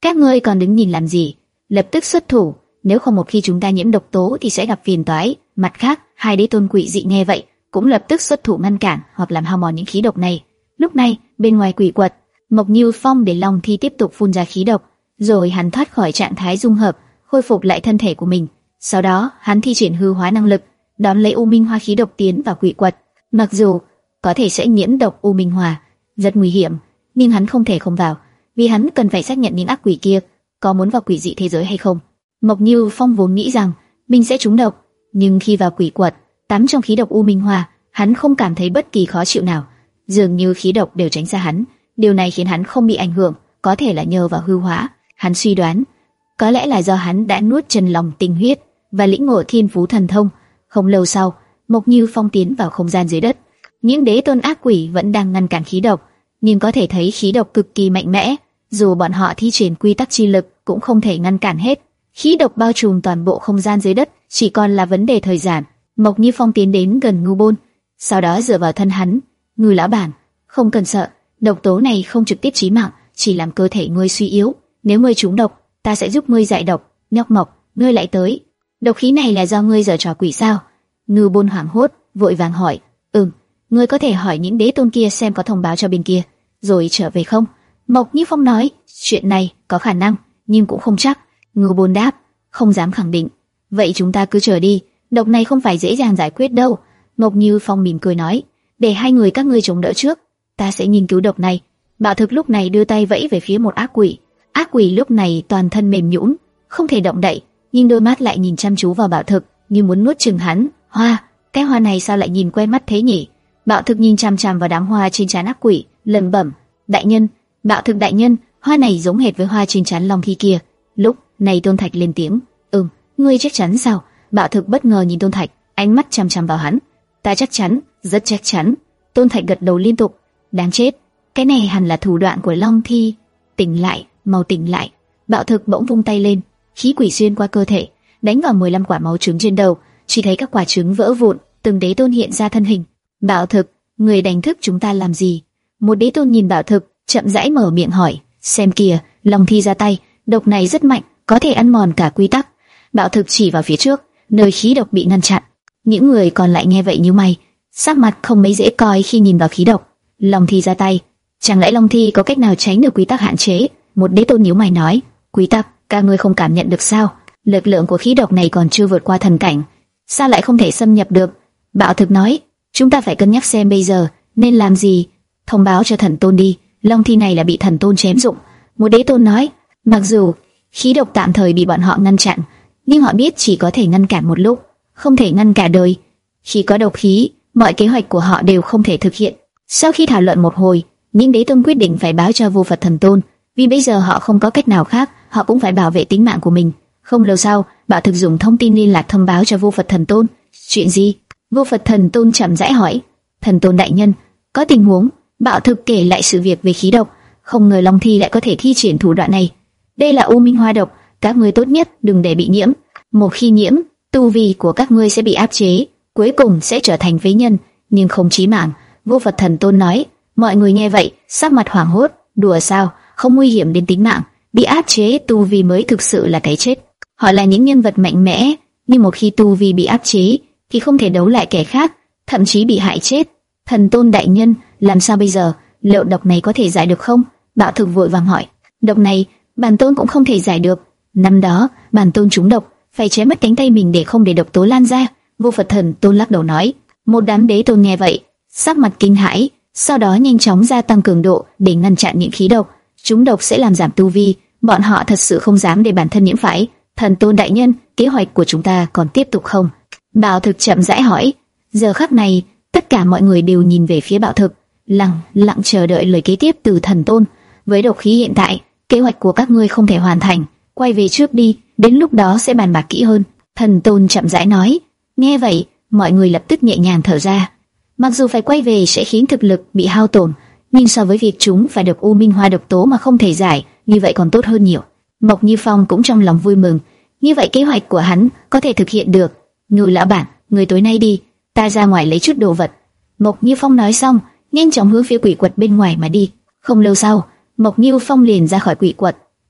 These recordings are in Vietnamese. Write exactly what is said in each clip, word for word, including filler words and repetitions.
Các ngươi còn đứng nhìn làm gì? Lập tức xuất thủ, nếu không một khi chúng ta nhiễm độc tố thì sẽ gặp phiền toái. Mặt khác, hai đế tôn quỷ dị nghe vậy, cũng lập tức xuất thủ ngăn cản hoặc làm hao mòn những khí độc này. Lúc này, bên ngoài quỷ quật, Mộc Như Phong để Long Thi tiếp tục phun ra khí độc, rồi hắn thoát khỏi trạng thái dung hợp, khôi phục lại thân thể của mình. Sau đó, hắn thi triển hư hóa năng lực, đón lấy U Minh Hoa khí độc tiến vào quỷ quật. Mặc dù có thể sẽ nhiễm độc U Minh Hoa, rất nguy hiểm, nhưng hắn không thể không vào, vì hắn cần phải xác nhận những ác quỷ kia có muốn vào quỷ dị thế giới hay không. Mộc Như Phong vốn nghĩ rằng mình sẽ trúng độc, nhưng khi vào quỷ quật, tắm trong khí độc U Minh Hoa, hắn không cảm thấy bất kỳ khó chịu nào, dường như khí độc đều tránh xa hắn. Điều này khiến hắn không bị ảnh hưởng, có thể là nhờ vào hư hóa. Hắn suy đoán, có lẽ là do hắn đã nuốt chân lòng tinh huyết và lĩnh ngộ thiên phú thần thông. Không lâu sau, Mộc Như Phong tiến vào không gian dưới đất. Những đế tôn ác quỷ vẫn đang ngăn cản khí độc, nhưng có thể thấy khí độc cực kỳ mạnh mẽ, dù bọn họ thi triển quy tắc chi lực cũng không thể ngăn cản hết. Khí độc bao trùm toàn bộ không gian dưới đất, chỉ còn là vấn đề thời gian. Mộc Như Phong tiến đến gần Ngưu Bôn, sau đó dựa vào thân hắn. Ngưu lão bản, không cần sợ, độc tố này không trực tiếp chí mạng, chỉ làm cơ thể ngươi suy yếu. Nếu ngươi trúng độc, ta sẽ giúp ngươi giải độc. Nhóc Mộc, ngươi lại tới. Độc khí này là do ngươi giở trò quỷ sao? Ngưu Bôn hoảng hốt, vội vàng hỏi. Ừm, ngươi có thể hỏi những đế tôn kia xem có thông báo cho bên kia, rồi trở về không? Mộc Như Phong nói. Chuyện này có khả năng, nhưng cũng không chắc. Ngưu Bôn đáp, không dám khẳng định. Vậy chúng ta cứ chờ đi, độc này không phải dễ dàng giải quyết đâu. Mộc Như Phong mỉm cười nói, để hai người các ngươi chống đỡ trước, ta sẽ nghiên cứu độc này. Bảo Thực lúc này đưa tay vẫy về phía một ác quỷ. Ác quỷ lúc này toàn thân mềm nhũn, không thể động đậy, nhưng đôi mắt lại nhìn chăm chú vào Bảo Thực, như muốn nuốt chửng hắn. Hoa, cái hoa này sao lại nhìn quen mắt thế nhỉ? Bảo Thực nhìn chăm chăm vào đám hoa trên trán ác quỷ, lẩm bẩm, đại nhân, Bảo Thực đại nhân, hoa này giống hệt với hoa trên trán Long Thi kia. Lúc này Tôn Thạch lên tiếng, ừm, ngươi chắc chắn sao? Bảo Thực bất ngờ nhìn Tôn Thạch, ánh mắt chăm chăm vào hắn. Ta chắc chắn, rất chắc chắn. Tôn Thạch gật đầu liên tục. Đáng chết, cái này hẳn là thủ đoạn của Long Thi. Tỉnh lại, mau tỉnh lại. Bảo Thực bỗng vung tay lên, khí quỷ xuyên qua cơ thể, đánh vào mười lăm quả máu trứng trên đầu. Chỉ thấy các quả trứng vỡ vụn, từng đế tôn hiện ra thân hình. Bảo Thực, người đánh thức chúng ta làm gì? Một đế tôn nhìn Bảo Thực, chậm rãi mở miệng hỏi. Xem kìa, Long Thi ra tay, độc này rất mạnh, có thể ăn mòn cả quy tắc. Bảo Thực chỉ vào phía trước, nơi khí độc bị ngăn chặn. Những người còn lại nghe vậy như mày, sắc mặt không mấy dễ coi khi nhìn vào khí độc. Long Thi ra tay, chẳng lẽ Long Thi có cách nào tránh được quy tắc hạn chế? Một đế tôn nhíu mày nói, quy tắc, các ngươi không cảm nhận được sao? Lực lượng của khí độc này còn chưa vượt qua thần cảnh, sao lại không thể xâm nhập được? Bảo Thực nói, chúng ta phải cân nhắc xem bây giờ nên làm gì. Thông báo cho thần tôn đi, Long Thi này là bị thần tôn chém dụng. Một đế tôn nói, mặc dù khí độc tạm thời bị bọn họ ngăn chặn, nhưng họ biết chỉ có thể ngăn cản một lúc, không thể ngăn cả đời. Khi có độc khí, mọi kế hoạch của họ đều không thể thực hiện. Sau khi thảo luận một hồi, những đế tôn quyết định phải báo cho Vô Phật Thần Tôn, vì bây giờ họ không có cách nào khác, họ cũng phải bảo vệ tính mạng của mình. Không lâu sau, Bảo Thực dùng thông tin liên lạc thông báo cho Vô Phật Thần Tôn. Chuyện gì? Vô Phật Thần Tôn chậm rãi hỏi. Thần Tôn đại nhân, có tình huống. Bảo Thực kể lại sự việc về khí độc. Không ngờ Long Thi lại có thể thi triển thủ đoạn này. Đây là U Minh Hoa độc, các ngươi tốt nhất đừng để bị nhiễm. Một khi nhiễm, tu vi của các ngươi sẽ bị áp chế, cuối cùng sẽ trở thành phế nhân, nhưng không chí mạng. Vô Phật Thần Tôn nói. Mọi người nghe vậy, sắc mặt hoảng hốt. Đùa sao? Không nguy hiểm đến tính mạng, bị áp chế tu vi mới thực sự là cái chết. Họ là những nhân vật mạnh mẽ, nhưng một khi tu vi bị áp chế thì không thể đấu lại kẻ khác, thậm chí bị hại chết. Thần Tôn đại nhân, làm sao bây giờ? Liệu độc này có thể giải được không? Bảo Thực vội vàng hỏi. Độc này, bản tôn cũng không thể giải được. Năm đó, bản tôn trúng độc, phải chém mất cánh tay mình để không để độc tố lan ra. Vô Phật Thần Tôn lắc đầu nói. Một đám đế tôn nghe vậy, sắc mặt kinh hãi, sau đó nhanh chóng gia tăng cường độ để ngăn chặn những khí độc. Trúng độc sẽ làm giảm tu vi, bọn họ thật sự không dám để bản thân nhiễm phải. Thần Tôn đại nhân, kế hoạch của chúng ta còn tiếp tục không? Bảo Thực chậm rãi hỏi. Giờ khắc này, tất cả mọi người đều nhìn về phía Bảo Thực, lặng lặng chờ đợi lời kế tiếp từ Thần Tôn. Với độc khí hiện tại, kế hoạch của các ngươi không thể hoàn thành, quay về trước đi, đến lúc đó sẽ bàn bạc kỹ hơn. Thần Tôn chậm rãi nói. Nghe vậy, mọi người lập tức nhẹ nhàng thở ra. Mặc dù phải quay về sẽ khiến thực lực bị hao tổn, nhưng so với việc chúng phải được U Minh Hoa độc tố mà không thể giải, như vậy còn tốt hơn nhiều. Mộc Như Phong cũng trong lòng vui mừng, như vậy kế hoạch của hắn có thể thực hiện được. Ngưu lão bản, người tối nay đi, ta ra ngoài lấy chút đồ vật. Mộc Như Phong nói xong, nhanh chóng hướng phía quỷ quật bên ngoài mà đi. Không lâu sau, Mộc Như Phong liền ra khỏi quỷ quật.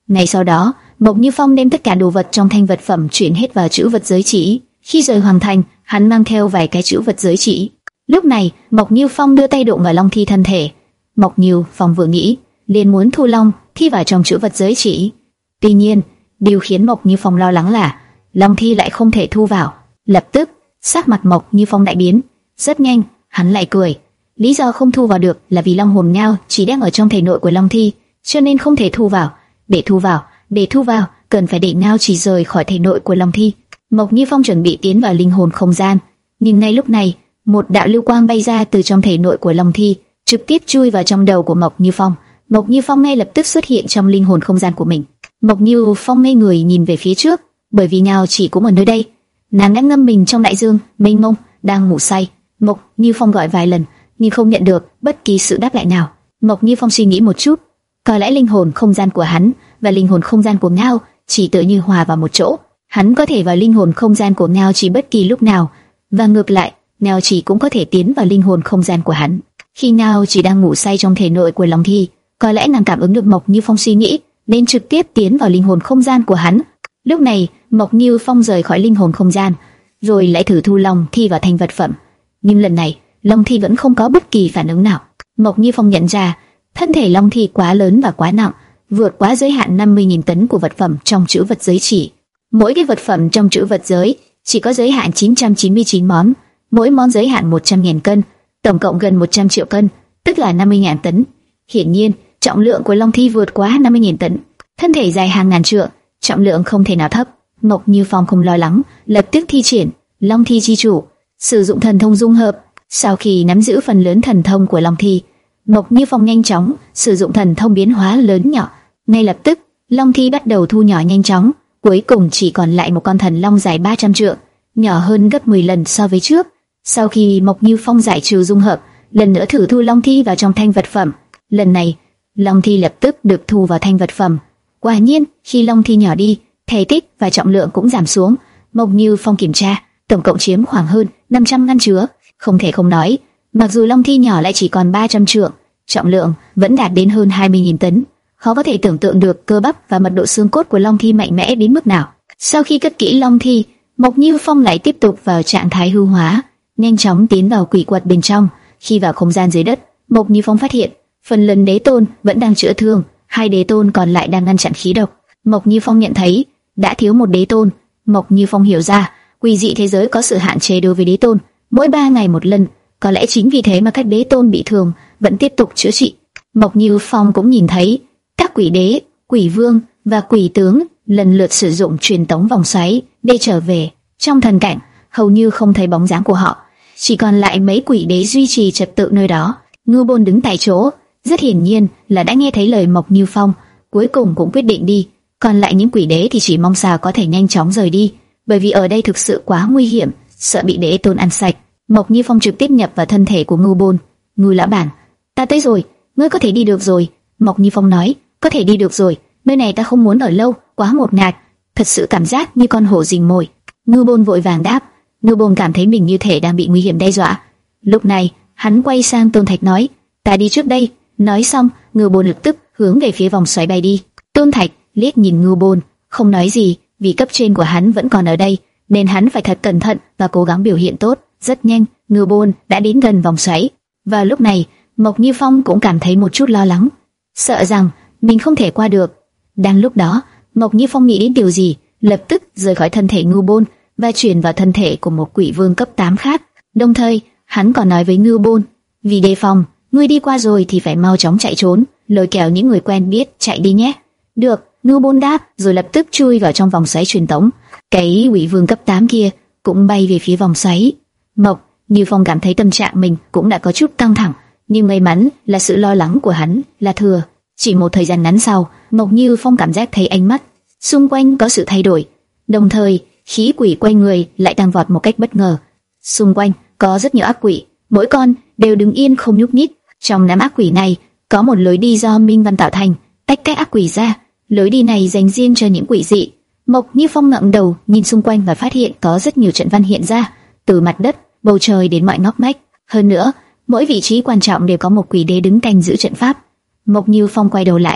Ngay sau đó, Mộc Như Phong đem tất cả đồ vật trong thanh vật phẩm chuyển hết vào trữ vật giới chỉ. Khi rời hoàng thành, hắn mang theo vài cái trữ vật giới chỉ. Lúc này, Mộc Như Phong đưa tay đụng vào long thi thân thể. Mộc Như Phong vừa nghĩ, liền muốn thu long thi vào trong trữ vật giới chỉ. Tuy nhiên, điều khiến Mộc Như Phong lo lắng là long thi lại không thể thu vào. Lập tức, sắc mặt Mộc Như Phong đại biến. Rất nhanh, hắn lại cười. Lý do không thu vào được là vì long hồn ngao chỉ đang ở trong thể nội của long thi, cho nên không thể thu vào. Để thu vào, để thu vào, cần phải để ngao chỉ rời khỏi thể nội của long thi. Mộc Như Phong chuẩn bị tiến vào linh hồn không gian, nhưng ngay lúc này, một đạo lưu quang bay ra từ trong thể nội của long thi, trực tiếp chui vào trong đầu của Mộc Như Phong. Mộc Như Phong ngay lập tức xuất hiện trong linh hồn không gian của mình. Mộc Như Phong ngây người nhìn về phía trước, bởi vì ngao chỉ cũng ở nơi đây. Nàng đang ngâm mình trong đại dương mênh mông, đang ngủ say. Mộc Như Phong gọi vài lần, nhưng không nhận được bất kỳ sự đáp lại nào. Mộc Như Phong suy nghĩ một chút, có lẽ linh hồn không gian của hắn và linh hồn không gian của ngao chỉ tựa như hòa vào một chỗ. Hắn có thể vào linh hồn không gian của ngao chỉ bất kỳ lúc nào, và ngược lại, ngao chỉ cũng có thể tiến vào linh hồn không gian của hắn. Khi ngao chỉ đang ngủ say trong thể nội của long thi, có lẽ nàng cảm ứng được Mộc Như Phong suy nghĩ, nên trực tiếp tiến vào linh hồn không gian của hắn. Lúc này, Mộc Như Phong rời khỏi linh hồn không gian, rồi lại thử thu long thi vào thành vật phẩm. Nhưng lần này, long thi vẫn không có bất kỳ phản ứng nào. Mộc Như Phong nhận ra, thân thể long thi quá lớn và quá nặng, vượt quá giới hạn năm mươi nghìn tấn của vật phẩm trong trữ vật giới chỉ. Mỗi cái vật phẩm trong trữ vật giới chỉ có giới hạn chín trăm chín mươi chín món, mỗi món giới hạn một trăm nghìn cân, tổng cộng gần một trăm triệu cân, tức là năm mươi nghìn tấn. Hiển nhiên, trọng lượng của long thi vượt quá năm mươi nghìn tấn. Thân thể dài hàng ngàn trượng, trọng lượng không thể nào thấp. Mộc Như Phong không lo lắng, lập tức thi triển Long Thi chi chủ, sử dụng thần thông dung hợp. Sau khi nắm giữ phần lớn thần thông của long thi, Mộc Như Phong nhanh chóng sử dụng thần thông biến hóa lớn nhỏ. Ngay lập tức, long thi bắt đầu thu nhỏ nhanh chóng, cuối cùng chỉ còn lại một con thần long dài ba trăm trượng, nhỏ hơn gấp mười lần so với trước. Sau khi Mộc Như Phong giải trừ dung hợp, lần nữa thử thu long thi vào trong thanh vật phẩm. Lần này, long thi lập tức được thu vào thanh vật phẩm. Quả nhiên, khi long thi nhỏ đi, thể tích và trọng lượng cũng giảm xuống. Mộc Như Phong kiểm tra, tổng cộng chiếm khoảng hơn năm trăm ngăn chứa. Không thể không nói, mặc dù long thi nhỏ lại chỉ còn ba trăm trượng, trọng lượng vẫn đạt đến hơn hai mươi nghìn tấn. Khó có thể tưởng tượng được cơ bắp và mật độ xương cốt của long thi mạnh mẽ đến mức nào. Sau khi cất kỹ long thi, Mộc Như Phong lại tiếp tục vào trạng thái hư hóa, nhanh chóng tiến vào quỷ quật bên trong. Khi vào không gian dưới đất, Mộc Như Phong phát hiện phần lớn đế tôn vẫn đang chữa thương, hai đế tôn còn lại đang ngăn chặn khí độc. Mộc Như Phong nhận thấy đã thiếu một đế tôn. Mộc Như Phong hiểu ra, quỷ dị thế giới có sự hạn chế đối với đế tôn, mỗi ba ngày một lần. Có lẽ chính vì thế mà các đế tôn bị thương vẫn tiếp tục chữa trị. Mộc Như Phong cũng nhìn thấy các quỷ đế, quỷ vương và quỷ tướng lần lượt sử dụng truyền tống vòng xoáy để trở về. Trong thần cảnh, hầu như không thấy bóng dáng của họ, chỉ còn lại mấy quỷ đế duy trì trật tự nơi đó. Ngưu Bôn đứng tại chỗ, rất hiển nhiên là đã nghe thấy lời Mộc Như Phong, cuối cùng cũng quyết định đi. Còn lại những quỷ đế thì chỉ mong sao có thể nhanh chóng rời đi, bởi vì ở đây thực sự quá nguy hiểm, sợ bị đế tôn ăn sạch. Mộc Như Phong trực tiếp nhập vào thân thể của Ngưu Bôn. Ngưu lão bản, ta tới rồi, ngươi có thể đi được rồi. Mộc Như Phong nói, có thể đi được rồi, nơi này ta không muốn ở lâu, quá ngột ngạt, thật sự cảm giác như con hổ rình mồi. Ngưu Bôn vội vàng đáp. Ngưu Bôn cảm thấy mình như thể đang bị nguy hiểm đe dọa. Lúc này, hắn quay sang Tôn Thạch nói, ta đi trước đây. Nói xong, Ngưu Bôn lập tức hướng về phía vòng xoáy bay đi. Tôn Thạch liếc nhìn Ngưu Bôn, không nói gì, vì cấp trên của hắn vẫn còn ở đây, nên hắn phải thật cẩn thận và cố gắng biểu hiện tốt. Rất nhanh, Ngưu Bôn đã đến gần vòng xoáy. Và lúc này, Mộc Như Phong cũng cảm thấy một chút lo lắng, sợ rằng mình không thể qua được. Đang lúc đó, Mộc Như Phong nghĩ đến điều gì, lập tức rời khỏi thân thể Ngưu Bôn và chuyển vào thân thể của một quỷ vương cấp tám khác. Đồng thời, hắn còn nói với Ngưu Bôn, vì đề phòng, ngươi đi qua rồi thì phải mau chóng chạy trốn, lôi kéo những người quen biết chạy đi nhé. Được, Ngưu Bôn đáp, rồi lập tức chui vào trong vòng xoáy truyền tống. Cái quỷ vương cấp tám kia cũng bay về phía vòng xoáy. Mộc Như Phong cảm thấy tâm trạng mình cũng đã có chút căng thẳng, nhưng may mắn là sự lo lắng của hắn là thừa. Chỉ một thời gian ngắn sau, Mộc Như Phong cảm giác thấy ánh mắt xung quanh có sự thay đổi, đồng thời khí quỷ quanh người lại tăng vọt một cách bất ngờ. Xung quanh có rất nhiều ác quỷ, mỗi con đều đứng yên không nhúc nhích. Trong đám ác quỷ này có một lối đi do minh văn tạo thành, tách các ác quỷ ra. Lối đi này dành riêng cho những quỷ dị. Mộc Như Phong ngẩng đầu nhìn xung quanh và phát hiện có rất nhiều trận văn hiện ra, từ mặt đất, bầu trời đến mọi ngóc ngách. Hơn nữa, mỗi vị trí quan trọng đều có một quỷ đế đứng canh giữ trận pháp. Mộc Như Phong quay đầu lại,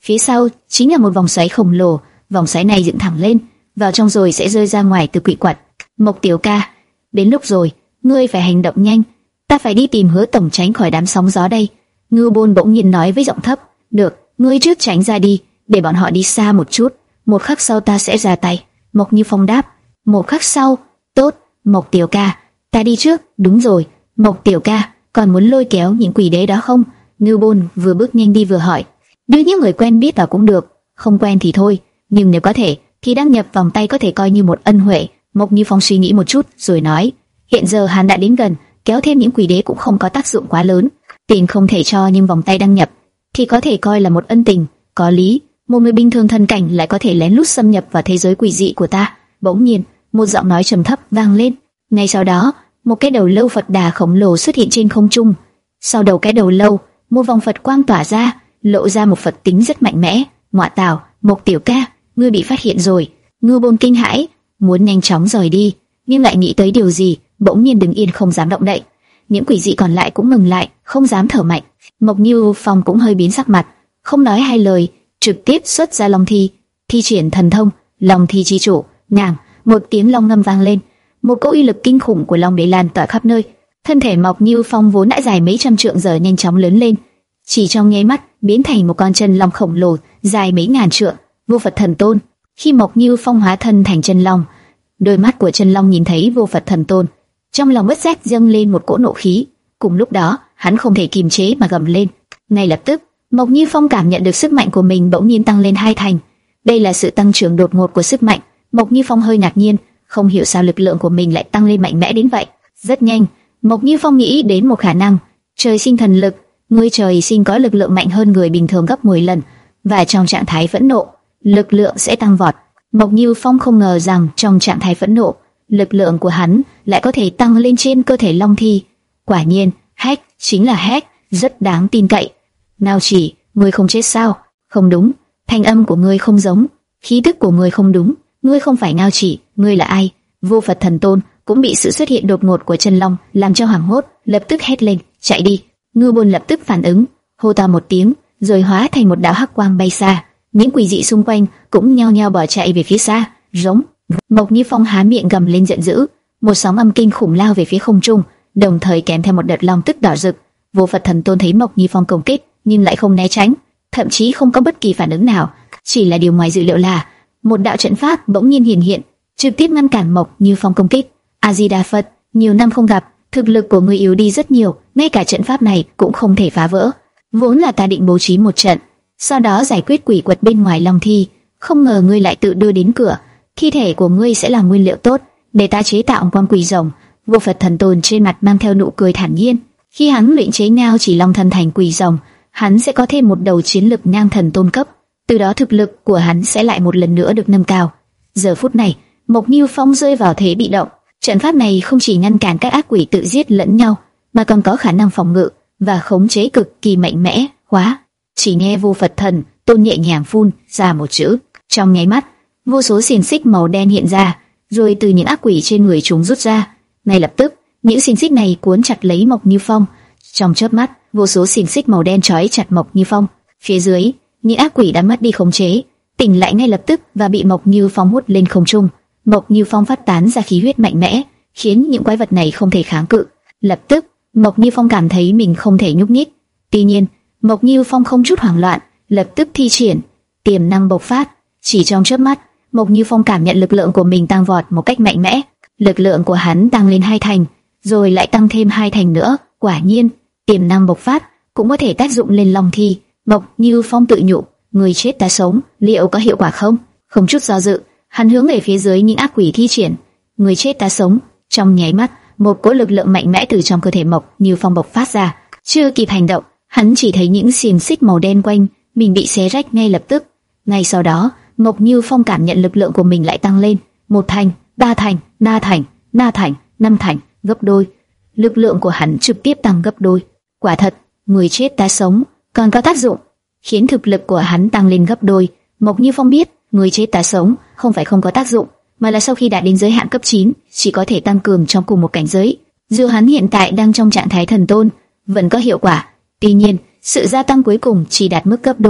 Phía sau chính là một vòng xoáy khổng lồ, vòng xoáy này dựng thẳng lên, vào trong rồi sẽ rơi ra ngoài từ quỷ quật. Mộc tiểu ca, đến lúc rồi, ngươi phải hành động nhanh, ta phải đi tìm Hứa tổng tránh khỏi đám sóng gió đây. Ngưu Bôn bỗng nhiên nói với giọng thấp. Được, ngươi trước tránh ra đi, để bọn họ đi xa một chút, một khắc sau ta sẽ ra tay. Mộc Như Phong đáp. Một khắc sau, tốt, Mộc tiểu ca, ta đi trước. Đúng rồi, Mộc tiểu ca, còn muốn lôi kéo những quỷ đế đó không? Ngưu Bôn vừa bước nhanh đi vừa hỏi. Đưa những người quen biết vào cũng được, không quen thì thôi, nhưng nếu có thể thì đăng nhập vòng tay có thể coi như một ân huệ. Mộc Như Phong suy nghĩ một chút rồi nói, hiện giờ hắn đã đến gần, kéo thêm những quỷ đế cũng không có tác dụng quá lớn. Tiền không thể cho nhưng vòng tay đăng nhập thì có thể coi là một ân tình, có lý. Một người bình thường thân cảnh lại có thể lén lút xâm nhập vào thế giới quỷ dị của ta. Bỗng nhiên, một giọng nói trầm thấp vang lên. Ngay sau đó, một cái đầu lâu Phật Đà khổng lồ xuất hiện trên không trung. Sau đầu cái đầu lâu, một vòng Phật quang tỏa ra, lộ ra một Phật tính rất mạnh mẽ. Ngọa tào, Mộc tiểu ca, ngươi bị phát hiện rồi. Ngưu Bôn kinh hãi, muốn nhanh chóng rời đi, nhưng lại nghĩ tới điều gì, bỗng nhiên đứng yên không dám động đậy. Những quỷ dị còn lại cũng ngừng lại, không dám thở mạnh. Mộc Như Phong cũng hơi biến sắc mặt, không nói hai lời, trực tiếp xuất ra long thi, thi triển thần thông, long thi chi chủ. Nàng, một tiếng long ngâm vang lên, một cỗ uy lực kinh khủng của long đế lan tỏa khắp nơi. Thân thể Mộc Như Phong vốn đã dài mấy trăm trượng giờ nhanh chóng lớn lên, chỉ trong nháy mắt biến thành một con chân long khổng lồ dài mấy ngàn trượng. Vô Phật Thần Tôn. Khi Mộc Như Phong hóa thân thành chân long, đôi mắt của chân long nhìn thấy Vô Phật Thần Tôn, trong lòng bất giác dâng lên một cỗ nộ khí. Cùng lúc đó, hắn không thể kiềm chế mà gầm lên. Ngay lập tức, Mộc Như Phong cảm nhận được sức mạnh của mình bỗng nhiên tăng lên hai thành. Đây là sự tăng trưởng đột ngột của sức mạnh. Mộc Như Phong hơi ngạc nhiên, không hiểu sao lực lượng của mình lại tăng lên mạnh mẽ đến vậy. Rất nhanh, Mộc Như Phong nghĩ đến một khả năng: trời sinh thần lực, người trời sinh có lực lượng mạnh hơn người bình thường gấp mười lần, và trong trạng thái phẫn nộ, lực lượng sẽ tăng vọt. Mộc Như Phong không ngờ rằng trong trạng thái phẫn nộ, lực lượng của hắn lại có thể tăng lên trên cơ thể long thi. Quả nhiên, hack chính là hack, rất đáng tin cậy. Nào chỉ, ngươi không chết sao? Không đúng, thanh âm của ngươi không giống, khí tức của ngươi không đúng, ngươi không phải Ngao Chỉ, ngươi là ai? Vô Phật Thần Tôn cũng bị sự xuất hiện đột ngột của chân long làm cho hoảng hốt, lập tức hét lên, chạy đi. Ngưu Bôn lập tức phản ứng, hô to một tiếng, rồi hóa thành một đạo hắc quang bay xa. Những quỷ dị xung quanh cũng nhao nhao bỏ chạy về phía xa. Rống. Mộc Như Phong há miệng gầm lên giận dữ, một sóng âm kinh khủng lao về phía không trung, đồng thời kèm theo một đợt long tức đỏ rực. Vô Phật Thần Tôn thấy Mộc Như Phong công kích, nhưng lại không né tránh, thậm chí không có bất kỳ phản ứng nào. Chỉ là điều ngoài dự liệu là một đạo trận pháp bỗng nhiên hiện hiện, trực tiếp ngăn cản Mộc Như Phong công kích. A Di Đà Phật, nhiều năm không gặp, thực lực của ngươi yếu đi rất nhiều, ngay cả trận pháp này cũng không thể phá vỡ. Vốn là ta định bố trí một trận, sau đó giải quyết quỷ quật bên ngoài long thi, không ngờ ngươi lại tự đưa đến cửa. Thi thể của ngươi sẽ là nguyên liệu tốt để ta chế tạo con quỷ rồng. Vô Phật Thần Tôn trên mặt mang theo nụ cười thản nhiên. Khi hắn luyện chế Ngao Chỉ Long thân thành quỷ rồng, hắn sẽ có thêm một đầu chiến lực ngang thần tôn cấp, từ đó thực lực của hắn sẽ lại một lần nữa được nâng cao. Giờ phút này, Mộc Như Phong rơi vào thế bị động. Trận pháp này không chỉ ngăn cản các ác quỷ tự giết lẫn nhau, mà còn có khả năng phòng ngự và khống chế cực kỳ mạnh mẽ. Hóa. Chỉ nghe Vô Phật Thần Tôn nhẹ nhàng phun ra một chữ, trong nháy mắt, vô số xiềng xích màu đen hiện ra, rồi từ những ác quỷ trên người chúng rút ra. Ngay lập tức, những xiềng xích này cuốn chặt lấy Mộc Như Phong. Trong chớp mắt, vô số xiềng xích màu đen trói chặt Mộc Như Phong. Phía dưới, những ác quỷ đã mất đi khống chế, tỉnh lại ngay lập tức và bị Mộc Như Phong hút lên không trung. Mộc Như Phong phát tán ra khí huyết mạnh mẽ, khiến những quái vật này không thể kháng cự. Lập tức, Mộc Như Phong cảm thấy mình không thể nhúc nhích. Tuy nhiên, Mộc Như Phong không chút hoảng loạn, lập tức thi triển tiềm năng bộc phát. Chỉ trong chớp mắt, Mộc Như Phong cảm nhận lực lượng của mình tăng vọt một cách mạnh mẽ. Lực lượng của hắn tăng lên hai thành, rồi lại tăng thêm hai thành nữa. Quả nhiên, tiềm năng bộc phát cũng có thể tác dụng lên long thi. Mộc Như Phong tự nhủ, người chết ta sống, liệu có hiệu quả không? Không chút do dự, hắn hướng về phía dưới những ác quỷ thi triển người chết ta sống. Trong nháy mắt, một cỗ lực lượng mạnh mẽ từ trong cơ thể Mộc Như Phong bộc phát ra. Chưa kịp hành động, hắn chỉ thấy những xiềng xích màu đen quanh mình bị xé rách ngay lập tức. Ngay sau đó, Mộc Như Phong cảm nhận lực lượng của mình lại tăng lên, một thành, ba thành, ba thành, ba thành, năm thành, gấp đôi. Lực lượng của hắn trực tiếp tăng gấp đôi. Quả thật, người chết ta sống còn có tác dụng, khiến thực lực của hắn tăng lên gấp đôi. Mộc Như Phong biết, người chết ta sống không phải không có tác dụng, mà là sau khi đạt đến giới hạn cấp chín, chỉ có thể tăng cường trong cùng một cảnh giới. Dù hắn hiện tại đang trong trạng thái thần tôn, vẫn có hiệu quả. Tuy nhiên, sự gia tăng cuối cùng chỉ đạt mức gấp đôi.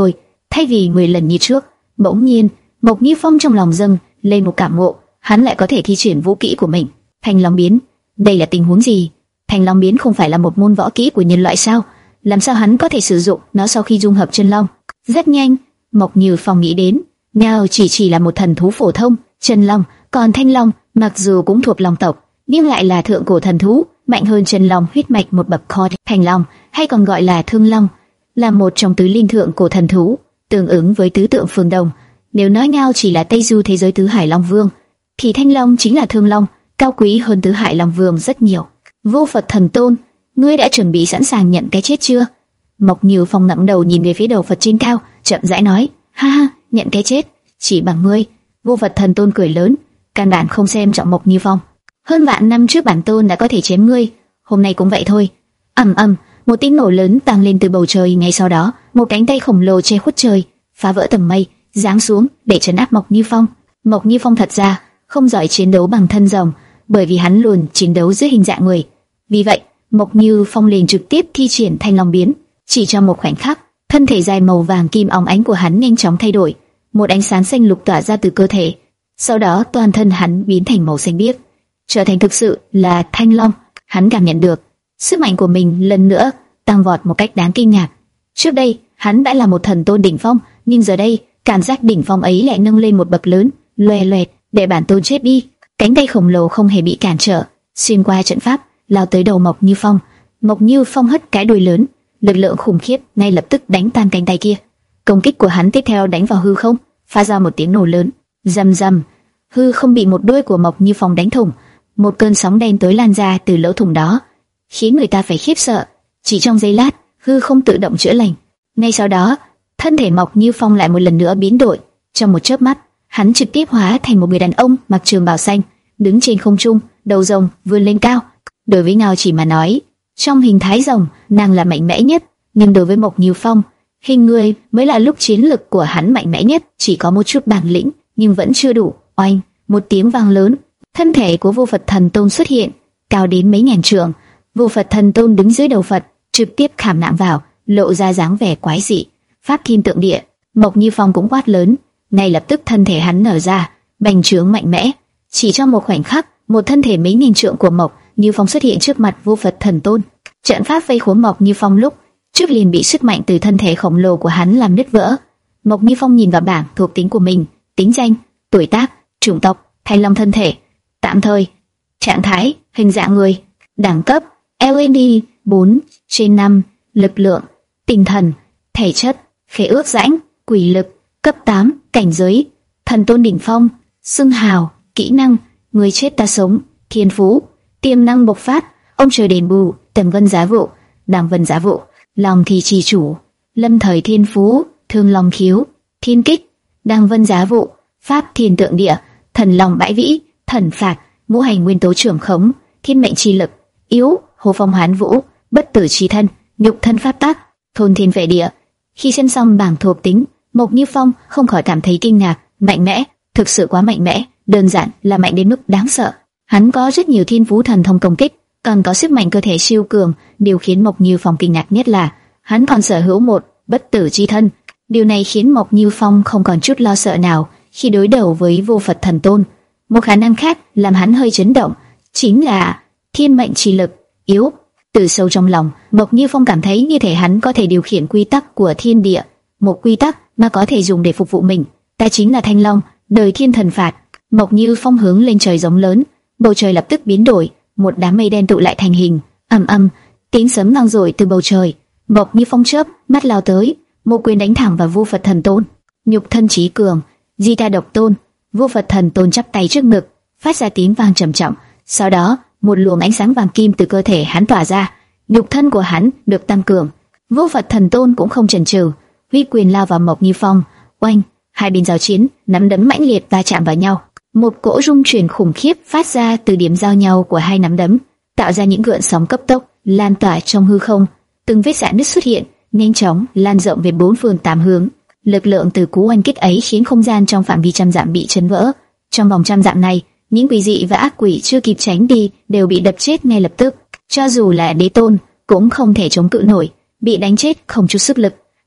thay vì mười lần như trước. Bỗng nhiên, Mộc Như Phong trong lòng dâng lên một cảm ngộ, hắn lại có thể thi triển vũ kỹ của mình. Thanh Long biến, đây là tình huống gì? Thanh Long biến không phải là một môn võ kỹ của nhân loại sao? Làm sao hắn có thể sử dụng nó sau khi dung hợp chân long? Rất nhanh, Mộc Như Phong nghĩ đến, Ngao chỉ chỉ là một thần thú phổ thông, chân long, còn Thanh Long mặc dù cũng thuộc long tộc, nhưng lại là thượng cổ thần thú, mạnh hơn chân long huyết mạch một bậc. Khod, Thanh Long hay còn gọi là Thương Long, là một trong tứ linh thượng cổ thần thú, tương ứng với tứ tượng phương Đông. Nếu nói Ngao chỉ là Tây Du thế giới tứ hải long vương, thì Thanh Long chính là Thương Long, cao quý hơn tứ hải long vương rất nhiều. Vô Phật Thần Tôn, ngươi đã chuẩn bị sẵn sàng nhận cái chết chưa? Mộc Như Phong ngẩng đầu nhìn về phía đầu Phật trên cao, chậm rãi nói, ha ha, nhận cái chết, chỉ bằng ngươi. Vô Phật Thần Tôn cười lớn, căn bản không xem trọng Mộc Như Phong. Hơn vạn năm trước bản tôn đã có thể chém ngươi, hôm nay cũng vậy thôi. Ầm ầm, một tiếng nổ lớn vang lên từ bầu trời, ngay sau đó, một cánh tay khổng lồ che khuất trời, phá vỡ tầng mây, giáng xuống để trấn áp Mộc Như Phong. Mộc Như Phong thật ra không giỏi chiến đấu bằng thân rồng, bởi vì hắn luôn chiến đấu dưới hình dạng người. Vì vậy, Mộc Như Phong liền trực tiếp thi triển Thanh Long biến. Chỉ trong một khoảnh khắc, thân thể dài màu vàng kim óng ánh của hắn nhanh chóng thay đổi, một ánh sáng xanh lục tỏa ra từ cơ thể. Sau đó, toàn thân hắn biến thành màu xanh biếc, trở thành thực sự là Thanh Long. Hắn cảm nhận được sức mạnh của mình lần nữa tăng vọt một cách đáng kinh ngạc. Trước đây, hắn đã là một thần tôn đỉnh phong, nhưng giờ đây, cảm giác đỉnh phong ấy lại nâng lên một bậc lớn. Loè loẹt, để bản tôn chết đi. Cánh tay khổng lồ không hề bị cản trở, xuyên qua trận pháp, lao tới đầu Mộc Như Phong. Mộc Như Phong hất cái đuôi lớn, lực lượng khủng khiếp ngay lập tức đánh tan cánh tay kia. Công kích của hắn tiếp theo đánh vào hư không, phát ra một tiếng nổ lớn, rầm rầm. Hư không bị một đuôi của Mộc Như Phong đánh thủng, một cơn sóng đen tối lan ra từ lỗ thủng đó, khiến người ta phải khiếp sợ. Chỉ trong giây lát, hư không tự động chữa lành. Ngay sau đó, thân thể Mộc Như Phong lại một lần nữa biến đổi. Trong một chớp mắt, hắn trực tiếp hóa thành một người đàn ông mặc trường bào xanh, đứng trên không trung, đầu rồng vươn lên cao. Đối với Ngao Chỉ mà nói, trong hình thái rồng, nàng là mạnh mẽ nhất, nhưng đối với Mộc Như Phong, hình người mới là lúc chiến lực của hắn mạnh mẽ nhất. Chỉ có một chút bản lĩnh, nhưng vẫn chưa đủ. Oanh, một tiếng vang lớn, thân thể của Vô Phật Thần Tôn xuất hiện, cao đến mấy ngàn trượng. Vô Phật Thần Tôn đứng dưới đầu Phật, trực tiếp khảm nạm vào, lộ ra dáng vẻ quái dị, pháp kim tượng địa. Mộc Như Phong cũng quát lớn, ngay lập tức thân thể hắn nở ra, bành trướng mạnh mẽ. Chỉ trong một khoảnh khắc, một thân thể mấy nghìn trượng của Mộc Như Phong xuất hiện trước mặt Vô Phật Thần Tôn. Trận pháp vây khốn Mộc Như Phong lúc trước liền bị sức mạnh từ thân thể khổng lồ của hắn làm nứt vỡ. Mộc Như Phong nhìn vào bảng thuộc tính của mình, tính danh, tuổi tác, chủng tộc, Thanh Long thân thể, tạm thời, trạng thái, hình dạng người, đẳng cấp L N D bốn trên năm, lực lượng, tinh thần, thể chất, khế ước rãnh, quỷ lực, cấp tám, cảnh giới, thần tôn đỉnh phong, xưng hào, kỹ năng, người chết ta sống, thiên phú, tiềm năng bộc phát, ông trời đền bù, tầm vân giá vụ, đàm vân giá vụ, lòng thì trì chủ, lâm thời thiên phú, thương long khiếu, thiên kích, đàm vân giá vụ, pháp thiên tượng địa, thần long bãi vĩ, thần phạt, ngũ hành nguyên tố trưởng khống, thiên mệnh chi lực, yếu, hồ phong hoán vũ, bất tử chi thân, nhục thân pháp tác, thôn thiên vệ địa. Khi xem xong bảng thuộc tính, Mộc Như Phong không khỏi cảm thấy kinh ngạc, mạnh mẽ, thực sự quá mạnh mẽ, đơn giản là mạnh đến mức đáng sợ. Hắn có rất nhiều thiên phú thần thông công kích, còn có sức mạnh cơ thể siêu cường. Điều khiến Mộc Như Phong kinh ngạc nhất là hắn còn sở hữu một bất tử chi thân. Điều này khiến Mộc Như Phong không còn chút lo sợ nào khi đối đầu với Vô Phật Thần Tôn. Một khả năng khác làm hắn hơi chấn động chính là thiên mệnh chi lực, yếu. Từ sâu trong lòng, Mộc Như Phong cảm thấy như thể hắn có thể điều khiển quy tắc của thiên địa, một quy tắc mà có thể dùng để phục vụ mình. Ta chính là Thanh Long, đời thiên thần phạt. Mộc Như Phong hướng lên trời giống lớn, bầu trời lập tức biến đổi, một đám mây đen tụ lại thành hình. Ầm ầm, tiếng sấm vang dội từ bầu trời. Mộc Như Phong chớp mắt lao tới, một quyền đánh thẳng vào Vô Phật Thần Tôn. Nhục thân chí cường, Di Ta Độc Tôn. Vô Phật Thần Tôn chắp tay trước ngực, phát ra tiếng vang trầm trọng. Sau đó, một luồng ánh sáng vàng kim từ cơ thể hắn tỏa ra, nhục thân của hắn được tăng cường. Vô Phật Thần Tôn cũng không chần chừ, huy quyền lao vào Mộc Như Phong. Oanh, hai bên giao chiến, nắm đấm mãnh liệt va chạm vào nhau. Một cỗ rung chuyển khủng khiếp phát ra từ điểm giao nhau của hai nắm đấm, tạo ra những gợn sóng cấp tốc lan tỏa trong hư không. Từng vết rạn nứt xuất hiện, nhanh chóng lan rộng về bốn phương tám hướng. Lực lượng từ cú oanh kích ấy khiến không gian trong phạm vi trăm dặm bị chấn vỡ. Trong vòng trăm dặm này, những quỷ dị và ác quỷ chưa kịp tránh đi đều bị đập chết ngay lập tức. Cho dù là đế tôn cũng không thể chống cự nổi, bị đánh chết không chút sức lực.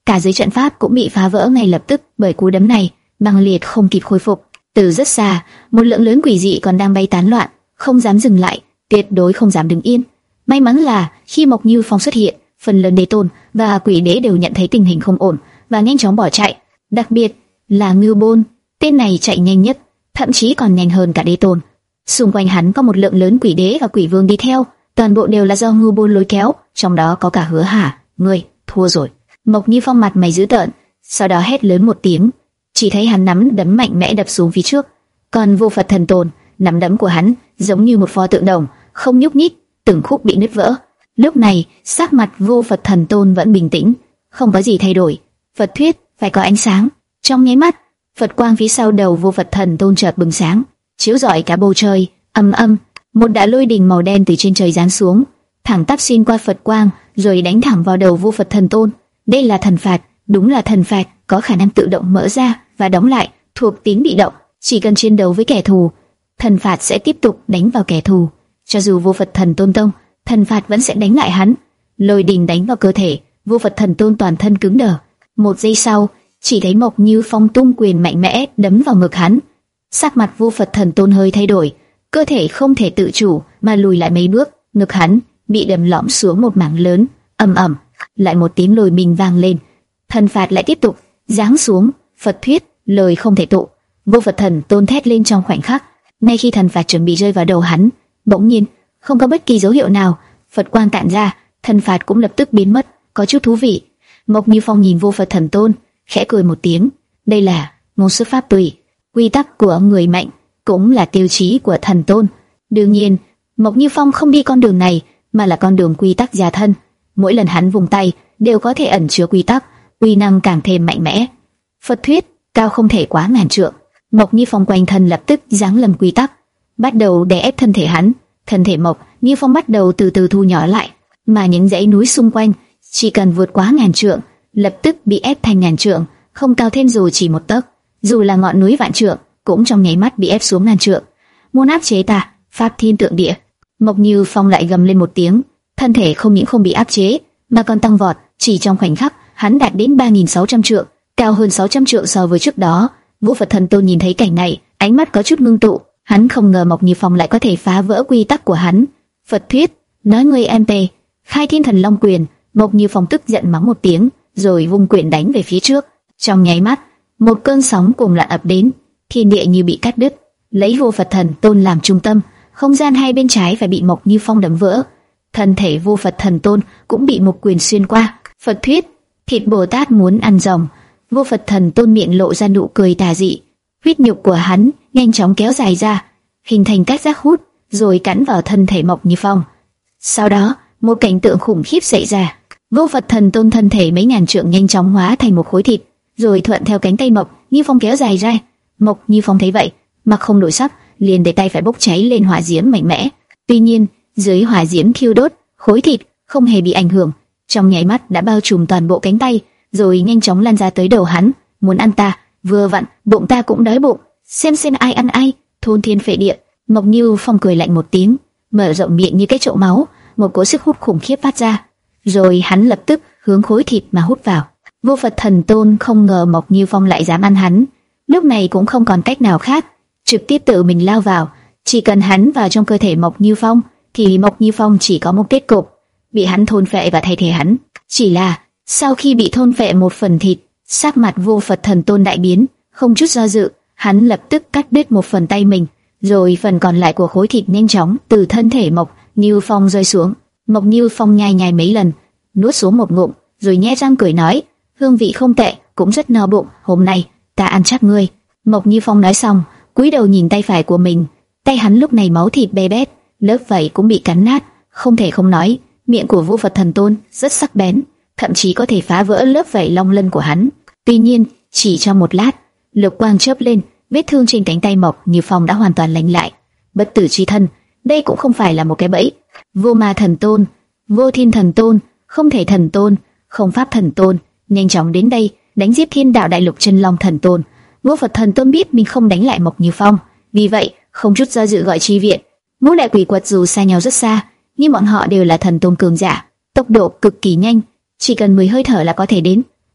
cả dưới trận pháp cũng bị phá vỡ ngay lập tức bởi cú đấm này, băng liệt không kịp khôi phục. Từ rất xa, một lượng lớn quỷ dị còn đang bay tán loạn, không dám dừng lại, tuyệt đối không dám đứng yên. May mắn là khi Mộc Như Phong xuất hiện, phần lớn đế tôn và quỷ đế đều nhận thấy tình hình không ổn và nhanh chóng bỏ chạy. Đặc biệt là Ngưu Bôn, tên này chạy nhanh nhất, thậm chí còn nhanh hơn cả đế tôn. Xung quanh hắn có một lượng lớn quỷ đế và quỷ vương đi theo, toàn bộ đều là do Ngưu Bôn lôi kéo, trong đó có cả Hứa Hà. Ngươi thua rồi. Mộc Như Phong mặt mày dữ tợn, sau đó hét lớn một tiếng, chỉ thấy hắn nắm đấm mạnh mẽ đập xuống phía trước, còn Vô Phật Thần Tôn, nắm đấm của hắn giống như một pho tượng đồng, không nhúc nhích, từng khúc bị nứt vỡ. Lúc này, sắc mặt Vô Phật Thần Tôn vẫn bình tĩnh, không có gì thay đổi. Phật thuyết phải có ánh sáng. Trong nháy mắt, Phật quang phía sau đầu Vô Phật Thần Tôn chợt bừng sáng, chiếu rọi cả bầu trời. Âm âm, một đạo lôi đình màu đen từ trên trời giáng xuống, thẳng tắp xuyên qua Phật quang, rồi đánh thẳng vào đầu Vô Phật Thần Tôn. Đây là thần phạt, đúng là thần phạt, có khả năng tự động mở ra và đóng lại, thuộc tính bị động. Chỉ cần chiến đấu với kẻ thù, thần phạt sẽ tiếp tục đánh vào kẻ thù. Cho dù Vô Phật Thần Tôn tông, thần phạt vẫn sẽ đánh lại hắn. Lôi đình đánh vào cơ thể, Vô Phật Thần Tôn toàn thân cứng đờ. Một giây sau, chỉ thấy Mộc Như Phong tung quyền mạnh mẽ đấm vào ngực hắn. Sắc mặt Vô Phật Thần Tôn hơi thay đổi, cơ thể không thể tự chủ mà lùi lại mấy bước, ngực hắn bị đâm lõm xuống một mảng lớn. Ầm ầm, lại một tiếng lôi minh vang lên. Thần phạt lại tiếp tục giáng xuống. Phật thuyết, lời không thể tụ. Vô Phật Thần Tôn thét lên trong khoảnh khắc. Ngay khi thần phạt chuẩn bị rơi vào đầu hắn, bỗng nhiên, không có bất kỳ dấu hiệu nào, Phật quang tản ra, thần phạt cũng lập tức biến mất. Có chút thú vị. Mộc Như Phong nhìn Vô Phật Thần Tôn, khẽ cười một tiếng. Đây là ngôn xuất pháp tùy, quy tắc của người mạnh, cũng là tiêu chí của thần tôn. Đương nhiên, Mộc Như Phong không đi con đường này, mà là con đường quy tắc gia thân. Mỗi lần hắn vùng tay, đều có thể ẩn chứa quy tắc, uy năng càng thêm mạnh mẽ. Phật thuyết, cao không thể quá ngàn trượng. Mộc Như Phong quanh thân lập tức giáng lâm quy tắc, bắt đầu đè ép thân thể hắn. Thân thể Mộc Như Phong bắt đầu từ từ thu nhỏ lại, mà những dãy núi xung quanh chỉ cần vượt quá ngàn trượng, lập tức bị ép thành ngàn trượng, không cao thêm dù chỉ một tấc. Dù là ngọn núi vạn trượng, cũng trong nháy mắt bị ép xuống ngàn trượng. Muốn áp chế ta, pháp thiên tượng địa. Mộc Như Phong lại gầm lên một tiếng, thân thể không những không bị áp chế, mà còn tăng vọt. Chỉ trong khoảnh khắc, hắn đạt đến ba nghìn sáu trăm trượng, cao hơn sáu trăm trượng so với trước đó. Vô Phật Thần Tôn nhìn thấy cảnh này, ánh mắt có chút ngưng tụ. Hắn không ngờ Mộc Như Phong lại có thể phá vỡ quy tắc của hắn. Phật thuyết, nói ngươi em tê, khai thiên thần long quyền. Mộc Như Phong tức giận mắng một tiếng, rồi vung quyền đánh về phía trước. Trong nháy mắt, một cơn sóng cuồng loạn ập đến, thiên địa như bị cắt đứt. Lấy Vô Phật Thần Tôn làm trung tâm, không gian hai bên trái phải bị Mộc Như Phong đấm vỡ. Thân thể Vô Phật Thần Tôn cũng bị một quyền xuyên qua. Phật thuyết, thịt Bồ Tát muốn ăn rồng. Vô Phật Thần Tôn miệng lộ ra nụ cười tà dị, huyết nhục của hắn nhanh chóng kéo dài ra, hình thành các giác hút, rồi cắn vào thân thể Mộc Như Phong. Sau đó, một cảnh tượng khủng khiếp xảy ra. Vô Phật Thần Tôn thân thể mấy ngàn trượng nhanh chóng hóa thành một khối thịt, rồi thuận theo cánh tay Mộc Như Phong kéo dài ra. Mộc Như Phong thấy vậy, mặt không đổi sắc, liền để tay phải bốc cháy lên hỏa diễm mạnh mẽ. Tuy nhiên, dưới hỏa diễm thiêu đốt, khối thịt không hề bị ảnh hưởng, trong nháy mắt đã bao trùm toàn bộ cánh tay, rồi nhanh chóng lan ra tới đầu hắn. Muốn ăn ta, vừa vặn bụng ta cũng đói bụng, xem xem ai ăn ai, thôn thiên phệ địa. Mộc Như Phong cười lạnh một tiếng, mở rộng miệng như cái chậu máu, một cỗ sức hút khủng khiếp phát ra, rồi hắn lập tức hướng khối thịt mà hút vào. Vô Phật Thần Tôn không ngờ Mộc Như Phong lại dám ăn hắn, lúc này cũng không còn cách nào khác, trực tiếp tự mình lao vào. Chỉ cần hắn vào trong cơ thể Mộc Như Phong, thì Mộc Như Phong chỉ có một kết cục, bị hắn thôn phệ và thay thế hắn. Chỉ là sau khi bị thôn phệ một phần thịt, sắc mặt Vô Phật Thần Tôn đại biến, không chút do dự, hắn lập tức cắt đứt một phần tay mình, rồi phần còn lại của khối thịt nhanh chóng từ thân thể Mộc Như Phong rơi xuống. Mộc Như Phong nhai nhai mấy lần, nuốt xuống một ngụm, rồi nhếch răng cười nói, hương vị không tệ, cũng rất no bụng, hôm nay ta ăn chắc ngươi. Mộc Như Phong nói xong, cúi đầu nhìn tay phải của mình, tay hắn lúc này máu thịt bê bết, lớp vảy cũng bị cắn nát. Không thể không nói, miệng của Vô Phật Thần Tôn rất sắc bén, thậm chí có thể phá vỡ lớp vảy long lân của hắn. Tuy nhiên, chỉ trong một lát, lục quang chớp lên, vết thương trên cánh tay Mộc Như Phong đã hoàn toàn lành lại. Bất tử chi thân, đây cũng không phải là một cái bẫy. Vô Ma Thần Tôn, Vô Thiên Thần Tôn, Không Thể Thần Tôn, Không Pháp Thần Tôn nhanh chóng đến đây đánh giết Thiên Đạo Đại Lục Chân Long Thần Tôn. Vô Phật Thần Tôn biết mình không đánh lại Mộc Như Phong, vì vậy không chút do dự gọi chi viện. Ngũ đại quỷ quật dù xa nhau rất xa, nhưng bọn họ đều là thần tôn cường giả, tốc độ cực kỳ nhanh, chỉ cần mười hơi thở là có thể đến.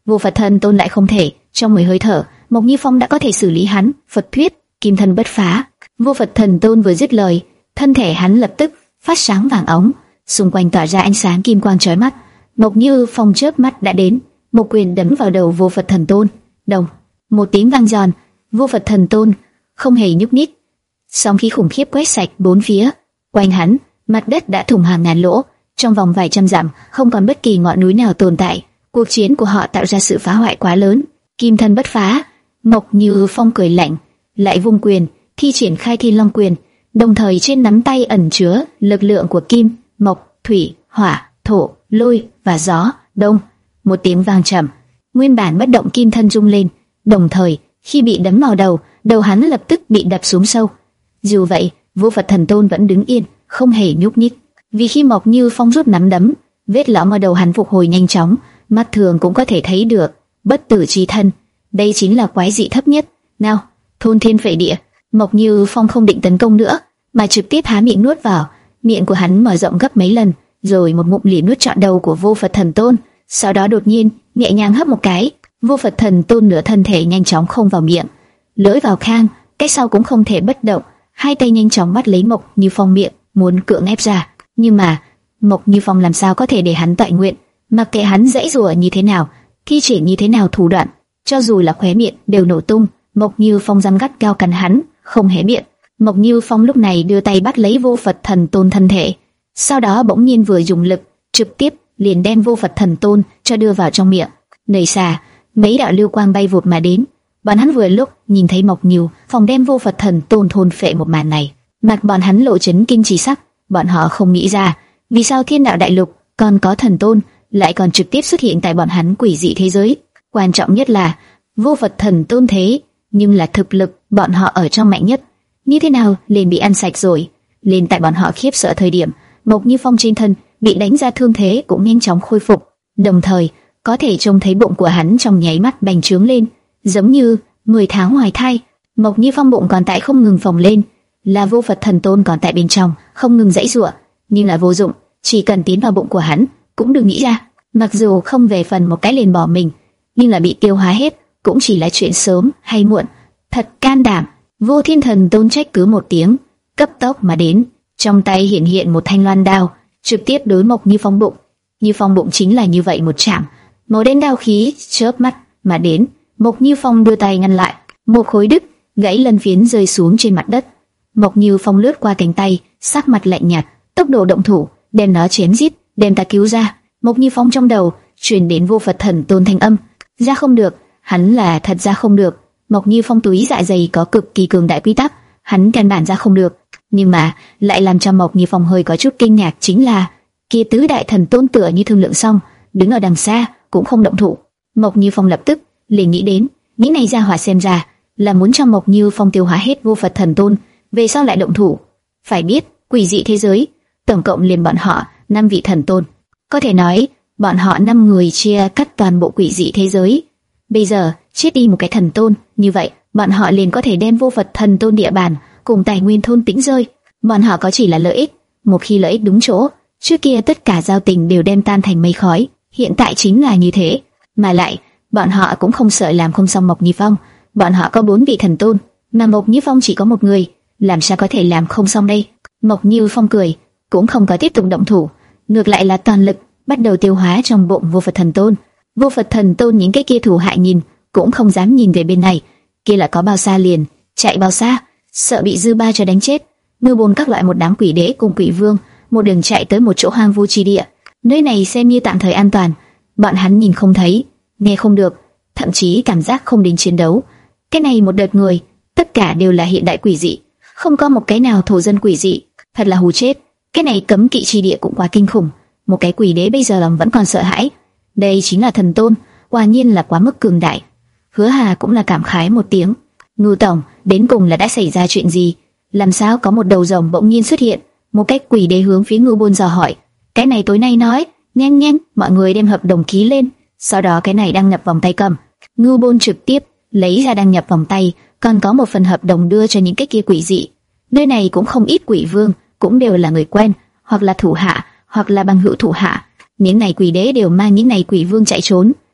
Vô Phật Thần Tôn lại không thể. Trong mười hơi thở, Mộc Như Phong đã có thể xử lý hắn. Phật thuyết, kim thân bất phá. Vô Phật Thần Tôn vừa dứt lời, thân thể hắn lập tức phát sáng vàng óng, xung quanh tỏa ra ánh sáng kim quang chói mắt. Mộc Như Phong chớp mắt đã đến, một quyền đấm vào đầu Vô Phật Thần Tôn. Đồng, một tiếng vang giòn, Vô Phật Thần Tôn không hề nhúc nhích. Sóng khí khủng khiếp quét sạch bốn phía, quanh hắn, mặt đất đã thủng hàng ngàn lỗ, trong vòng vài trăm dặm không còn bất kỳ ngọn núi nào tồn tại. Cuộc chiến của họ tạo ra sự phá hoại quá lớn. Kim thân bất phá. Mộc Như Phong cười lạnh, lại vung quyền, thi triển khai Thiên Long quyền, đồng thời trên nắm tay ẩn chứa lực lượng của kim, mộc, thủy, hỏa, thổ, lôi và gió. Đông, một tiếng vang trầm, nguyên bản bất động kim thân rung lên, đồng thời khi bị đấm vào đầu, đầu hắn lập tức bị đập xuống sâu. Dù vậy, Vô Phật Thần Tôn vẫn đứng yên, không hề nhúc nhích. Vì khi Mộc Như Phong rút nắm đấm, vết lõm ở đầu hắn phục hồi nhanh chóng, mắt thường cũng có thể thấy được. Bất tử chi thân, đây chính là quái dị thấp nhất. Nào, thôn thiên phệ địa. Mộc Như Phong không định tấn công nữa, mà trực tiếp há miệng nuốt vào. Miệng của hắn mở rộng gấp mấy lần, rồi một ngụm liền nuốt trọn đầu của Vô Phật Thần Tôn. Sau đó đột nhiên nhẹ nhàng hấp một cái, Vô Phật Thần Tôn nửa thân thể nhanh chóng không vào miệng, lưỡi vào khang, cái sau cũng không thể bất động. Hai tay nhanh chóng bắt lấy Mộc Như Phong miệng, muốn cưỡng ép ra. Nhưng mà Mộc Như Phong làm sao có thể để hắn tọa nguyện? Mặc kệ hắn giãy giụa như thế nào, thi triển như thế nào thủ đoạn, cho dù là khóe miệng đều nổ tung. Mộc Như Phong răng gắt cao cắn hắn, không hé miệng. Mộc Như Phong lúc này đưa tay bắt lấy Vô Phật Thần Tôn thân thể, sau đó bỗng nhiên vừa dùng lực, trực tiếp liền đem Vô Phật Thần Tôn cho đưa vào trong miệng. Nơi xa, mấy đạo lưu quang bay vụt mà đến. Bọn hắn vừa lúc nhìn thấy Mộc Như Phong đem Vô Phật Thần Tôn thôn phệ một màn này, mặt bọn hắn lộ chấn kinh chỉ sắc. Bọn họ không nghĩ ra vì sao Thiên Đạo Đại Lục còn có thần tôn lại còn trực tiếp xuất hiện tại bọn hắn quỷ dị thế giới. Quan trọng nhất là Vô Phật Thần Tôn thế nhưng là thực lực bọn họ ở trong mạnh nhất, như thế nào liền bị ăn sạch rồi. Liền tại bọn họ khiếp sợ thời điểm, Mộc Như Phong trên thân bị đánh ra thương thế cũng nhanh chóng khôi phục, đồng thời có thể trông thấy bụng của hắn trong nháy mắt bành trướng lên, giống như mười tháng hoài thai. Mộc Như Phong bụng còn tại không ngừng phồng lên, là Vô Phật Thần Tôn còn tại bên trong không ngừng giãy giụa, nhưng là vô dụng, chỉ cần tiến vào bụng của hắn cũng đừng nghĩ ra. Mặc dù không về phần một cái liền bỏ mình, nhưng là bị tiêu hóa hết cũng chỉ là chuyện sớm hay muộn. Thật can đảm. Vô Thiên Thần Tôn trách cứ một tiếng, cấp tốc mà đến, trong tay hiện hiện một thanh loan đao, trực tiếp đối Mộc Như Phong bụng. Như Phong bụng chính là như vậy một chạm, màu đen đao khí chớp mắt mà đến. Mộc Như Phong đưa tay ngăn lại, một khối đứt gãy lân phiến rơi xuống trên mặt đất. Mộc Như Phong lướt qua cánh tay, sắc mặt lạnh nhạt, tốc độ động thủ, đem nó chém giết, đem ta cứu ra. Mộc Như Phong trong đầu truyền đến Vô Phật Thần Tôn thanh âm, ra không được, hắn là thật ra không được. Mộc Như Phong túi dạ dày có cực kỳ cường đại quy tắc, hắn căn bản ra không được. Nhưng mà lại làm cho Mộc Như Phong hơi có chút kinh ngạc chính là kia tứ đại thần tôn tựa như thương lượng xong, đứng ở đằng xa cũng không động thủ. Mộc Như Phong lập tức liền nghĩ đến, những này ra hỏa xem ra là muốn cho Mộc Như Phong tiêu hóa hết Vô Phật Thần Tôn, về sau lại động thủ. Phải biết, quỷ dị thế giới tổng cộng liền bọn họ năm vị thần tôn, có thể nói bọn họ năm người chia cắt toàn bộ quỷ dị thế giới. Bây giờ chết đi một cái thần tôn, như vậy bọn họ liền có thể đem Vô Phật Thần Tôn địa bàn cùng tài nguyên thôn tĩnh rơi. Bọn họ có chỉ là lợi ích, một khi lợi ích đúng chỗ, trước kia tất cả giao tình đều đem tan thành mây khói. Hiện tại chính là như thế, mà lại bọn họ cũng không sợ làm không xong Mộc Như Phong. Bọn họ có bốn vị thần tôn, mà Mộc Như Phong chỉ có một người, làm sao có thể làm không xong đây? Mộc Như Phong cười, cũng không có tiếp tục động thủ, ngược lại là toàn lực bắt đầu tiêu hóa trong bụng Vô Phật Thần Tôn. Vô Phật Thần Tôn những cái kia thủ hại nhìn cũng không dám nhìn về bên này, kia là có bao xa liền chạy bao xa, sợ bị dư ba cho đánh chết. Ngư bồn các loại một đám quỷ đế cùng quỷ vương một đường chạy tới một chỗ hoang vu chi địa, nơi này xem như tạm thời an toàn. Bọn hắn nhìn không thấy, nghe không được, thậm chí cảm giác không đến chiến đấu. Cái này một đợt người, tất cả đều là hiện đại quỷ dị, không có một cái nào thổ dân quỷ dị, thật là hù chết. Cái này cấm kỵ chi địa cũng quá kinh khủng, một cái quỷ đế bây giờ lòng vẫn còn sợ hãi. Đây chính là thần tôn, quả nhiên là quá mức cường đại. Hứa Hà cũng là cảm khái một tiếng. Ngưu tổng, đến cùng là đã xảy ra chuyện gì? Làm sao có một đầu rồng bỗng nhiên xuất hiện? Một cái quỷ đế hướng phía Ngưu Bôn dò hỏi. Cái này tối nay nói, nhanh nhanh, mọi người đem hợp đồng ký lên. Sau đó cái này đăng nhập vòng tay cầm. Ngưu Bôn trực tiếp lấy ra đăng nhập vòng tay, còn có một phần hợp đồng đưa cho những cái kia quỷ dị. Nơi này cũng không ít quỷ vương, cũng đều là người quen, hoặc là thủ hạ, hoặc là bằng hữu thủ hạ. Những này quỷ đế đều mang những này quỷ vương chạy trốn.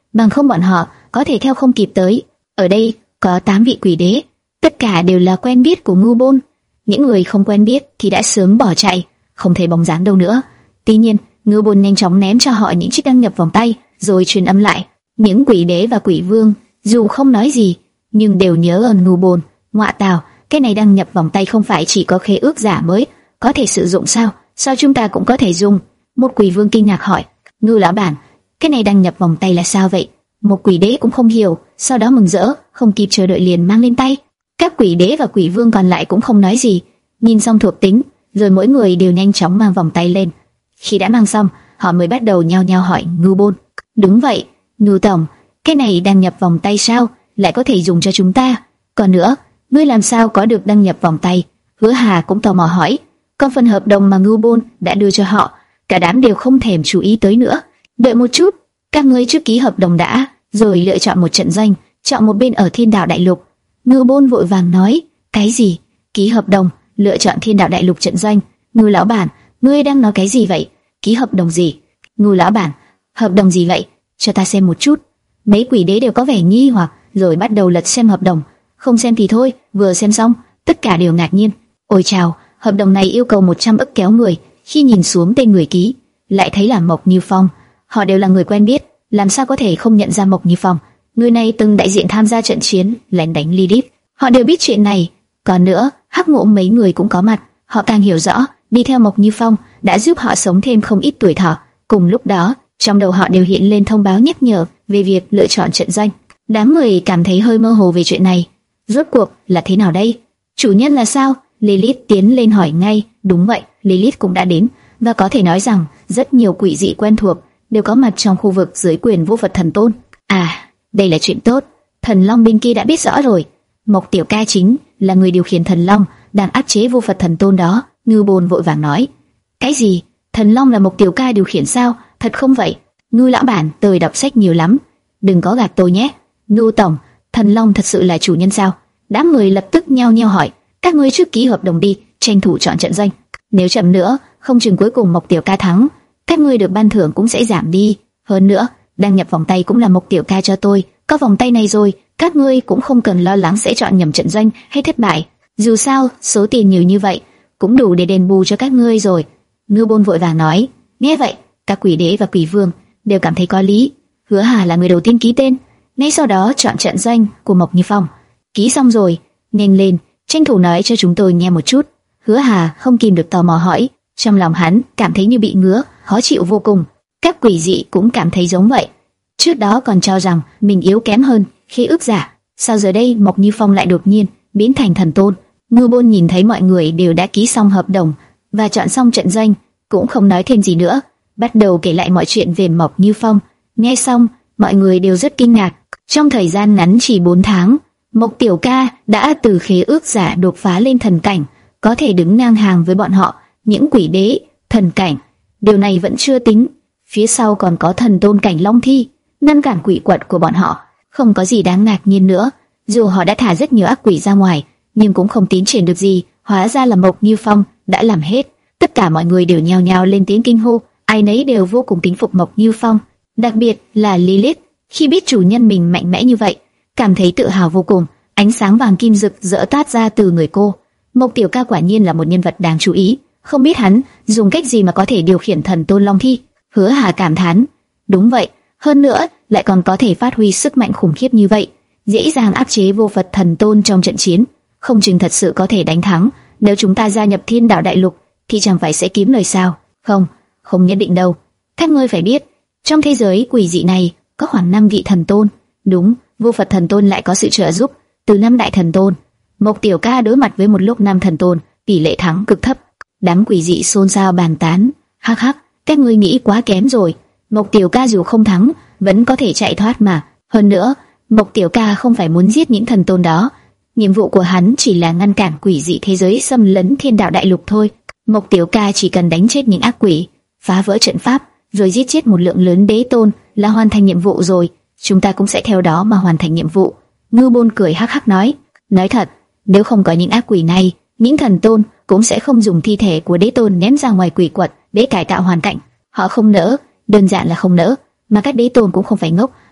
bằng không bọn họ có thể theo không kịp tới. Ở đây có tám vị quỷ đế, tất cả đều là quen biết của Ngưu Bôn. Những người không quen biết thì đã sớm bỏ chạy, không thấy bóng dáng đâu nữa. Tuy nhiên, Ngưu Bôn nhanh chóng ném cho họ những chiếc đăng nhập vòng tay, rồi truyền âm lại. Những quỷ đế và quỷ vương dù không nói gì, nhưng đều nhớ ơn Ngưu Bôn. Ngọa tào, cái này đăng nhập vòng tay không phải chỉ có khế ước giả mới có thể sử dụng sao? Sao chúng ta cũng có thể dùng? Một quỷ vương kinh ngạc hỏi. Ngưu lão bản, cái này đăng nhập vòng tay là sao vậy? Một quỷ đế cũng không hiểu, sau đó mừng rỡ, không kịp chờ đợi liền mang lên tay. Các quỷ đế và quỷ vương còn lại cũng không nói gì, nhìn xong thuộc tính, rồi mỗi người đều nhanh chóng mang vòng tay lên. Khi đã mang xong, họ mới bắt đầu nhao nhao hỏi Ngưu Bôn. Đúng vậy, Ngưu tổng, cái này đăng nhập vòng tay sao lại có thể dùng cho chúng ta? Còn nữa, ngươi làm sao có được đăng nhập vòng tay? Hứa Hà cũng tò mò hỏi. Còn phần hợp đồng mà Ngưu Bôn đã đưa cho họ, cả đám đều không thèm chú ý tới nữa. Đợi một chút, các ngươi trước ký hợp đồng đã, rồi lựa chọn một trận doanh, chọn một bên ở Thiên Đạo Đại Lục. Ngưu Bôn vội vàng nói. Cái gì? Ký hợp đồng, lựa chọn Thiên Đạo Đại Lục trận doanh? Ngưu lão bản, ngươi đang nói cái gì vậy? Ký hợp đồng gì? Ngưu lão bản, hợp đồng gì vậy? Cho ta xem một chút. Mấy quỷ đế đều có vẻ nghi hoặc, rồi bắt đầu lật xem hợp đồng. Không xem thì thôi, vừa xem xong, tất cả đều ngạc nhiên. Ôi chào, hợp đồng này yêu cầu một trăm ức kéo người. Khi nhìn xuống tên người ký, lại thấy là Mộc Như Phong. Họ đều là người quen biết, làm sao có thể không nhận ra Mộc Như Phong? Người này từng đại diện tham gia trận chiến lén đánh Lilith. Họ đều biết chuyện này. Còn nữa, Hắc Ngộ mấy người cũng có mặt. Họ càng hiểu rõ, đi theo Mộc Như Phong đã giúp họ sống thêm không ít tuổi thọ. Cùng lúc đó, trong đầu họ đều hiện lên thông báo nhắc nhở về việc lựa chọn trận doanh. Đám người cảm thấy hơi mơ hồ về chuyện này. Rốt cuộc là thế nào đây? Chủ nhân là sao? Lilith tiến lên hỏi ngay. Đúng vậy, Lilith cũng đã đến, và có thể nói rằng rất nhiều quỷ dị quen thuộc đều có mặt trong khu vực dưới quyền Vô Phật Thần Tôn. À, đây là chuyện tốt. Thần Long bên kia đã biết rõ rồi. Mộc Tiểu Ca chính là người điều khiển Thần Long đang áp chế Vô Phật Thần Tôn đó. Ngưu Bôn vội vàng nói. Cái gì? Thần Long là Mộc Tiểu Ca điều khiển sao? Thật không vậy? Ngưu lão bản, tôi đọc sách nhiều lắm, đừng có gạt tôi nhé. Ngưu tổng, Thần Long thật sự là chủ nhân sao? Đám người lập tức nhao nhao hỏi. Các ngươi trước ký hợp đồng đi, tranh thủ chọn trận doanh. Nếu chậm nữa, không chừng cuối cùng Mộc Tiểu Ca thắng, các ngươi được ban thưởng cũng sẽ giảm đi. Hơn nữa, đăng nhập vòng tay cũng là Mộc Tiểu Ca cho tôi. Có vòng tay này rồi, các ngươi cũng không cần lo lắng sẽ chọn nhầm trận doanh hay thất bại. Dù sao, số tiền nhiều như vậy cũng đủ để đền bù cho các ngươi rồi. Ngưu Bôn vội vàng nói. Nghe vậy, các quỷ đế và quỷ vương đều cảm thấy có lý. Hứa Hà là người đầu tiên ký tên, ngay sau đó chọn trận doanh của Mộc Như Phong. Ký xong rồi, nhanh lên, tranh thủ nói cho chúng tôi nghe một chút. Hứa Hà không kìm được tò mò hỏi. Trong lòng hắn cảm thấy như bị ngứa, khó chịu vô cùng. Các quỷ dị cũng cảm thấy giống vậy. Trước đó còn cho rằng mình yếu kém hơn khi ước giả, sao giờ đây Mộc Như Phong lại đột nhiên biến thành thần tôn? Ngưu Bôn nhìn thấy mọi người đều đã ký xong hợp đồng và chọn xong trận doanh, cũng không nói thêm gì nữa, bắt đầu kể lại mọi chuyện về Mộc Như Phong. Nghe xong, mọi người đều rất kinh ngạc. Trong thời gian ngắn chỉ bốn tháng, Mộc Tiểu Ca đã từ khế ước giả đột phá lên thần cảnh, có thể đứng ngang hàng với bọn họ, những quỷ đế, thần cảnh. Điều này vẫn chưa tính, phía sau còn có thần tôn cảnh Long Thi, ngăn cản quỷ quật của bọn họ. Không có gì đáng ngạc nhiên nữa, dù họ đã thả rất nhiều ác quỷ ra ngoài, nhưng cũng không tiến triển được gì. Hóa ra là Mộc Như Phong đã làm hết. Tất cả mọi người đều nhao nhao lên tiếng kinh hô, ai nấy đều vô cùng kính phục Mộc Như Phong, đặc biệt là Lilith. Khi biết chủ nhân mình mạnh mẽ như vậy, cảm thấy tự hào vô cùng. Ánh sáng vàng kim rực rỡ toát ra từ người cô. Mộc Tiểu Ca quả nhiên là một nhân vật đáng chú ý. Không biết hắn dùng cách gì mà có thể điều khiển thần tôn Long Thi. Hứa Hà cảm thán. Đúng vậy, hơn nữa lại còn có thể phát huy sức mạnh khủng khiếp như vậy, dễ dàng áp chế Vô Phật Thần Tôn trong trận chiến. Không chừng thật sự có thể đánh thắng. Nếu chúng ta gia nhập Thiên Đạo Đại Lục thì chẳng phải sẽ kiếm lời sao? Không, không nhất định đâu. Các ngươi phải biết, trong thế giới quỷ dị này có khoảng năm vị thần tôn. Đúng, Vô Phật Thần Tôn lại có sự trợ giúp từ năm đại thần tôn. Mộc Tiểu Ca đối mặt với một lúc năm thần tôn, tỷ lệ thắng cực thấp. Đám quỷ dị xôn xao bàn tán. Hắc hắc, các ngươi nghĩ quá kém rồi. Mộc Tiểu Ca dù không thắng, vẫn có thể chạy thoát mà. Hơn nữa, Mộc Tiểu Ca không phải muốn giết những thần tôn đó. Nhiệm vụ của hắn chỉ là ngăn cản quỷ dị thế giới xâm lấn Thiên Đạo Đại Lục thôi. Mộc Tiểu Ca chỉ cần đánh chết những ác quỷ, phá vỡ trận pháp, rồi giết chết một lượng lớn đế tôn là hoàn thành nhiệm vụ rồi. Chúng ta cũng sẽ theo đó mà hoàn thành nhiệm vụ. Ngưu Bôn cười hắc hắc nói. Nói thật, nếu không có những ác quỷ này, những thần tôn cũng sẽ không dùng thi thể của đế tôn ném ra ngoài quỷ quật để cải tạo hoàn cảnh. Họ không nỡ, đơn giản là không nỡ. Mà các đế tôn cũng không phải ngốc,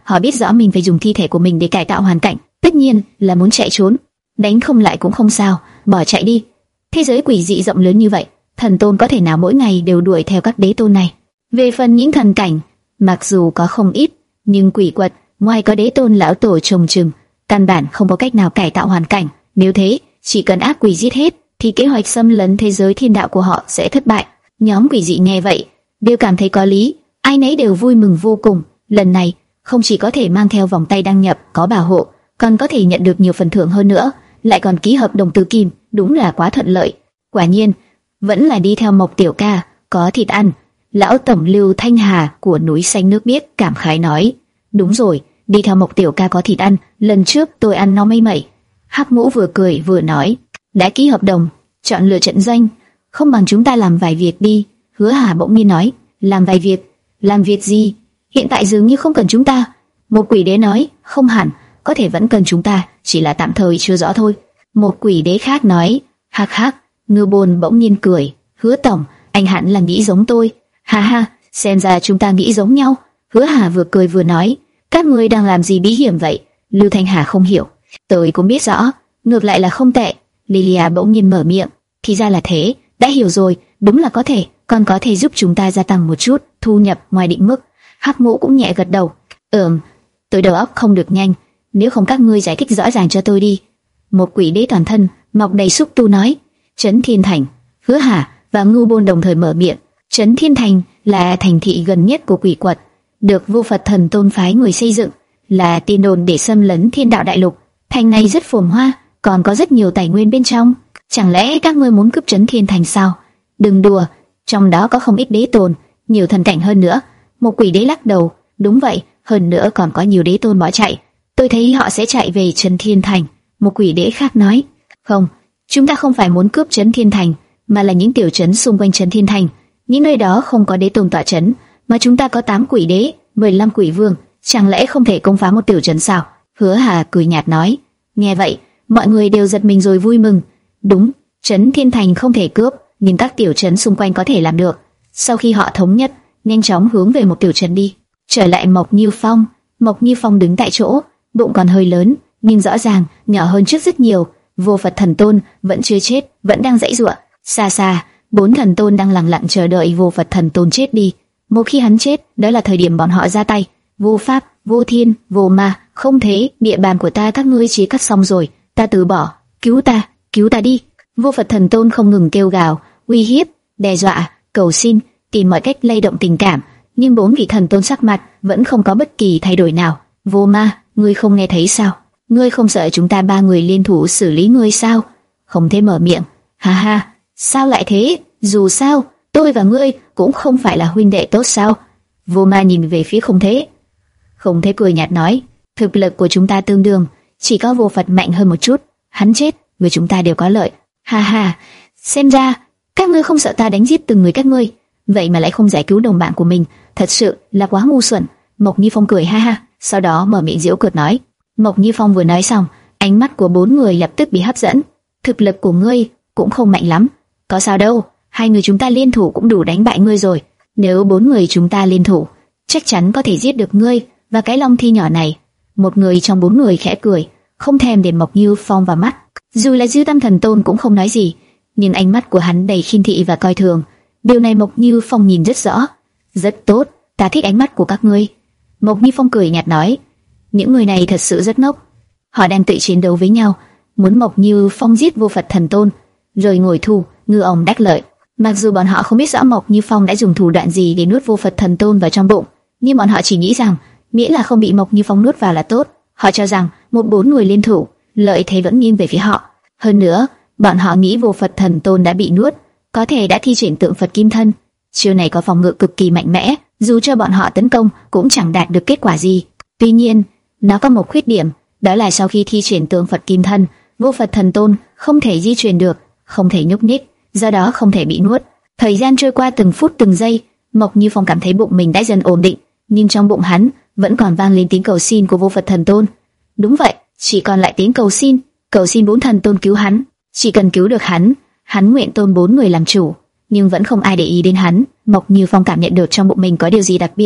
Họ biết rõ mình phải dùng thi thể của mình để cải tạo hoàn cảnh, tất nhiên là muốn chạy trốn. Đánh không lại cũng không sao, bỏ chạy đi. Thế giới quỷ dị rộng lớn như vậy, thần tôn có thể nào mỗi ngày đều đuổi theo các đế tôn này? Về phần những thần cảnh, mặc dù có không ít, nhưng quỷ quật ngoài có đế tôn lão tổ trông chừng, căn bản không có cách nào cải tạo hoàn cảnh. Nếu thế, chỉ cần ác quỷ giết hết, thì kế hoạch xâm lấn thế giới thiên đạo của họ sẽ thất bại. Nhóm quỷ dị nghe vậy, đều cảm thấy có lý, ai nấy đều vui mừng vô cùng. Lần này, không chỉ có thể mang theo vòng tay đăng nhập có bảo hộ, còn có thể nhận được nhiều phần thưởng hơn nữa, lại còn ký hợp đồng từ kim, đúng là quá thuận lợi. Quả nhiên, vẫn là đi theo Mộc tiểu ca, có thịt ăn. Lão tổng Lưu Thanh Hà của núi xanh nước biếc cảm khái nói, đúng rồi, đi theo Mộc tiểu ca có thịt ăn, lần trước tôi ăn no mây mẩy. Hắc Mũ vừa cười vừa nói, đã ký hợp đồng, chọn lựa trận doanh, không bằng chúng ta làm vài việc đi. Hứa Hà bỗng nhiên nói, làm vài việc, làm việc gì? Hiện tại dường như không cần chúng ta. Một quỷ đế nói, không hẳn, có thể vẫn cần chúng ta, chỉ là tạm thời chưa rõ thôi. Một quỷ đế khác nói, hắc hắc. Ngư Bồn bỗng nhiên cười, Hứa tổng, anh hẳn là nghĩ giống tôi. Ha ha, xem ra chúng ta nghĩ giống nhau. Hứa Hà vừa cười vừa nói, các ngươi đang làm gì bí hiểm vậy? Lưu Thanh Hà không hiểu, tôi cũng biết rõ, ngược lại là không tệ. Lilia bỗng nhiên mở miệng, thì ra là thế, đã hiểu rồi, đúng là có thể, còn có thể giúp chúng ta gia tăng một chút thu nhập ngoài định mức. Hắc Mũ cũng nhẹ gật đầu, ừm, tôi đầu óc không được nhanh, nếu không các ngươi giải thích rõ ràng cho tôi đi. Một quỷ đế toàn thân mọc đầy xúc tu nói, Trấn Thiên Thành. Hứa Hà và Ngưu Bôn đồng thời mở miệng. Trấn Thiên Thành là thành thị gần nhất của quỷ quật, được Vô Phật Thần Tôn phái người xây dựng, là tin đồn để xâm lấn thiên đạo đại lục. Thành này rất phồn hoa, còn có rất nhiều tài nguyên bên trong. Chẳng lẽ các ngươi muốn cướp Trấn Thiên Thành sao? Đừng đùa, trong đó có không ít đế tôn, nhiều thần cảnh hơn nữa. Một quỷ đế lắc đầu, đúng vậy, hơn nữa còn có nhiều đế tôn bỏ chạy. Tôi thấy họ sẽ chạy về Trấn Thiên Thành. Một quỷ đế khác nói, không, chúng ta không phải muốn cướp Trấn Thiên Thành, mà là những tiểu trấn xung quanh Trấn Thiên Thành. Những nơi đó không có đế tôn tọa trấn, mà chúng ta có tám quỷ đế, mười lăm quỷ vương, chẳng lẽ không thể công phá một tiểu trấn sao? Hứa Hà cười nhạt nói. Nghe vậy, mọi người đều giật mình rồi vui mừng. Đúng, Trấn Thiên Thành không thể cướp, nhưng các tiểu trấn xung quanh có thể làm được. Sau khi họ thống nhất, nhanh chóng hướng về một tiểu trấn đi. Trở lại Mộc Như Phong, Mộc Như Phong đứng tại chỗ, bụng còn hơi lớn, nhưng rõ ràng nhỏ hơn trước rất nhiều. Vô Phật Thần Tôn vẫn chưa chết, vẫn đang giãy giụa. Xa xa, bốn thần tôn đang lặng lặng chờ đợi Vô Phật Thần Tôn chết đi. Một khi hắn chết, đó là thời điểm bọn họ ra tay. Vô pháp, vô thiên, vô ma, không thế, địa bàn của ta các ngươi chỉ cắt xong rồi, ta từ bỏ, cứu ta, cứu ta đi. Vô Phật Thần Tôn không ngừng kêu gào, uy hiếp, đe dọa, cầu xin, tìm mọi cách lay động tình cảm, nhưng bốn vị thần tôn sắc mặt vẫn không có bất kỳ thay đổi nào. Vô ma, ngươi không nghe thấy sao? Ngươi không sợ chúng ta ba người liên thủ xử lý ngươi sao? Không thể mở miệng. Ha ha, sao lại thế? Dù sao, tôi và ngươi cũng không phải là huynh đệ tốt sao? Vô ma nhìn về phía Không Thế. Không Thế cười nhạt nói, thực lực của chúng ta tương đương, chỉ có Vô Phật mạnh hơn một chút. Hắn chết, người chúng ta đều có lợi. Ha ha, xem ra các ngươi không sợ ta đánh giết từng người các ngươi, vậy mà lại không giải cứu đồng bạn của mình, thật sự là quá ngu xuẩn. Mộc Như Phong cười ha ha, sau đó mở miệng giễu cợt nói. Mộc Như Phong vừa nói xong, ánh mắt của bốn người lập tức bị hấp dẫn. Thực lực của ngươi cũng không mạnh lắm, có sao đâu, hai người chúng ta liên thủ cũng đủ đánh bại ngươi rồi. Nếu bốn người chúng ta liên thủ, chắc chắn có thể giết được ngươi và cái Long Thi nhỏ này. Một người trong bốn người khẽ cười, không thèm để Mộc Như Phong vào mắt. Dù là Dư Tam Thần Tôn cũng không nói gì, nhưng ánh mắt của hắn đầy khinh thị và coi thường. Điều này Mộc Như Phong nhìn rất rõ. Rất tốt, ta thích ánh mắt của các ngươi. Mộc Như Phong cười nhạt nói. Những người này thật sự rất ngốc. Họ đang tự chiến đấu với nhau, muốn Mộc Như Phong giết Vô Phật Thần Tôn, rồi ngồi thu, ngư ông đắc lợi. Mặc dù bọn họ không biết rõ Mộc Như Phong đã dùng thủ đoạn gì để nuốt Vô Phật Thần Tôn vào trong bụng, nhưng bọn họ chỉ nghĩ rằng miễn là không bị Mộc Như Phong nuốt vào là tốt. Họ cho rằng một bốn người liên thủ, lợi thế vẫn nghiêng về phía họ. Hơn nữa, bọn họ nghĩ Vô Phật Thần Tôn đã bị nuốt, có thể đã thi triển tượng Phật Kim Thân. Chiêu này có phòng ngự cực kỳ mạnh mẽ, dù cho bọn họ tấn công cũng chẳng đạt được kết quả gì. Tuy nhiên, nó có một khuyết điểm, đó là sau khi thi triển tượng Phật Kim Thân, Vô Phật Thần Tôn không thể di chuyển được, không thể nhúc nhích, do đó không thể bị nuốt. Thời gian trôi qua từng phút từng giây, Mộc Như Phong cảm thấy bụng mình đã dần ổn định, nhưng trong bụng hắn vẫn còn vang lên tiếng cầu xin của Vô Phật Thần Tôn. Đúng vậy, chỉ còn lại tiếng cầu xin, cầu xin bốn thần tôn cứu hắn. Chỉ cần cứu được hắn, hắn nguyện tôn bốn người làm chủ. Nhưng vẫn không ai để ý đến hắn. Mộc Như Phong cảm nhận được trong bụng mình có điều gì đặc biệt,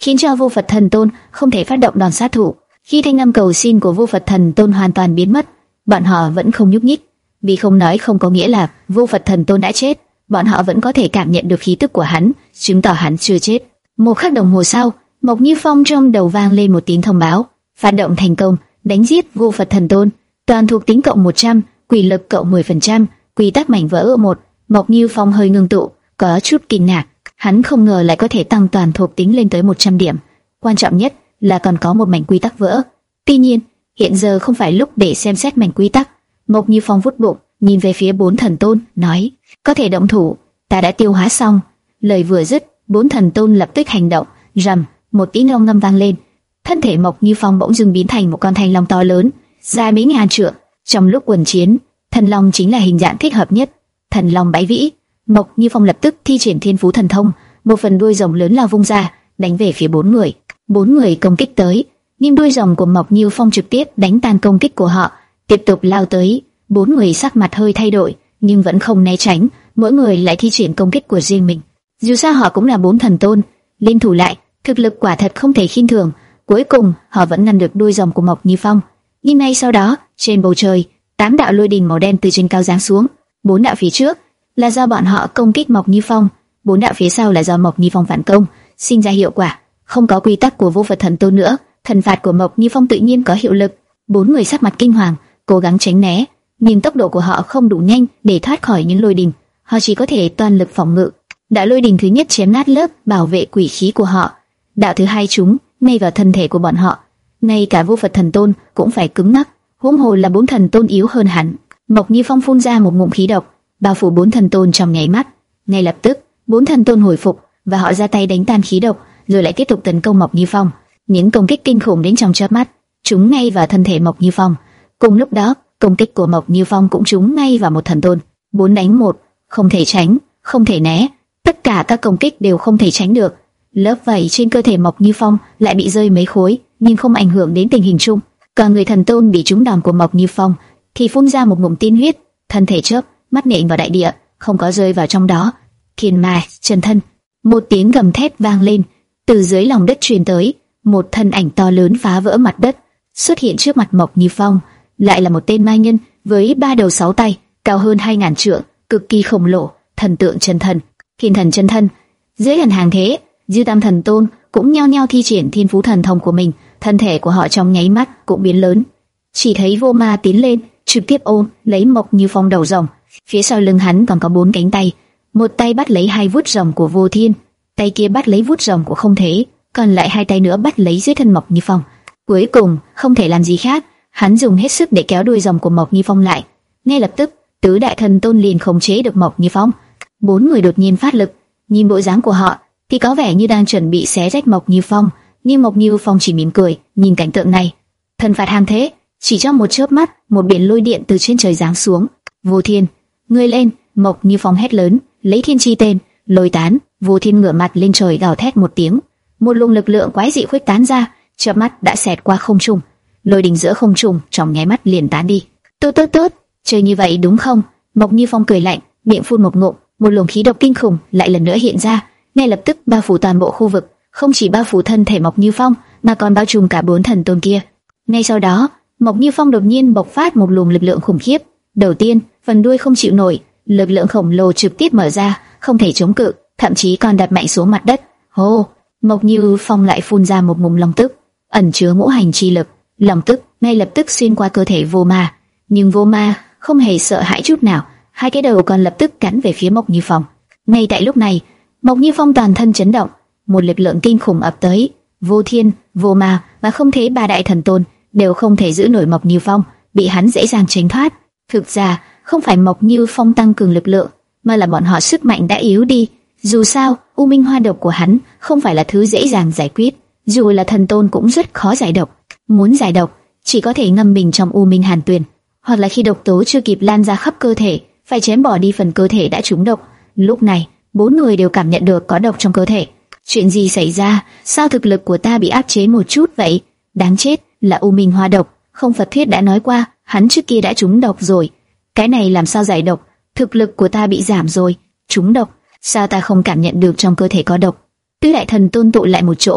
khiến cho Vô Phật Thần Tôn không thể phát động đòn sát thủ. Khi thanh âm cầu xin của Vô Phật Thần Tôn hoàn toàn biến mất, bọn họ vẫn không nhúc nhích. Vì không nói không có nghĩa là Vô Phật Thần Tôn đã chết, bọn họ vẫn có thể cảm nhận được khí tức của hắn, chứng tỏ hắn chưa chết. Một khắc đồng hồ sau, Mộc Như Phong trong đầu vang lên một tiếng thông báo: phát động thành công, đánh giết Vô Phật Thần Tôn, toàn thuộc tính cộng một trăm, quỷ lực cộng mười phần trăm, quy tắc mảnh vỡ một. Mộc Như Phong hơi ngưng tụ, có chút kinh ngạc, hắn không ngờ lại có thể tăng toàn thuộc tính lên tới một trăm điểm. Quan trọng nhất là còn có một mảnh quy tắc vỡ. Tuy nhiên, hiện giờ không phải lúc để xem xét mảnh quy tắc. Mộc Như Phong vuốt bụng, nhìn về phía bốn thần tôn, nói: có thể động thủ, ta đã tiêu hóa xong. Lời vừa dứt, bốn thần tôn lập tức hành động. Rầm, một tiếng long ngâm vang lên, thân thể Mộc Như Phong bỗng dưng biến thành một con thanh long to lớn, dài mấy ngàn trượng. Trong lúc quần chiến, thần long chính là hình dạng thích hợp nhất. Thần long bái vĩ. Mộc Như Phong lập tức thi triển thiên phú thần thông, một phần đuôi rồng lớn lao vung ra, đánh về phía bốn người. Bốn người công kích tới, nhưng đuôi rồng của Mộc Như Phong trực tiếp đánh tan công kích của họ, tiếp tục lao tới. Bốn người sắc mặt hơi thay đổi, nhưng vẫn không né tránh, mỗi người lại thi triển công kích của riêng mình. Dù sao họ cũng là bốn thần tôn, liên thủ lại, thực lực quả thật không thể khinh thường. Cuối cùng, họ vẫn ngăn được đuôi rồng của Mộc Như Phong. Nhưng ngay sau đó, trên bầu trời, tám đạo lôi đình màu đen từ trên cao giáng xuống. Bốn đạo phía trước là do bọn họ công kích Mộc Như Phong, bốn đạo phía sau là do Mộc Như Phong phản công, sinh ra hiệu quả. Không có quy tắc của Vô Phật Thần Tôn nữa, thần phạt của Mộc Như Phong tự nhiên có hiệu lực. Bốn người sắc mặt kinh hoàng, cố gắng tránh né, nhưng tốc độ của họ không đủ nhanh để thoát khỏi những lôi đình, họ chỉ có thể toàn lực phòng ngự. Đạo lôi đình thứ nhất chém nát lớp bảo vệ quỷ khí của họ, đạo thứ hai trúng ngay vào thân thể của bọn họ. Ngay cả Vô Phật Thần Tôn cũng phải cứng ngắc, huống hồ là bốn thần tôn yếu hơn hắn. Mộc Như Phong phun ra một ngụm khí độc, bao phủ bốn thần tôn trong nháy mắt. Ngay lập tức, bốn thần tôn hồi phục và họ ra tay đánh tan khí độc, rồi lại tiếp tục tấn công Mộc Như Phong. Những công kích kinh khủng đến trong chớp mắt, trúng ngay vào thân thể Mộc Như Phong. Cùng lúc đó, công kích của Mộc Như Phong cũng trúng ngay vào một thần tôn. Bốn đánh một, không thể tránh, không thể né, tất cả các công kích đều không thể tránh được. Lớp vảy trên cơ thể Mộc Như Phong lại bị rơi mấy khối, nhưng không ảnh hưởng đến tình hình chung. Còn người thần tôn bị trúng đòn của Mộc Như Phong thì phun ra một ngụm tiên huyết, thân thể chớp mắt nện vào đại địa, không có rơi vào trong đó. Thiên ma chân thân, một tiếng gầm thét vang lên, từ dưới lòng đất truyền tới, một thân ảnh to lớn phá vỡ mặt đất, xuất hiện trước mặt Mộc Như Phong. Lại là một tên ma nhân với ba đầu sáu tay, cao hơn hai ngàn trượng, cực kỳ khổng lồ, thần tượng chân thân, thiên thần chân thân. Dưới gần hàng thế, Dư Tam Thần Tôn cũng nhao nhao thi triển thiên phú thần thông của mình, thân thể của họ trong nháy mắt cũng biến lớn. Chỉ thấy Vô Ma tiến lên, trực tiếp ôm lấy Mộc Như Phong đầu rồng, phía sau lưng hắn còn có bốn cánh tay, một tay bắt lấy hai vuốt rồng của Vô Thiên, tay kia bắt lấy vuốt rồng của Không Thế, còn lại hai tay nữa bắt lấy dưới thân Mộc Như Phong. Cuối cùng không thể làm gì khác, hắn dùng hết sức để kéo đuôi rồng của Mộc Như Phong lại. Ngay lập tức, tứ đại thần tôn liền khống chế được Mộc Như Phong. Bốn người đột nhiên phát lực, nhìn bộ dáng của họ thì có vẻ như đang chuẩn bị xé rách Mộc Như Phong, nhưng Mộc Như Phong chỉ mỉm cười nhìn cảnh tượng này. Thần phạt hàng thế, chỉ trong một chớp mắt, một biển lôi điện từ trên trời giáng xuống. Vô Thiên, ngươi lên! Mộc Như Phong hét lớn, lấy thiên chi tên, lôi tán. Vô Thiên ngửa mặt lên trời gào thét một tiếng, một luồng lực lượng quái dị khuếch tán ra, chớp mắt đã xẹt qua không trung, lôi đình giữa không trung trong nháy mắt liền tán đi. Tốt tốt tốt, chơi như vậy đúng không? Mộc Như Phong cười lạnh, miệng phun một ngụm, một luồng khí độc kinh khủng lại lần nữa hiện ra, ngay lập tức bao phủ toàn bộ khu vực, không chỉ bao phủ thân thể Mộc Như Phong mà còn bao trùm cả bốn thần tôn kia. Ngay sau đó, Mộc Như Phong đột nhiên bộc phát một luồng lực lượng khủng khiếp. Đầu tiên, phần đuôi không chịu nổi, lực lượng khổng lồ trực tiếp mở ra, không thể chống cự, thậm chí còn đập mạnh xuống mặt đất. Hô! Mộc Như Phong lại phun ra một ngụm long tức, ẩn chứa ngũ hành chi lực. Long tức ngay lập tức xuyên qua cơ thể Vô Ma, nhưng Vô Ma không hề sợ hãi chút nào, hai cái đầu còn lập tức cắn về phía Mộc Như Phong. Ngay tại lúc này, Mộc Như Phong toàn thân chấn động, một lực lượng kinh khủng ập tới. Vô Thiên, Vô Ma và Không Thế, ba đại thần tôn đều không thể giữ nổi Mộc Như Phong, bị hắn dễ dàng tránh thoát. Thực ra không phải Mộc Như Phong tăng cường lực lượng, mà là bọn họ sức mạnh đã yếu đi. Dù sao, U Minh Hoa độc của hắn không phải là thứ dễ dàng giải quyết, dù là thần tôn cũng rất khó giải độc. Muốn giải độc, chỉ có thể ngâm mình trong U Minh Hàn Tuyền, hoặc là khi độc tố chưa kịp lan ra khắp cơ thể, phải chém bỏ đi phần cơ thể đã trúng độc. Lúc này, bốn người đều cảm nhận được có độc trong cơ thể. Chuyện gì xảy ra? Sao thực lực của ta bị áp chế một chút vậy? Đáng chết, là U Minh Hoa độc. Không, Phật Thuyết đã nói qua, hắn trước kia đã trúng độc rồi. Cái này làm sao giải độc? Thực lực của ta bị giảm rồi. Trúng độc? Sao ta không cảm nhận được trong cơ thể có độc? Tứ đại thần tôn tụ lại một chỗ,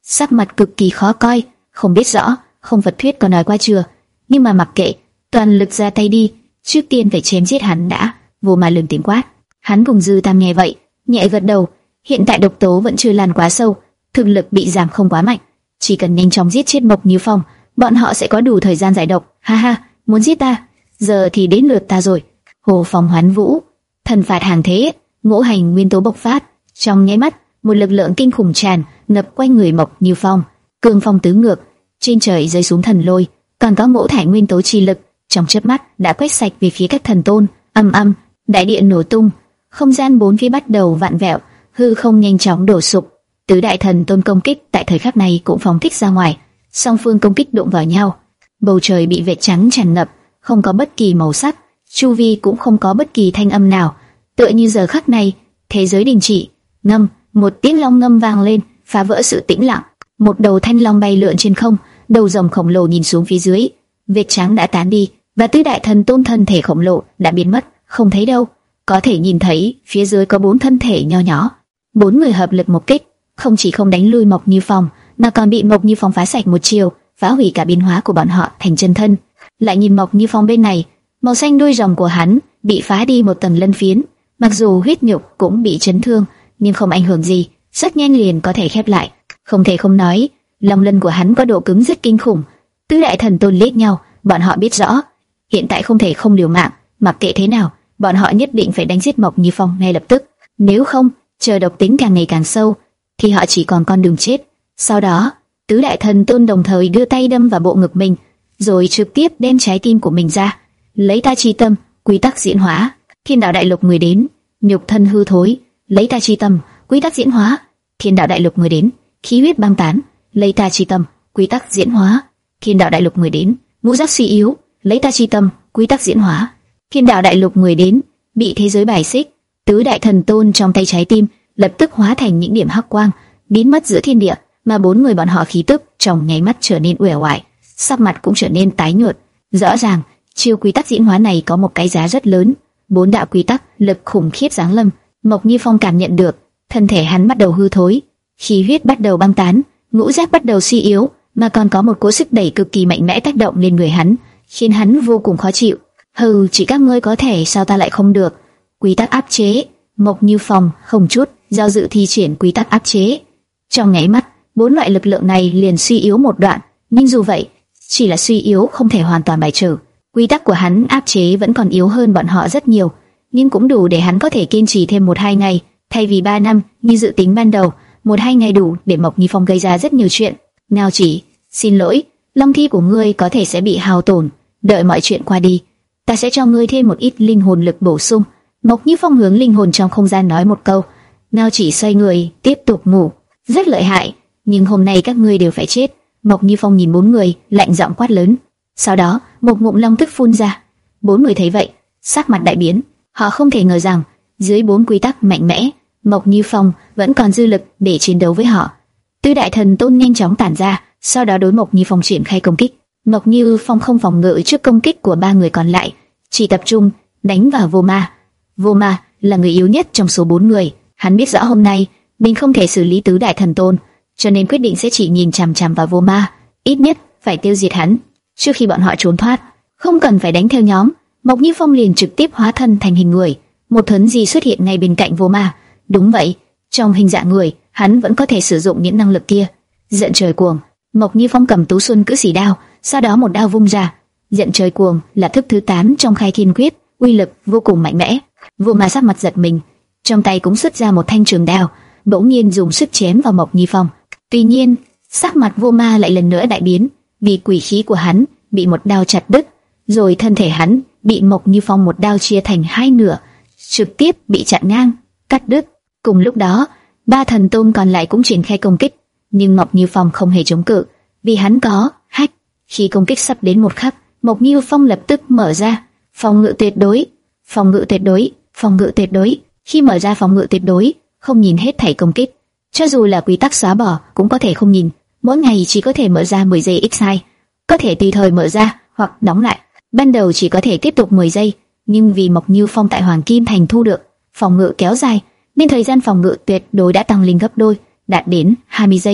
sắc mặt cực kỳ khó coi, không biết rõ không Phật thuyết có nói qua chưa, nhưng mà mặc kệ, toàn lực ra tay đi, trước tiên phải chém giết hắn đã. Vô Ma lớn tiếng quát. Hắn cùng Dư Tam nghe vậy, nhẹ gật đầu. Hiện tại độc tố vẫn chưa lan quá sâu, thực lực bị giảm không quá mạnh, chỉ cần nhanh chóng giết chết Mộc Như Phong, bọn họ sẽ có đủ thời gian giải độc. Ha ha, muốn giết ta, giờ thì đến lượt ta rồi. Hồ Phong Hoán Vũ, thần phạt hàng thế, ngũ hành nguyên tố bộc phát, trong nháy mắt, một lực lượng kinh khủng tràn ngập quanh người Mộc Như Phong, cương phong tứ ngược, trên trời rơi xuống thần lôi, còn có ngũ thải nguyên tố chi lực, trong chớp mắt đã quét sạch về phía các thần tôn. Âm âm, đại địa nổ tung, không gian bốn phía bắt đầu vặn vẹo, hư không nhanh chóng đổ sụp. Tứ đại thần tôn công kích tại thời khắc này cũng phóng thích ra ngoài, song phương công kích đụng vào nhau, bầu trời bị vệt trắng tràn ngập, không có bất kỳ màu sắc, chu vi cũng không có bất kỳ thanh âm nào, tựa như giờ khắc này thế giới đình chỉ. Ngâm, một tiếng long ngâm vang lên, phá vỡ sự tĩnh lặng. Một đầu thanh long bay lượn trên không, đầu rồng khổng lồ nhìn xuống phía dưới, vệt trắng đã tán đi và tứ đại thần tôn thân thể khổng lồ đã biến mất, không thấy đâu. Có thể nhìn thấy phía dưới có bốn thân thể nho nhỏ, bốn người hợp lực một kích, không chỉ không đánh lui Mộc Như Phong, mà còn bị Mộc Như Phong phá sạch một chiều, phá hủy cả biến hóa của bọn họ thành chân thân. Lại nhìn Mộc Như Phong bên này, màu xanh đuôi rồng của hắn bị phá đi một tầng lân phiến, mặc dù huyết nhục cũng bị chấn thương, nhưng không ảnh hưởng gì, rất nhanh liền có thể khép lại. Không thể không nói, long lân của hắn có độ cứng rất kinh khủng. Tứ đại thần tôn liếc nhau, bọn họ biết rõ, hiện tại không thể không liều mạng, mặc kệ thế nào, bọn họ nhất định phải đánh giết Mộc Như Phong ngay lập tức. Nếu không, chờ độc tính càng ngày càng sâu, thì họ chỉ còn con đường chết. Sau đó, tứ đại thần tôn đồng thời đưa tay đâm vào bộ ngực mình, rồi trực tiếp đem trái tim của mình ra, lấy ta chi tâm, quy tắc diễn hóa. Thiên đạo đại lục người đến, nhục thân hư thối, lấy ta chi tâm, quy tắc diễn hóa. Thiên đạo đại lục người đến, khí huyết băng tán, lấy ta chi tâm, quy tắc diễn hóa. Thiên đạo đại lục người đến, ngũ giác suy yếu, lấy ta chi tâm, quy tắc diễn hóa. Thiên đạo đại lục người đến, bị thế giới bài xích, tứ đại thần tôn trong tay trái tim lập tức hóa thành những điểm hắc quang, biến mất giữa thiên địa, mà bốn người bọn họ khí tức trong nháy mắt trở nên uể oải, sắc mặt cũng trở nên tái nhợt. Rõ ràng, chiêu quy tắc diễn hóa này có một cái giá rất lớn. Bốn đạo quy tắc lực khủng khiếp giáng lâm, Mộc Như Phong cảm nhận được, thân thể hắn bắt đầu hư thối, khí huyết bắt đầu băng tán, ngũ giác bắt đầu suy yếu, mà còn có một cỗ sức đẩy cực kỳ mạnh mẽ tác động lên người hắn, khiến hắn vô cùng khó chịu. Hừ, chỉ các ngươi có thể, sao ta lại không được? Quy tắc áp chế. Mộc Như Phong không chút do dự thi triển quy tắc áp chế. Trong nháy mắt, bốn loại lực lượng này liền suy yếu một đoạn, nhưng dù vậy, chỉ là suy yếu không thể hoàn toàn bài trừ. Quy tắc của hắn áp chế vẫn còn yếu hơn bọn họ rất nhiều, nhưng cũng đủ để hắn có thể kiên trì thêm một hai ngày, thay vì ba năm như dự tính ban đầu. Một hai ngày đủ để Mộc Như Phong gây ra rất nhiều chuyện. Ngao Chỉ, xin lỗi, long thi của ngươi có thể sẽ bị hao tổn. Đợi mọi chuyện qua đi, ta sẽ cho ngươi thêm một ít linh hồn lực bổ sung. Mộc Như Phong hướng linh hồn trong không gian nói một câu. Ngao Chỉ xoay người tiếp tục ngủ. Rất lợi hại, nhưng hôm nay các ngươi đều phải chết. Mộc Như Phong nhìn bốn người, lạnh giọng quát lớn. Sau đó, một ngụm long tức phun ra. Bốn người thấy vậy, sắc mặt đại biến. Họ không thể ngờ rằng dưới bốn quy tắc mạnh mẽ, Mộc Như Phong vẫn còn dư lực để chiến đấu với họ. Tứ đại thần tôn nhanh chóng tản ra, sau đó đối Mộc Như Phong triển khai công kích. Mộc Như Phong không phòng ngự trước công kích của ba người còn lại, chỉ tập trung đánh vào Vô Ma. Vô Ma là người yếu nhất trong số bốn người, hắn biết rõ hôm nay mình không thể xử lý tứ đại thần tôn, cho nên quyết định sẽ chỉ nhìn chằm chằm vào Vô Ma, ít nhất phải tiêu diệt hắn trước khi bọn họ trốn thoát. Không cần phải đánh theo nhóm, Mộc Như Phong liền trực tiếp hóa thân thành hình người, một thuấn di xuất hiện ngay bên cạnh Vô Ma. Đúng vậy, trong hình dạng người, hắn vẫn có thể sử dụng những năng lực kia. Giận trời cuồng. Mộc Như Phong cầm Tú Xuân Cử Sĩ đao, sau đó một đao vung ra. Giận trời cuồng là thức thứ tám trong Khai Thiên Quyết, uy lực vô cùng mạnh mẽ. Vô Ma sắc mặt giật mình, trong tay cũng xuất ra một thanh trường đao, bỗng nhiên dùng sức chém vào Mộc Như Phong. Tuy nhiên, sắc mặt Vô Ma lại lần nữa đại biến, vì quỷ khí của hắn bị một đao chặt đứt, rồi thân thể hắn bị Mộc Như Phong một đao chia thành hai nửa, trực tiếp bị chặn ngang, cắt đứt. Cùng lúc đó, ba thần tôn còn lại cũng triển khai công kích, nhưng Mộc Như Phong không hề chống cự, vì hắn có hách. Khi công kích sắp đến một khắc, Mộc Như Phong lập tức mở ra phòng ngự tuyệt đối, phòng ngự tuyệt đối, phòng ngự tuyệt đối. Khi mở ra phòng ngự tuyệt đối, không nhìn hết thảy công kích, cho dù là quy tắc xóa bỏ cũng có thể không nhìn. Mỗi ngày chỉ có thể mở ra mười giây x hai, có thể tùy thời mở ra hoặc đóng lại. Ban đầu chỉ có thể tiếp tục mười giây, nhưng vì Mộc Như Phong tại Hoàng Kim Thành thu được phòng ngự kéo dài, nên thời gian phòng ngự tuyệt đối đã tăng lên gấp đôi, đạt đến hai mươi giây.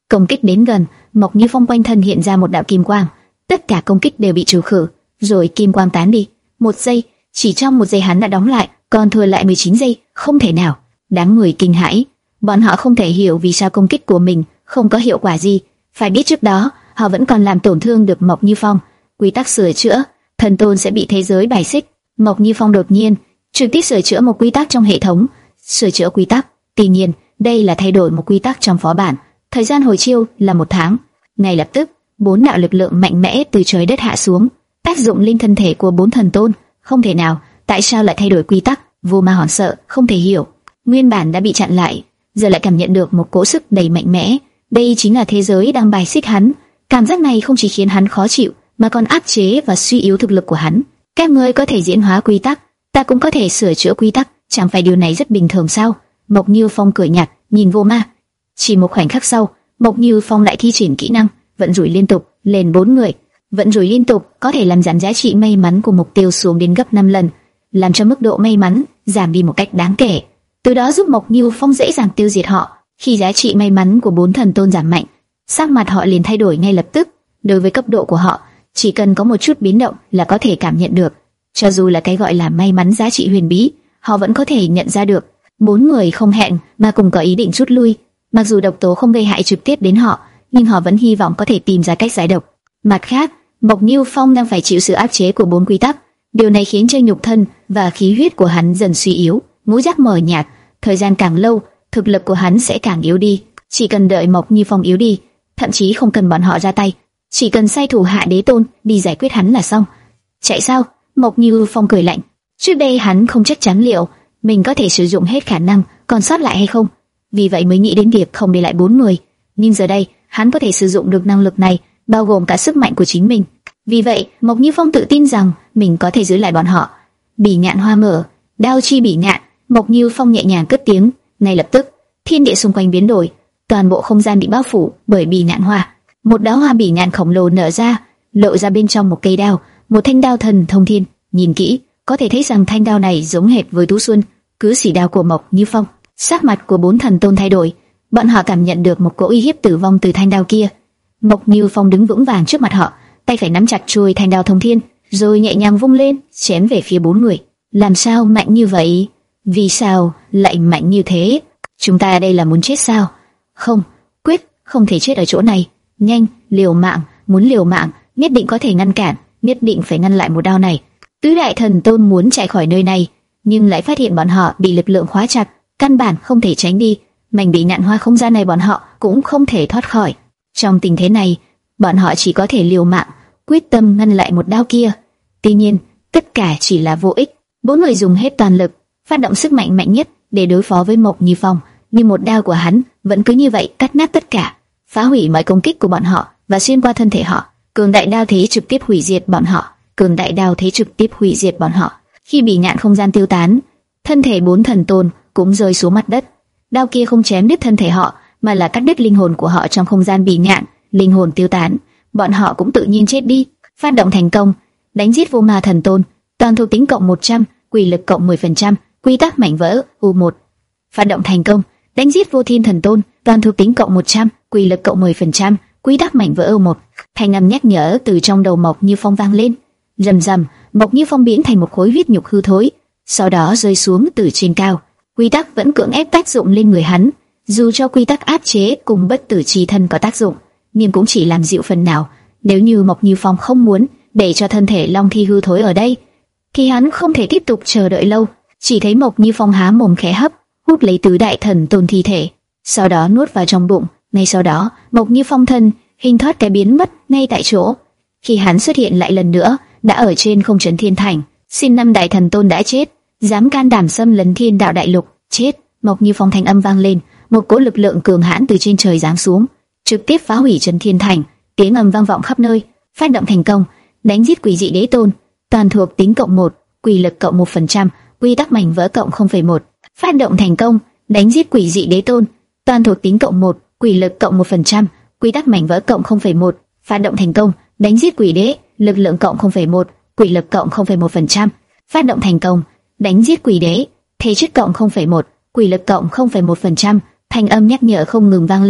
Công kích đến gần, Mộc Như Phong quanh thân hiện ra một đạo kim quang, tất cả công kích đều bị trừ khử, rồi kim quang tán đi. Một giây, chỉ trong một giây hắn đã đóng lại, còn thừa lại mười chín giây, không thể nào. Đám người kinh hãi, bọn họ không thể hiểu vì sao công kích của mình không có hiệu quả gì. Phải biết trước đó, họ vẫn còn làm tổn thương được Mộc Như Phong. Quy tắc sửa chữa, thần tôn sẽ bị thế giới bài xích. Mộc Như Phong đột nhiên trực tiếp sửa chữa một quy tắc trong hệ thống, sửa chữa quy tắc. Tuy nhiên, đây là thay đổi một quy tắc trong phó bản. Thời gian hồi chiêu là một tháng. Ngay lập tức, bốn đạo lực lượng mạnh mẽ từ trời đất hạ xuống, tác dụng lên thân thể của bốn thần tôn. Không thể nào, tại sao lại thay đổi quy tắc? Vô Ma hoảng sợ, không thể hiểu. Nguyên bản đã bị chặn lại, giờ lại cảm nhận được một cỗ sức đầy mạnh mẽ. Đây chính là thế giới đang bài xích hắn. Cảm giác này không chỉ khiến hắn khó chịu, mà còn áp chế và suy yếu thực lực của hắn. Các ngươi có thể diễn hóa quy tắc, ta cũng có thể sửa chữa quy tắc, chẳng phải điều này rất bình thường sao? Mộc Như Phong cười nhạt, nhìn Vô Ma. Chỉ một khoảnh khắc sau, Mộc Như Phong lại thi triển kỹ năng vận rủi liên tục lên bốn người. Vận rủi liên tục có thể làm giảm giá trị may mắn của mục tiêu xuống đến gấp năm lần, làm cho mức độ may mắn giảm đi một cách đáng kể. Từ đó giúp Mộc Như Phong dễ dàng tiêu diệt họ. Khi giá trị may mắn của bốn thần tôn giảm mạnh, sắc mặt họ liền thay đổi ngay lập tức. Đối với cấp độ của họ, chỉ cần có một chút biến động là có thể cảm nhận được. Cho dù là cái gọi là may mắn giá trị huyền bí, họ vẫn có thể nhận ra được. Bốn người không hẹn mà cùng có ý định rút lui. Mặc dù độc tố không gây hại trực tiếp đến họ, nhưng họ vẫn hy vọng có thể tìm ra cách giải độc. Mặt khác, Mộc Như Phong đang phải chịu sự áp chế của bốn quy tắc. Điều này khiến cho nhục thân và khí huyết của hắn dần suy yếu, ngũ giác mờ nhạt. Thời gian càng lâu, thực lực của hắn sẽ càng yếu đi. Chỉ cần đợi Mộc Như Phong yếu đi, thậm chí không cần bọn họ ra tay, chỉ cần sai thủ hạ đế tôn đi giải quyết hắn là xong. Chạy sao? Mộc Như Phong cười lạnh. Trước đây hắn không chắc chắn liệu mình có thể sử dụng hết khả năng còn sót lại hay không, vì vậy mới nghĩ đến việc không để lại bốn người. Nhưng giờ đây, hắn có thể sử dụng được năng lực này, bao gồm cả sức mạnh của chính mình. Vì vậy, Mộc Như Phong tự tin rằng mình có thể giữ lại bọn họ. Bỉ ngạn hoa mở, đao chi bỉ ngạn. Mộc Như Phong nhẹ nhàng cất tiếng, ngay lập tức, thiên địa xung quanh biến đổi, toàn bộ không gian bị bao phủ bởi bỉ ngạn hoa. Một đóa hoa bỉ ngạn khổng lồ nở ra, lộ ra bên trong một cây đao, một thanh đao thần thông thiên. Nhìn kỹ, có thể thấy rằng thanh đao này giống hệt với Tú Xuân, cứ xỉ đao của Mộc Như Phong. Sắc mặt của bốn thần tôn thay đổi, bọn họ cảm nhận được một cỗ uy hiếp tử vong từ thanh đao kia. Mộc Như Phong đứng vững vàng trước mặt họ, tay phải nắm chặt chuôi thanh đao thông thiên, rồi nhẹ nhàng vung lên, chém về phía bốn người. Làm sao mạnh như vậy? Vì sao lại mạnh như thế? Chúng ta đây là muốn chết sao? Không, quyết không thể chết ở chỗ này. Nhanh, liều mạng, muốn liều mạng, nhất định có thể ngăn cản, nhất định phải ngăn lại một đao này. Tứ đại thần tôn muốn chạy khỏi nơi này, nhưng lại phát hiện bọn họ bị lực lượng khóa chặt, căn bản không thể tránh đi. Mảnh bị nạn hoa không gian này bọn họ cũng không thể thoát khỏi. Trong tình thế này, bọn họ chỉ có thể liều mạng, quyết tâm ngăn lại một đao kia. Tuy nhiên, tất cả chỉ là vô ích. Bốn người dùng hết toàn lực, phát động sức mạnh mạnh nhất để đối phó với Mộc Như Phong, nhưng một đao của hắn vẫn cứ như vậy cắt nát tất cả, phá hủy mọi công kích của bọn họ và xuyên qua thân thể họ. Cường đại đao thế trực tiếp hủy diệt bọn họ. Cường đại đao thế trực tiếp hủy diệt bọn họ. Khi bị ngạn không gian tiêu tán, thân thể bốn thần tôn cũng rơi xuống mặt đất. Đao kia không chém đứt thân thể họ, mà là cắt đứt linh hồn của họ trong không gian bị ngạn. Linh hồn tiêu tán, bọn họ cũng tự nhiên chết đi. Phát động thành công, đánh giết vô ma thần tôn, toàn thuộc tính cộng một trăm, quỷ lực cộng mười phần trăm, quy tắc mảnh vỡ u một. Phát động thành công, đánh giết vô thiên thần tôn, toàn thuộc tính cộng một trăm, quỷ lực cộng mười phần trăm, quy tắc mảnh vỡ u một. Thanh âm nhắc nhở từ trong đầu Mộc Như Phong vang lên. Rầm rầm, Mộc Như Phong biến thành một khối huyết nhục hư thối, sau đó rơi xuống từ trên cao. Quy tắc vẫn cưỡng ép tác dụng lên người hắn, dù cho quy tắc áp chế cùng bất tử chi thân có tác dụng, nhưng cũng chỉ làm dịu phần nào. Nếu như Mộc Như Phong không muốn để cho thân thể Long Thi hư thối ở đây, thì hắn không thể tiếp tục chờ đợi lâu. Chỉ thấy Mộc Như Phong há mồm khẽ hấp, hút lấy tứ đại thần tôn thi thể, sau đó nuốt vào trong bụng. Ngay sau đó, Mộc Như Phong thân hình thoát cái biến mất ngay tại chỗ. Khi hắn xuất hiện lại lần nữa, đã ở trên không trấn thiên thành. Xin năm đại thần tôn đã chết, dám can đảm xâm lấn thiên đạo đại lục, chết. Mộc Như Phong thanh âm vang lên, một cỗ lực lượng cường hãn từ trên trời giáng xuống, trực tiếp phá hủy trấn thiên thành. Tiếng ầm vang vọng khắp nơi. Phát động thành công, đánh giết quỷ dị đế tôn, toàn thuộc tính cộng một, quỷ lực cộng một phần trăm, quy tắc mảnh vỡ cộng không phẩy một. Phát động thành công, đánh giết quỷ dị đế tôn, toàn thuộc tính cộng một, quỷ lực cộng một phần trăm, quy tắc mảnh vỡ cộng không phẩy một. Phát động thành công, đánh giết quỷ đế, lực lượng cộng không phẩy một, quỷ lực cộng không phẩy một phần trăm. Phát động thành công, đánh giết quỷ đế, thể chất cộng không phẩy một, quỷ lực cộng không phẩy một phần trăm. Thanh âm nhắc nhở không ngừng vang lên,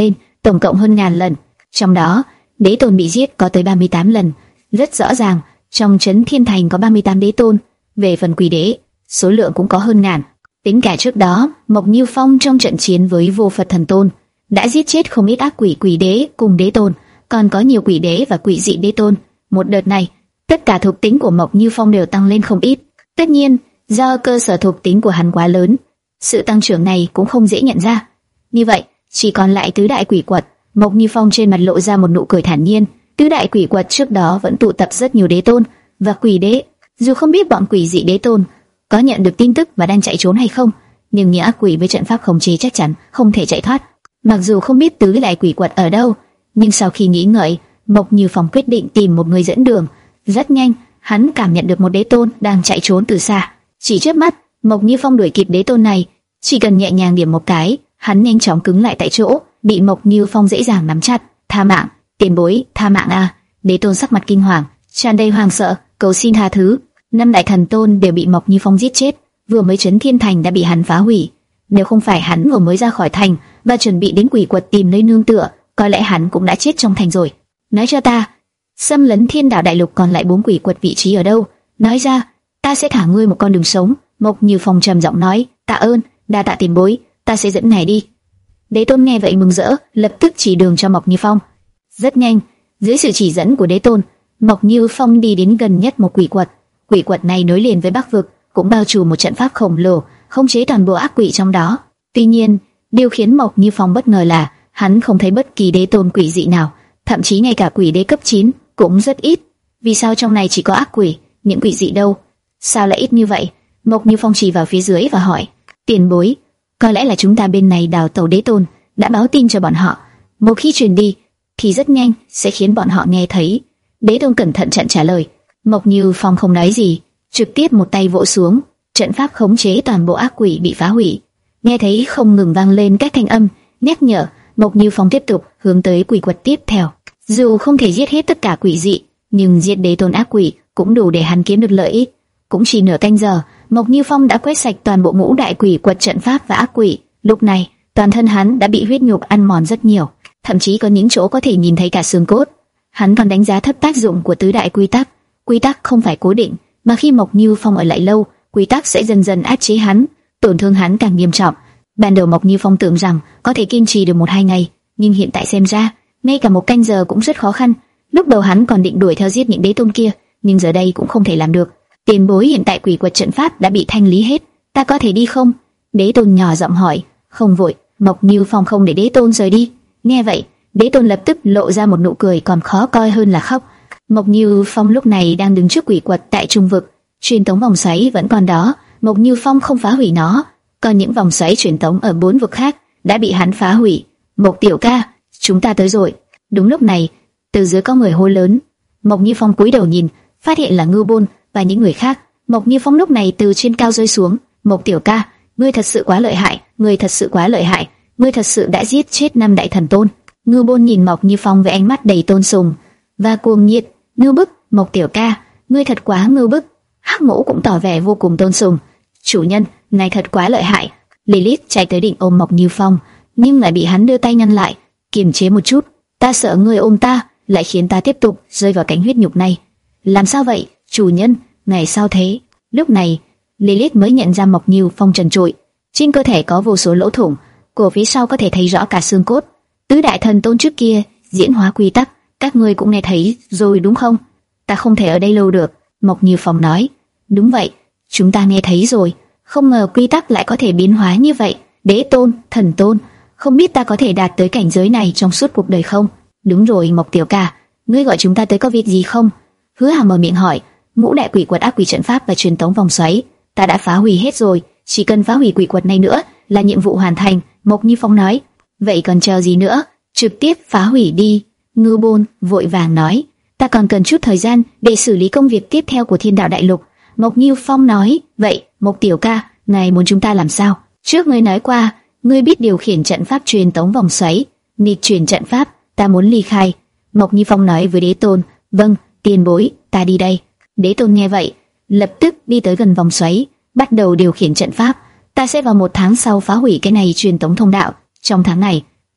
tổng cộng hơn ngàn lần. Trong đó, đế tôn bị giết có tới ba mươi tám lần. Rất rõ ràng, trong trấn Thiên Thành có ba mươi tám đế tôn. Về phần quỷ đế, số lượng cũng có hơn ngàn. Tính cả trước đó, Mộc Như Phong trong trận chiến với Vô Phật Thần Tôn đã giết chết không ít ác quỷ quỷ đế cùng đế tôn, còn có nhiều quỷ đế và quỷ dị đế tôn. Một đợt này, tất cả thuộc tính của Mộc Như Phong đều tăng lên không ít. Tất nhiên, do cơ sở thuộc tính của hắn quá lớn, sự tăng trưởng này cũng không dễ nhận ra. Như vậy, chỉ còn lại tứ đại quỷ quật. Mộc Như Phong trên mặt lộ ra một nụ cười thản nhiên. Tứ đại quỷ quật trước đó vẫn tụ tập rất nhiều đế tôn và quỷ đế. Dù không biết bọn quỷ dị đế tôn có nhận được tin tức và đang chạy trốn hay không, nhưng những ác quỷ với trận pháp khống chế chắc chắn không thể chạy thoát. Mặc dù không biết tứ đại quỷ quật ở đâu, nhưng sau khi nghĩ ngợi, Mộc Như Phong quyết định tìm một người dẫn đường. Rất nhanh, hắn cảm nhận được một đế tôn đang chạy trốn từ xa. Chỉ chớp mắt, Mộc Như Phong đuổi kịp đế tôn này. Chỉ cần nhẹ nhàng điểm một cái, hắn nhanh chóng cứng lại tại chỗ, bị Mộc Như Phong dễ dàng nắm chặt. Tha mạng, tiền bối, tha mạng a! Đế tôn sắc mặt kinh hoàng, tràn đầy hoàng sợ, cầu xin tha thứ. Năm đại thần tôn đều bị Mộc Như Phong giết chết, vừa mới trấn Thiên Thành đã bị hắn phá hủy. Nếu không phải hắn vừa mới ra khỏi thành và chuẩn bị đến quỷ quật tìm nơi nương tựa, có lẽ hắn cũng đã chết trong thành rồi. Nói cho ta, xâm lấn Thiên Đạo Đại Lục còn lại bốn quỷ quật vị trí ở đâu? Nói ra, ta sẽ thả ngươi một con đường sống. Mộc Như Phong trầm giọng nói, tạ ơn, đa tạ tiền bối, ta sẽ dẫn ngài đi. Đế tôn nghe vậy mừng rỡ, lập tức chỉ đường cho Mộc Như Phong. Rất nhanh, dưới sự chỉ dẫn của đế tôn, Mộc Như Phong đi đến gần nhất một quỷ quật. Quỷ quật này nối liền với Bắc vực, cũng bao trùm một trận pháp khổng lồ, khống chế toàn bộ ác quỷ trong đó. Tuy nhiên, điều khiến Mộc Như Phong bất ngờ là hắn không thấy bất kỳ đế tôn quỷ dị nào, thậm chí ngay cả quỷ đế cấp chín cũng rất ít. Vì sao trong này chỉ có ác quỷ, những quỷ dị đâu? Sao lại ít như vậy? Mộc Như Phong chỉ vào phía dưới và hỏi, tiền bối, có lẽ là chúng ta bên này đào tẩu đế tôn đã báo tin cho bọn họ. Một khi truyền đi, thì rất nhanh sẽ khiến bọn họ nghe thấy. Đế tôn cẩn thận chặn trả lời. Mộc Như Phong không nói gì, trực tiếp một tay vỗ xuống, trận pháp khống chế toàn bộ ác quỷ bị phá hủy. Nghe thấy không ngừng vang lên các thanh âm nhắc nhở, Mộc Như Phong tiếp tục hướng tới quỷ quật tiếp theo. Dù không thể giết hết tất cả quỷ dị, nhưng giết đế tôn ác quỷ cũng đủ để hắn kiếm được lợi ích. Cũng chỉ nửa canh giờ, Mộc Như Phong đã quét sạch toàn bộ ngũ đại quỷ quật trận pháp và ác quỷ. Lúc này, toàn thân hắn đã bị huyết nhục ăn mòn rất nhiều, thậm chí có những chỗ có thể nhìn thấy cả xương cốt. Hắn còn đánh giá thấp tác dụng của tứ đại quy tắc. Quy tắc không phải cố định, mà khi Mộc Như Phong ở lại lâu, quy tắc sẽ dần dần áp chế hắn, tổn thương hắn càng nghiêm trọng. Ban đầu Mộc Như Phong tưởng rằng có thể kiên trì được một hai ngày, nhưng hiện tại xem ra, ngay cả một canh giờ cũng rất khó khăn. Lúc đầu hắn còn định đuổi theo giết những đế tôn kia, nhưng giờ đây cũng không thể làm được. Tiền bối, hiện tại quỷ quật trận pháp đã bị thanh lý hết, ta có thể đi không? Đế tôn nhỏ giọng hỏi. Không vội. Mộc Như Phong không để đế tôn rời đi. Nghe vậy, đế tôn lập tức lộ ra một nụ cười còn khó coi hơn là khóc. Mộc Như Phong lúc này đang đứng trước quỷ quật tại trung vực, truyền tống vòng xoáy vẫn còn đó. Mộc Như Phong không phá hủy nó, còn những vòng xoáy truyền tống ở bốn vực khác đã bị hắn phá hủy. Mộc tiểu ca, chúng ta tới rồi. Đúng lúc này, từ dưới có người hô lớn. Mộc Như Phong cúi đầu nhìn, phát hiện là Ngưu Bôn và những người khác. Mộc Như Phong lúc này từ trên cao rơi xuống. Mộc tiểu ca, ngươi thật sự quá lợi hại, ngươi thật sự quá lợi hại, ngươi thật sự đã giết chết năm đại thần tôn. Ngưu Bôn nhìn Mộc Như Phong với ánh mắt đầy tôn sùng và cuồng nhiệt. Ngưu bức, Mộc tiểu ca, ngươi thật quá ngưu bức. Hắc Mỗ cũng tỏ vẻ vô cùng tôn sùng. Chủ nhân, ngài thật quá lợi hại. Lilith chạy tới định ôm Mộc Như Phong, nhưng lại bị hắn đưa tay ngăn lại. Kiềm chế một chút, ta sợ ngươi ôm ta lại khiến ta tiếp tục rơi vào cánh huyết nhục này. Làm sao vậy, chủ nhân, ngài sao thế? Lúc này, Lilith mới nhận ra Mộc Như Phong trần trụi, trên cơ thể có vô số lỗ thủng, cổ phía sau có thể thấy rõ cả xương cốt. Tứ đại thần tôn trước kia diễn hóa quy tắc, các ngươi cũng nghe thấy rồi đúng không? Ta không thể ở đây lâu được. Mộc Như Phong nói. Đúng vậy, chúng ta nghe thấy rồi. Không ngờ quy tắc lại có thể biến hóa như vậy. Đế tôn, thần tôn, không biết ta có thể đạt tới cảnh giới này trong suốt cuộc đời không? Đúng rồi, Mộc tiểu ca, ngươi gọi chúng ta tới có việc gì không? Hứa Hà mở miệng hỏi. Ngũ đại quỷ quật ác quỷ trận pháp và truyền tống vòng xoáy ta đã phá hủy hết rồi, chỉ cần phá hủy quỷ quật này nữa là nhiệm vụ hoàn thành. Mộc Như Phong nói. Vậy còn chờ gì nữa, trực tiếp phá hủy đi. Ngưu Bôn vội vàng nói. Ta còn cần chút thời gian để xử lý công việc tiếp theo của Thiên Đạo Đại Lục. Mộc Như Phong nói. Vậy, Mộc tiểu ca, ngài muốn chúng ta làm sao? Trước ngươi nói qua, ngươi biết điều khiển trận pháp truyền tống vòng xoáy, nghịch chuyển trận pháp, ta muốn ly khai. Mộc Như Phong nói với đế tôn. Vâng, tiền bối, ta đi đây. Đế tôn nghe vậy, lập tức đi tới gần vòng xoáy, bắt đầu điều khiển trận pháp. Ta sẽ vào một tháng sau phá hủy cái này truyền tống thông đạo. Trong tháng này,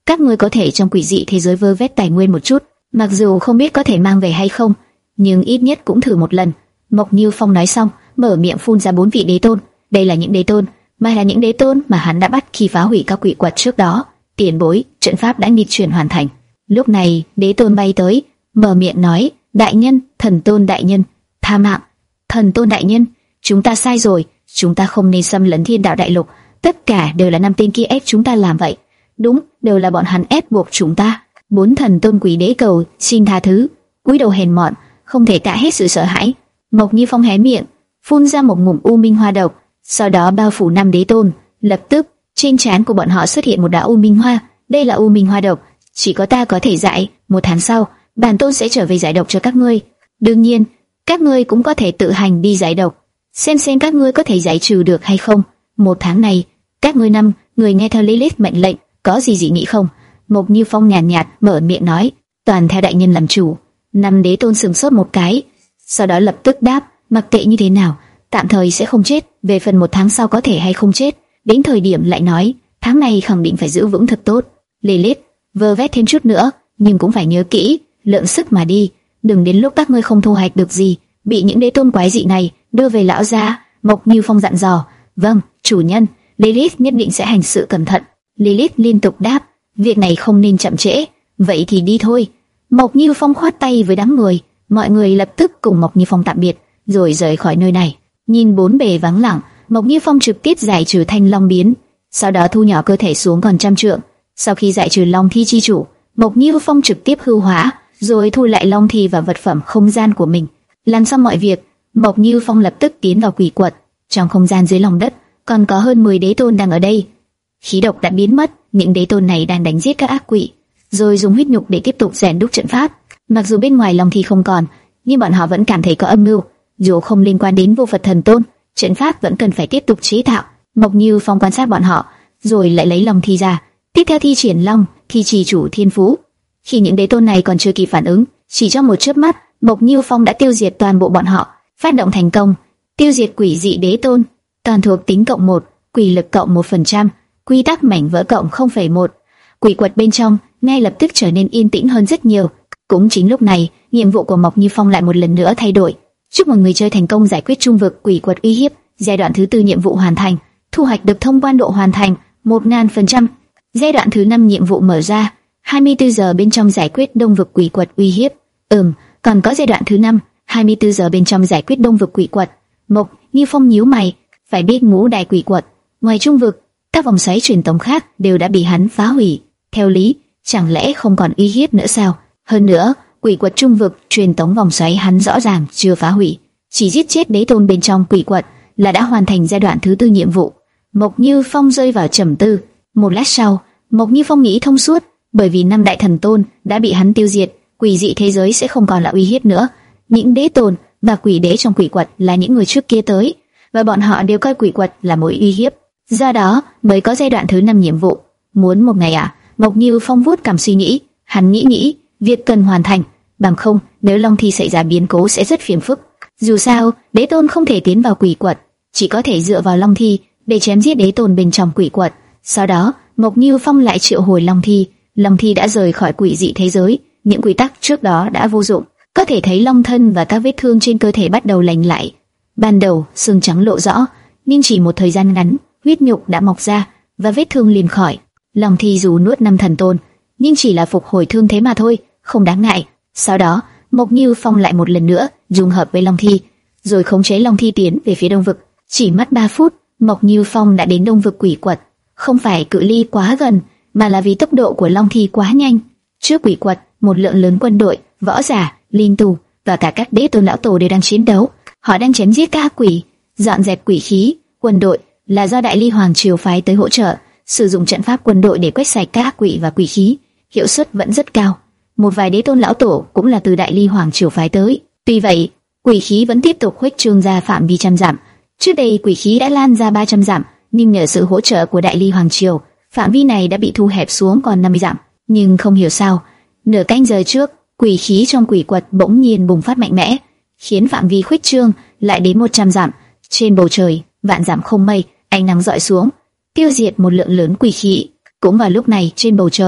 các ngươi có thể trong quỷ dị thế giới vơ vét tài nguyên một chút, mặc dù không biết có thể mang về hay không, nhưng ít nhất cũng thử một lần. Mộc Như Phong nói xong, mở miệng phun ra bốn vị đế tôn. Đây là những đế tôn, mà là những đế tôn mà hắn đã bắt khi phá hủy các quỷ quật trước đó. Tiền bối, trận pháp đã nghịch chuyển hoàn thành. Lúc này, đế tôn bay tới, mở miệng nói: đại nhân, thần tôn đại nhân, tha mạng. Thần tôn đại nhân, chúng ta sai rồi, chúng ta không nên xâm lấn Thiên Đạo Đại Lục. Tất cả đều là năm tên kia ép chúng ta làm vậy. Đúng, đều là bọn hắn ép buộc chúng ta. Bốn thần tôn quỷ đế cầu xin tha thứ, cúi đầu hèn mọn, không thể tả hết sự sợ hãi. Mộc Như Phong hé miệng, phun ra một ngụm u minh hoa độc, sau đó bao phủ năm đế tôn. Lập tức, trên trán của bọn họ xuất hiện một đạo u minh hoa. Đây là u minh hoa độc, chỉ có ta có thể giải. Một tháng sau, bản tôn sẽ trở về giải độc cho các ngươi. Đương nhiên, các ngươi cũng có thể tự hành đi giải độc, xem xem các ngươi có thể giải trừ được hay không. Một tháng này, các ngươi năm người nghe theo Lilith mệnh lệnh, có gì dị nghị không? Mộc Như Phong nhàn nhạt, nhạt mở miệng nói: toàn theo đại nhân làm chủ. Năm đế tôn sừng sốt một cái, sau đó lập tức đáp: mặc kệ như thế nào, tạm thời sẽ không chết. Về phần một tháng sau có thể hay không chết, đến thời điểm lại nói. Tháng này khẳng định phải giữ vững thật tốt. Lilith, vơ vét thêm chút nữa, nhưng cũng phải nhớ kỹ, lượng sức mà đi, đừng đến lúc các ngươi không thu hoạch được gì, bị những đế tôn quái dị này đưa về lão gia. Mộc Như Phong dặn dò. Vâng, chủ nhân. Lilith nhất định sẽ hành sự cẩn thận. Lilith liên tục đáp. Việc này không nên chậm trễ. Vậy thì đi thôi. Mộc Như Phong khoát tay với đám người, mọi người lập tức cùng Mộc Như Phong tạm biệt, rồi rời khỏi nơi này. Nhìn bốn bề vắng lặng, Mộc Như Phong trực tiếp giải trừ thanh long biến, sau đó thu nhỏ cơ thể xuống còn trăm trượng. Sau khi giải trừ long thi chi chủ, Mộc Như Phong trực tiếp hư hóa, rồi thu lại long thi và vật phẩm không gian của mình. Làm xong mọi việc, Mộc Như Phong lập tức tiến vào quỷ quật. Trong không gian dưới lòng đất, còn có hơn mười đế tôn đang ở đây. Khí độc đã biến mất, những đế tôn này đang đánh giết các ác quỷ, rồi dùng huyết nhục để tiếp tục rèn đúc trận pháp. Mặc dù bên ngoài long thi không còn, nhưng bọn họ vẫn cảm thấy có âm mưu. Dù không liên quan đến vô Phật thần tôn, trận pháp vẫn cần phải tiếp tục chế tạo. Mộc Như Phong quan sát bọn họ, rồi lại lấy long thi ra, tiếp theo thi triển long thi trì chủ thiên phú. Khi những đế tôn này còn chưa kịp phản ứng, chỉ trong một chớp mắt, Mộc Như Phong đã tiêu diệt toàn bộ bọn họ. Phát động thành công, tiêu diệt quỷ dị đế tôn, toàn thuộc tính cộng một, quỷ lực cộng một phần trăm, quy tắc mảnh vỡ cộng không phẩy một. Quỷ quật bên trong ngay lập tức trở nên yên tĩnh hơn rất nhiều. Cũng chính lúc này, nhiệm vụ của Mộc Như Phong lại một lần nữa thay đổi. Chúc mừng người chơi thành công giải quyết trung vực quỷ quật uy hiếp, giai đoạn thứ tư nhiệm vụ hoàn thành, thu hoạch được thông quan độ hoàn thành một nghìn phần trăm. Giai đoạn thứ năm nhiệm vụ mở ra, hai mươi tư giờ bên trong giải quyết đông vực quỷ quật uy hiếp. Ừm, còn có giai đoạn thứ năm, hai mươi tư giờ bên trong giải quyết đông vực quỷ quật. Mộc Như Phong nhíu mày, phải biết ngũ đại quỷ quật, ngoài trung vực, các vòng xoáy truyền tống khác đều đã bị hắn phá hủy. Theo lý, chẳng lẽ không còn uy hiếp nữa sao? Hơn nữa, quỷ quật trung vực truyền tống vòng xoáy hắn rõ ràng chưa phá hủy, chỉ giết chết đế tôn bên trong quỷ quật là đã hoàn thành giai đoạn thứ tư nhiệm vụ. Mộc Như Phong rơi vào trầm tư. Một lát sau, Mộc Như Phong nghĩ thông suốt, bởi vì năm đại thần tôn đã bị hắn tiêu diệt, quỷ dị thế giới sẽ không còn là uy hiếp nữa. Những đế tôn và quỷ đế trong quỷ quật là những người trước kia tới, và bọn họ đều coi quỷ quật là mối uy hiếp. Do đó mới có giai đoạn thứ năm nhiệm vụ. Muốn một ngày à? Mộc Như Phong vuốt cằm suy nghĩ. Hắn nghĩ nghĩ, việc cần hoàn thành, bằng không nếu long thi xảy ra biến cố sẽ rất phiền phức. Dù sao, đế tôn không thể tiến vào quỷ quật, chỉ có thể dựa vào long thi để chém giết đế tôn bên trong quỷ quật. Sau đó, Mộc Như Phong lại triệu hồi long thi. Long thi đã rời khỏi quỷ dị thế giới, những quy tắc trước đó đã vô dụng. Có thể thấy long thân và các vết thương trên cơ thể bắt đầu lành lại. Ban đầu xương trắng lộ rõ, nhưng chỉ một thời gian ngắn, huyết nhục đã mọc ra và vết thương liền khỏi. Long thi dù nuốt năm thần tôn, nhưng chỉ là phục hồi thương thế mà thôi, không đáng ngại. Sau đó, Mộc Như Phong lại một lần nữa dung hợp với long thi, rồi khống chế long thi tiến về phía đông vực. Chỉ mất ba phút, Mộc Như Phong đã đến đông vực quỷ quật. Không phải cự ly quá gần, mà là vì tốc độ của long thi quá nhanh. Trước quỷ quật, một lượng lớn quân đội, võ giả, linh tù và cả các đế tôn lão tổ đều đang chiến đấu. Họ đang chém giết các quỷ, dọn dẹp quỷ khí. Quân đội là do Đại Ly Hoàng triều phái tới hỗ trợ, sử dụng trận pháp quân đội để quét sạch các quỷ và quỷ khí, hiệu suất vẫn rất cao. Một vài đế tôn lão tổ cũng là từ Đại Ly Hoàng triều phái tới. Tuy vậy, quỷ khí vẫn tiếp tục khuếch trương ra phạm vi trăm dặm. Trước đây quỷ khí đã lan ra ba trăm dặm, nhưng nhờ sự hỗ trợ của Đại Ly Hoàng triều, phạm vi này đã bị thu hẹp xuống còn năm mươi dặm. Nhưng không hiểu sao, nửa canh giờ trước, quỷ khí trong quỷ quật bỗng nhiên bùng phát mạnh mẽ, khiến phạm vi khuếch trương lại đến một trăm dặm. Trên bầu trời, vạn dặm không mây, ánh nắng rọi xuống, tiêu diệt một lượng lớn quỷ khí. Cũng vào lúc này, trên bầu trời,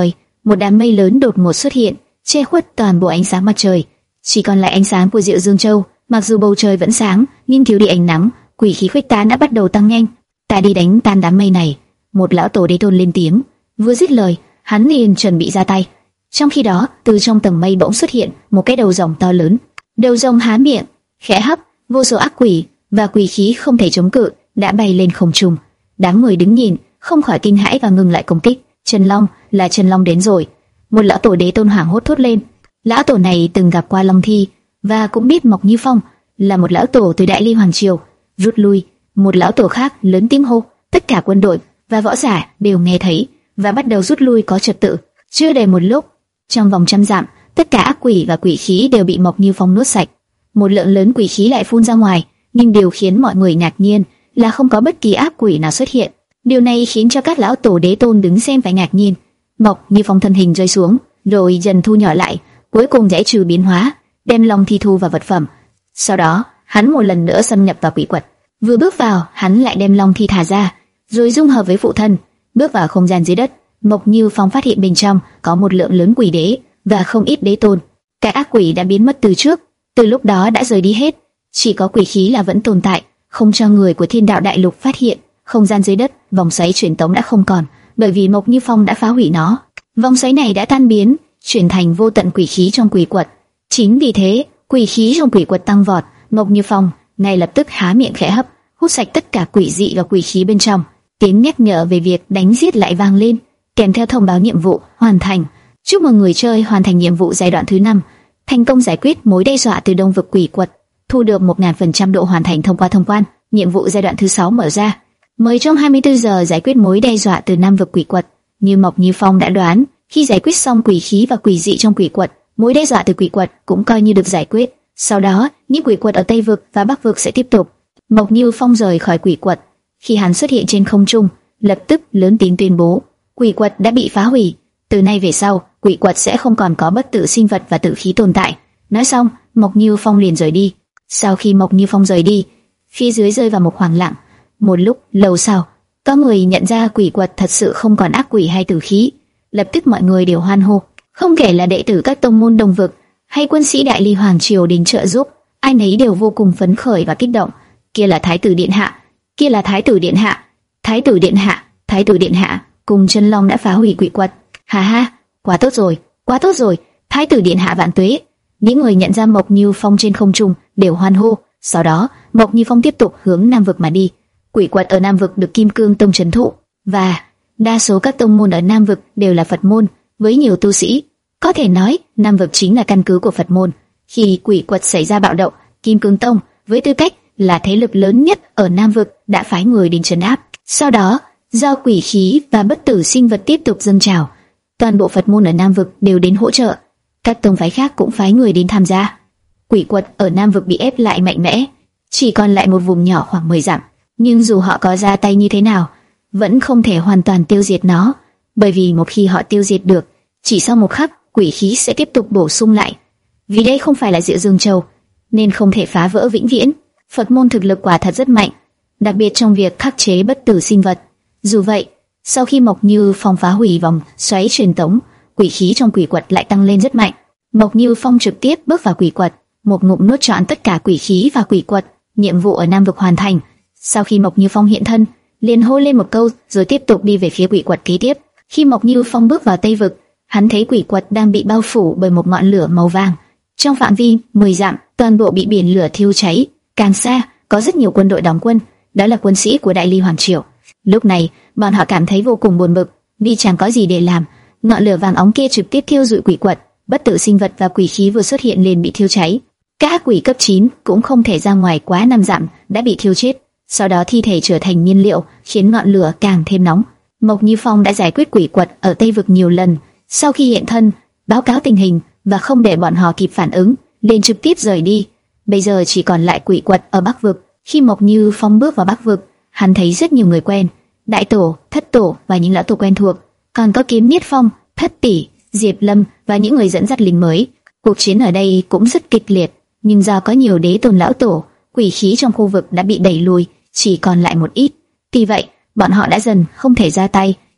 một đám mây lớn đột ngột xuất hiện, che khuất toàn bộ ánh sáng mặt trời, chỉ còn lại ánh sáng của Diệu Dương Châu. Mặc dù bầu trời vẫn sáng, nhưng thiếu đi ánh nắng, quỷ khí khuếch tán đã bắt đầu tăng nhanh. Ta đi đánh tan đám mây này. Một lão tổ đế tôn lên tiếng, vừa dứt lời, hắn liền chuẩn bị ra tay. Trong khi đó, từ trong tầng mây bỗng xuất hiện một cái đầu rồng to lớn. Đầu rồng há miệng, khẽ hấp, vô số ác quỷ và quỷ khí không thể chống cự đã bay lên không trung. Đám người đứng nhìn không khỏi kinh hãi và ngừng lại công kích. Chân Long, là Chân Long đến rồi! Một lão tổ đế tôn hoảng hốt thốt lên. Lão tổ này từng gặp qua Long Thi và cũng biết Mộc Như Phong là một lão tổ từ Đại Ly Hoàng Triều. Rút lui! Một lão tổ khác lớn tiếng hô. Tất cả quân đội và võ giả đều nghe thấy và bắt đầu rút lui có trật tự. Chưa đầy một lúc, trong vòng trăm dặm, tất cả ác quỷ và quỷ khí đều bị Mộc Như Phong nuốt sạch. Một lượng lớn quỷ khí lại phun ra ngoài, nhưng điều khiến mọi người ngạc nhiên là không có bất kỳ ác quỷ nào xuất hiện. Điều này khiến cho các lão tổ đế tôn đứng xem phải ngạc nhiên. Mộc Như Phong thân hình rơi xuống, rồi dần thu nhỏ lại, cuối cùng giải trừ biến hóa, đem Long Thi thu vào vật phẩm. Sau đó, hắn một lần nữa xâm nhập vào quỷ quật. Vừa bước vào, hắn lại đem Long Thi thả ra, rồi dung hợp với phụ thân, bước vào không gian dưới đất. Mộc Như Phong phát hiện bên trong có một lượng lớn quỷ đế và không ít đế tôn. Cái ác quỷ đã biến mất từ trước, từ lúc đó đã rời đi hết, chỉ có quỷ khí là vẫn tồn tại, không cho người của Thiên Đạo Đại Lục phát hiện. Không gian dưới đất, vòng xoáy truyền tống đã không còn, bởi vì Mộc Như Phong đã phá hủy nó. Vòng xoáy này đã tan biến, chuyển thành vô tận quỷ khí trong quỷ quật. Chính vì thế, quỷ khí trong quỷ quật tăng vọt. Mộc Như Phong ngay lập tức há miệng khẽ hấp, hút sạch tất cả quỷ dị và quỷ khí bên trong. Tiếng nhắc nhở về việc đánh giết lại vang lên, kèm theo thông báo nhiệm vụ hoàn thành. Chúc mừng người chơi hoàn thành nhiệm vụ giai đoạn thứ năm, thành công giải quyết mối đe dọa từ đông vực quỷ quật, thu được một nghìn phần trăm độ hoàn thành thông qua thông quan. Nhiệm vụ giai đoạn thứ sáu mở ra, mời trong hai mươi tư giờ giải quyết mối đe dọa từ nam vực quỷ quật. Như Mộc Như Phong đã đoán, khi giải quyết xong quỷ khí và quỷ dị trong quỷ quật, mối đe dọa từ quỷ quật cũng coi như được giải quyết. Sau đó, những quỷ quật ở Tây vực và Bắc vực sẽ tiếp tục. Mộc Như Phong rời khỏi quỷ quật. Khi hắn xuất hiện trên không trung, lập tức lớn tiếng tuyên bố, quỷ quật đã bị phá hủy. Từ nay về sau, quỷ quật sẽ không còn có bất tử sinh vật và tử khí tồn tại. Nói xong, Mộc Như Phong liền rời đi. Sau khi Mộc Như Phong rời đi, phía dưới rơi vào một khoảng lặng. Một lúc lâu sau, có người nhận ra quỷ quật thật sự không còn ác quỷ hay tử khí. Lập tức mọi người đều hoan hô, không kể là đệ tử các tông môn đồng vực hay quân sĩ Đại Ly Hoàng Triều đến trợ giúp, ai nấy đều vô cùng phấn khởi và kích động. Kia là Thái tử điện hạ, kia là Thái tử điện hạ, Thái tử điện hạ, Thái tử điện hạ, cùng Chân Long đã phá hủy quỷ quật. Ha ha, quá tốt rồi, quá tốt rồi, Thái tử điện hạ vạn tuế. Những người nhận ra Mộc Như Phong trên không trung đều hoan hô. Sau đó, Mộc Như Phong tiếp tục hướng nam vực mà đi. Quỷ quật ở nam vực được Kim Cương Tông trấn thụ, và đa số các tông môn ở nam vực đều là Phật môn với nhiều tu sĩ. Có thể nói, nam vực chính là căn cứ của Phật môn. Khi quỷ quật xảy ra bạo động, Kim Cương Tông với tư cách là thế lực lớn nhất ở nam vực đã phái người đến trấn áp. Sau đó, do quỷ khí và bất tử sinh vật tiếp tục dâng trào, toàn bộ Phật môn ở nam vực đều đến hỗ trợ. Các tông phái khác cũng phái người đến tham gia. Quỷ quật ở nam vực bị ép lại mạnh mẽ, chỉ còn lại một vùng nhỏ khoảng mười dặm. Nhưng dù họ có ra tay như thế nào, vẫn không thể hoàn toàn tiêu diệt nó, bởi vì một khi họ tiêu diệt được, chỉ sau một khắc, quỷ khí sẽ tiếp tục bổ sung lại. Vì đây không phải là Diệu Dương Châu, nên không thể phá vỡ vĩnh viễn. Phật môn thực lực quả thật rất mạnh, đặc biệt trong việc khắc chế bất tử sinh vật. Dù vậy, sau khi Mộc Như Phong phá hủy vòng xoáy truyền tống, quỷ khí trong quỷ quật lại tăng lên rất mạnh. Mộc Như Phong trực tiếp bước vào quỷ quật, một ngụm nuốt trọn tất cả quỷ khí và quỷ quật. Nhiệm vụ ở nam vực hoàn thành. Sau khi Mộc Như Phong hiện thân, liền hô lên một câu, rồi tiếp tục đi về phía quỷ quật kế tiếp. Khi Mộc Như Phong bước vào Tây vực, hắn thấy quỷ quật đang bị bao phủ bởi một ngọn lửa màu vàng. Trong phạm vi mười dặm, toàn bộ bị biển lửa thiêu cháy. Càng xa, có rất nhiều quân đội đóng quân, đó là quân sĩ của Đại Ly Hoàng Triều. Lúc này, bọn họ cảm thấy vô cùng buồn bực, vì chẳng có gì để làm. Ngọn lửa vàng óng kia trực tiếp thiêu rụi quỷ quật, bất tử sinh vật và quỷ khí vừa xuất hiện liền bị thiêu cháy. Các quỷ cấp chín cũng không thể ra ngoài quá năm dặm đã bị thiêu chết. Sau đó thi thể trở thành nhiên liệu, khiến ngọn lửa càng thêm nóng. Mộc Như Phong đã giải quyết quỷ quật ở Tây vực nhiều lần. Sau khi hiện thân, báo cáo tình hình và không để bọn họ kịp phản ứng, liền trực tiếp rời đi. Bây giờ chỉ còn lại quỷ quật ở Bắc vực. Khi Mộc Như Phong bước vào Bắc vực, hắn thấy rất nhiều người quen, Đại Tổ, Thất Tổ và những lão tổ quen thuộc, còn có Kiếm Niết Phong, Thất Tỷ, Diệp Lâm và những người dẫn dắt lính mới. Cuộc chiến ở đây cũng rất kịch liệt, nhưng do có nhiều đế tôn lão tổ, quỷ khí trong khu vực đã bị đẩy lùi, chỉ còn lại một ít. Vì vậy, bọn họ đã dần không thể ra tay,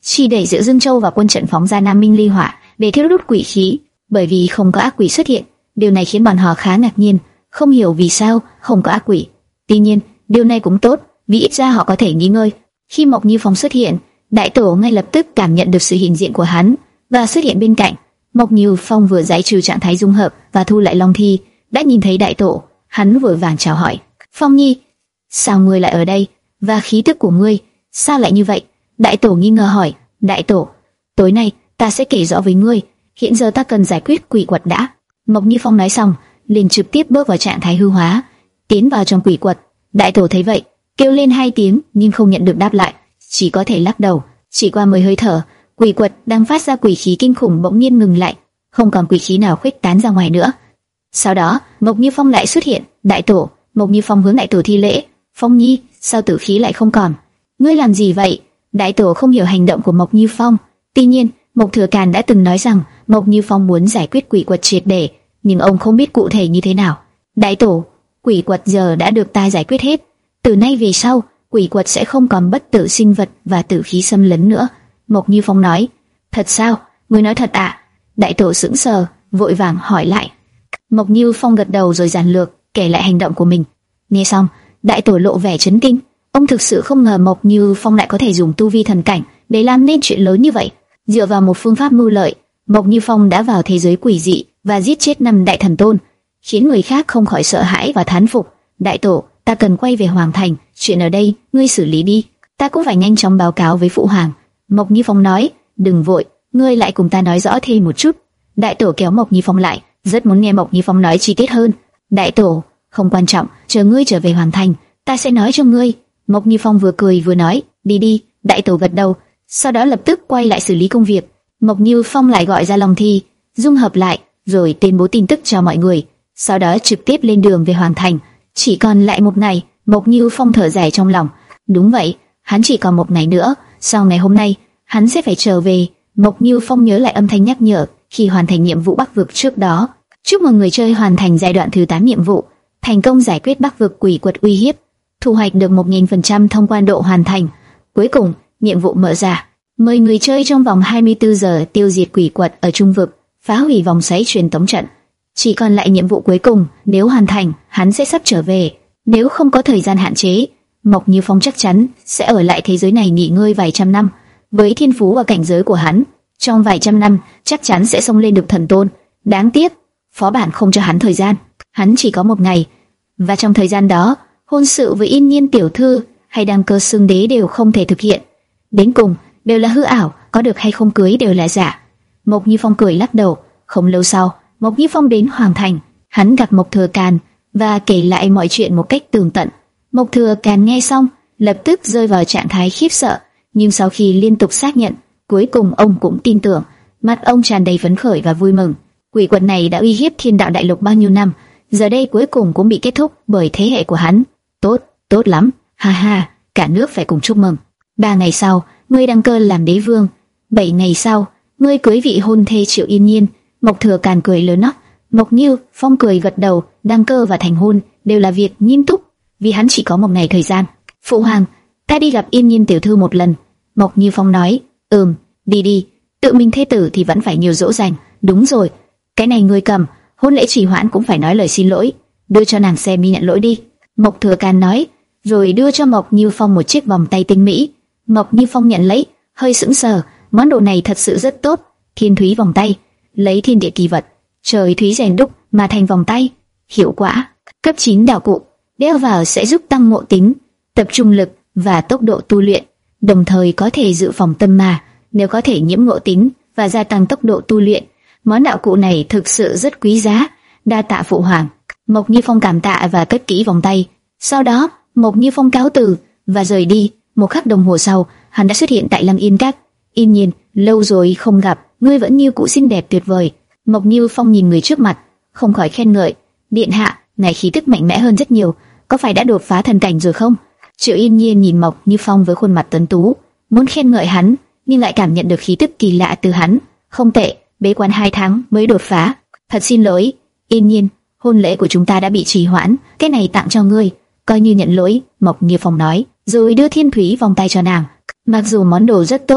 chỉ để Diệu Dương Châu và quân trận phóng ra Nam Minh Ly Hỏa để thiêu đốt quỷ khí. Bởi vì không có ác quỷ xuất hiện, điều này khiến bọn họ khá ngạc nhiên, không hiểu vì sao không có ác quỷ. Tuy nhiên, điều này cũng tốt, vì ít ra họ có thể nghỉ ngơi. Khi Mộc Như Phong xuất hiện, Đại Tổ ngay lập tức cảm nhận được sự hiện diện của hắn và xuất hiện bên cạnh. Mộc Như Phong vừa giải trừ trạng thái dung hợp và thu lại Long Thi, đã nhìn thấy Đại Tổ, hắn vội vàng chào hỏi: "Phong Nhi, sao ngươi lại ở đây? Và khí tức của ngươi sao lại như vậy?" Đại Tổ nghi ngờ hỏi: "Đại Tổ, tối nay ta sẽ kể rõ với ngươi. Hiện giờ ta cần giải quyết quỷ quật đã." Mộc Như Phong nói xong, liền trực tiếp bước vào trạng thái hư hóa, tiến vào trong quỷ quật. Đại Tổ thấy vậy, kêu lên hai tiếng nhưng không nhận được đáp lại, chỉ có thể lắc đầu. Chỉ qua mười hơi thở, quỷ quật đang phát ra quỷ khí kinh khủng bỗng nhiên ngừng lại, không còn quỷ khí nào khuếch tán ra ngoài nữa. Sau đó, Mộc Như Phong lại xuất hiện. "Đại Tổ." Mộc Như Phong hướng Đại Tổ thi lễ: "Phong Nhi, sao tử khí lại không còn? Ngươi làm gì vậy?" Đại Tổ không hiểu hành động của Mộc Như Phong. Tuy nhiên, Mộc Thừa Càn đã từng nói rằng Mộc Như Phong muốn giải quyết quỷ quật triệt để, nhưng ông không biết cụ thể như thế nào. "Đại Tổ, quỷ quật giờ đã được ta giải quyết hết. Từ nay về sau, quỷ quật sẽ không còn bất tử sinh vật và tử khí xâm lấn nữa." Mộc Như Phong nói: "Thật sao? Ngươi nói thật ạ?" Đại Tổ sững sờ, vội vàng hỏi lại. Mộc Như Phong gật đầu rồi giản lược kể lại hành động của mình. Nghe xong, Đại Tổ lộ vẻ chấn kinh. Ông thực sự không ngờ Mộc Như Phong lại có thể dùng tu vi thần cảnh để làm nên chuyện lớn như vậy. Dựa vào một phương pháp mưu lợi, Mộc Như Phong đã vào thế giới quỷ dị và giết chết năm đại thần tôn, khiến người khác không khỏi sợ hãi và thán phục. "Đại Tổ, ta cần quay về Hoàng Thành, chuyện ở đây ngươi xử lý đi, ta cũng phải nhanh chóng báo cáo với phụ hoàng." Mộc Như Phong nói: "Đừng vội, ngươi lại cùng ta nói rõ thêm một chút." Đại Tổ kéo Mộc Như Phong lại, rất muốn nghe Mộc Như Phong nói chi tiết hơn. "Đại Tổ, không quan trọng, chờ ngươi trở về Hoàng Thành, ta sẽ nói cho ngươi." Mộc Như Phong vừa cười vừa nói: "Đi đi." Đại Tổ gật đầu, sau đó lập tức quay lại xử lý công việc. Mộc Như Phong lại gọi ra Long Thi, dung hợp lại, rồi tuyên bố tin tức cho mọi người, sau đó trực tiếp lên đường về Hoàng Thành. Chỉ còn lại một ngày, Mộc Như Phong thở dài trong lòng. Đúng vậy, hắn chỉ còn một ngày nữa, sau ngày hôm nay, hắn sẽ phải trở về. Mộc Như Phong nhớ lại âm thanh nhắc nhở khi hoàn thành nhiệm vụ Bắc vực trước đó. Chúc mừng người chơi hoàn thành giai đoạn thứ tám nhiệm vụ, thành công giải quyết Bắc vực quỷ quật uy hiếp, thu hoạch được một nghìn phần trăm thông quan độ hoàn thành. Cuối cùng, nhiệm vụ mở ra, mời người chơi trong vòng hai mươi tư giờ tiêu diệt quỷ quật ở trung vực, phá hủy vòng xoáy truyền tống trận. Chỉ còn lại nhiệm vụ cuối cùng, nếu hoàn thành, hắn sẽ sắp trở về. Nếu không có thời gian hạn chế, Mộc Như Phong chắc chắn sẽ ở lại thế giới này nghỉ ngơi vài trăm năm. Với thiên phú và cảnh giới của hắn, trong vài trăm năm chắc chắn sẽ xông lên được thần tôn. Đáng tiếc, phó bản không cho hắn thời gian. Hắn chỉ có một ngày, và trong thời gian đó, hôn sự với Yên Nhiên tiểu thư hay đăng cơ xương đế đều không thể thực hiện. Đến cùng, đều là hư ảo, có được hay không cưới đều là giả. Mộc Như Phong cười lắc đầu. Không lâu sau, Mộc Như Phong đến Hoàng Thành, hắn gặp Mộc Thừa Càn và kể lại mọi chuyện một cách tường tận. Mộc Thừa Càn nghe xong, lập tức rơi vào trạng thái khiếp sợ, nhưng sau khi liên tục xác nhận, cuối cùng ông cũng tin tưởng, mắt ông tràn đầy phấn khởi và vui mừng. Quỷ quật này đã uy hiếp Thiên Đạo Đại Lục bao nhiêu năm, giờ đây cuối cùng cũng bị kết thúc bởi thế hệ của hắn. Tốt, tốt lắm, ha ha, cả nước phải cùng chúc mừng. Ba ngày sau, ngươi đăng cơ làm đế vương. Bảy ngày sau, ngươi cưới vị hôn thê Triệu Yên Nhiên. Mộc Thừa Càn cười lớn nót. Mộc Như Phong cười gật đầu. Đăng cơ và thành hôn đều là việc nghiêm túc, vì hắn chỉ có một ngày thời gian. Phụ hoàng, ta đi gặp Yên Nhiên tiểu thư một lần. Mộc Như Phong nói. Ừm, đi đi. Tự mình thê tử thì vẫn phải nhiều dỗ dành. Đúng rồi, cái này ngươi cầm. Hôn lễ trì hoãn cũng phải nói lời xin lỗi. Đưa cho nàng xem mi nhận lỗi đi. Mộc Thừa Càn nói, rồi đưa cho Mộc Như Phong một chiếc vòng tay tinh mỹ. Mộc Như Phong nhận lấy, hơi sững sờ. Món đồ này thật sự rất tốt. Thiên thúy vòng tay, lấy thiên địa kỳ vật, trời thúy rèn đúc mà thành vòng tay, hiệu quả. Cấp chín đạo cụ, đeo vào sẽ giúp tăng ngộ tính, tập trung lực và tốc độ tu luyện, đồng thời có thể dự phòng tâm ma nếu có thể nhiễm ngộ tính và gia tăng tốc độ tu luyện. Món đạo cụ này thực sự rất quý giá. Đa tạ phụ hoàng. Mộc Như Phong cảm tạ và cất kỹ vòng tay. Sau đó, Mộc Như Phong cáo từ và rời đi. Một khắc đồng hồ sau, hắn đã xuất hiện tại Lăng Yên Các. Yên Nhiên, lâu rồi không gặp, ngươi vẫn như cũ xinh đẹp tuyệt vời. Mộc Như Phong nhìn người trước mặt, không khỏi khen ngợi. Điện hạ, ngài khí tức mạnh mẽ hơn rất nhiều, có phải đã đột phá thần cảnh rồi không? Triệu Yên Nhiên nhìn Mộc Như Phong với khuôn mặt tuấn tú, muốn khen ngợi hắn, nhưng lại cảm nhận được khí tức kỳ lạ từ hắn. Không tệ, bế quan hai tháng mới đột phá. Thật xin lỗi, Yên Nhiên, hôn lễ của chúng ta đã bị trì hoãn, cái này tặng cho ngươi, coi như nhận lỗi. Mộc Như Phong nói, rồi đưa thiên thúy vòng tay cho nàng. Mặc dù món đồ rất tốt,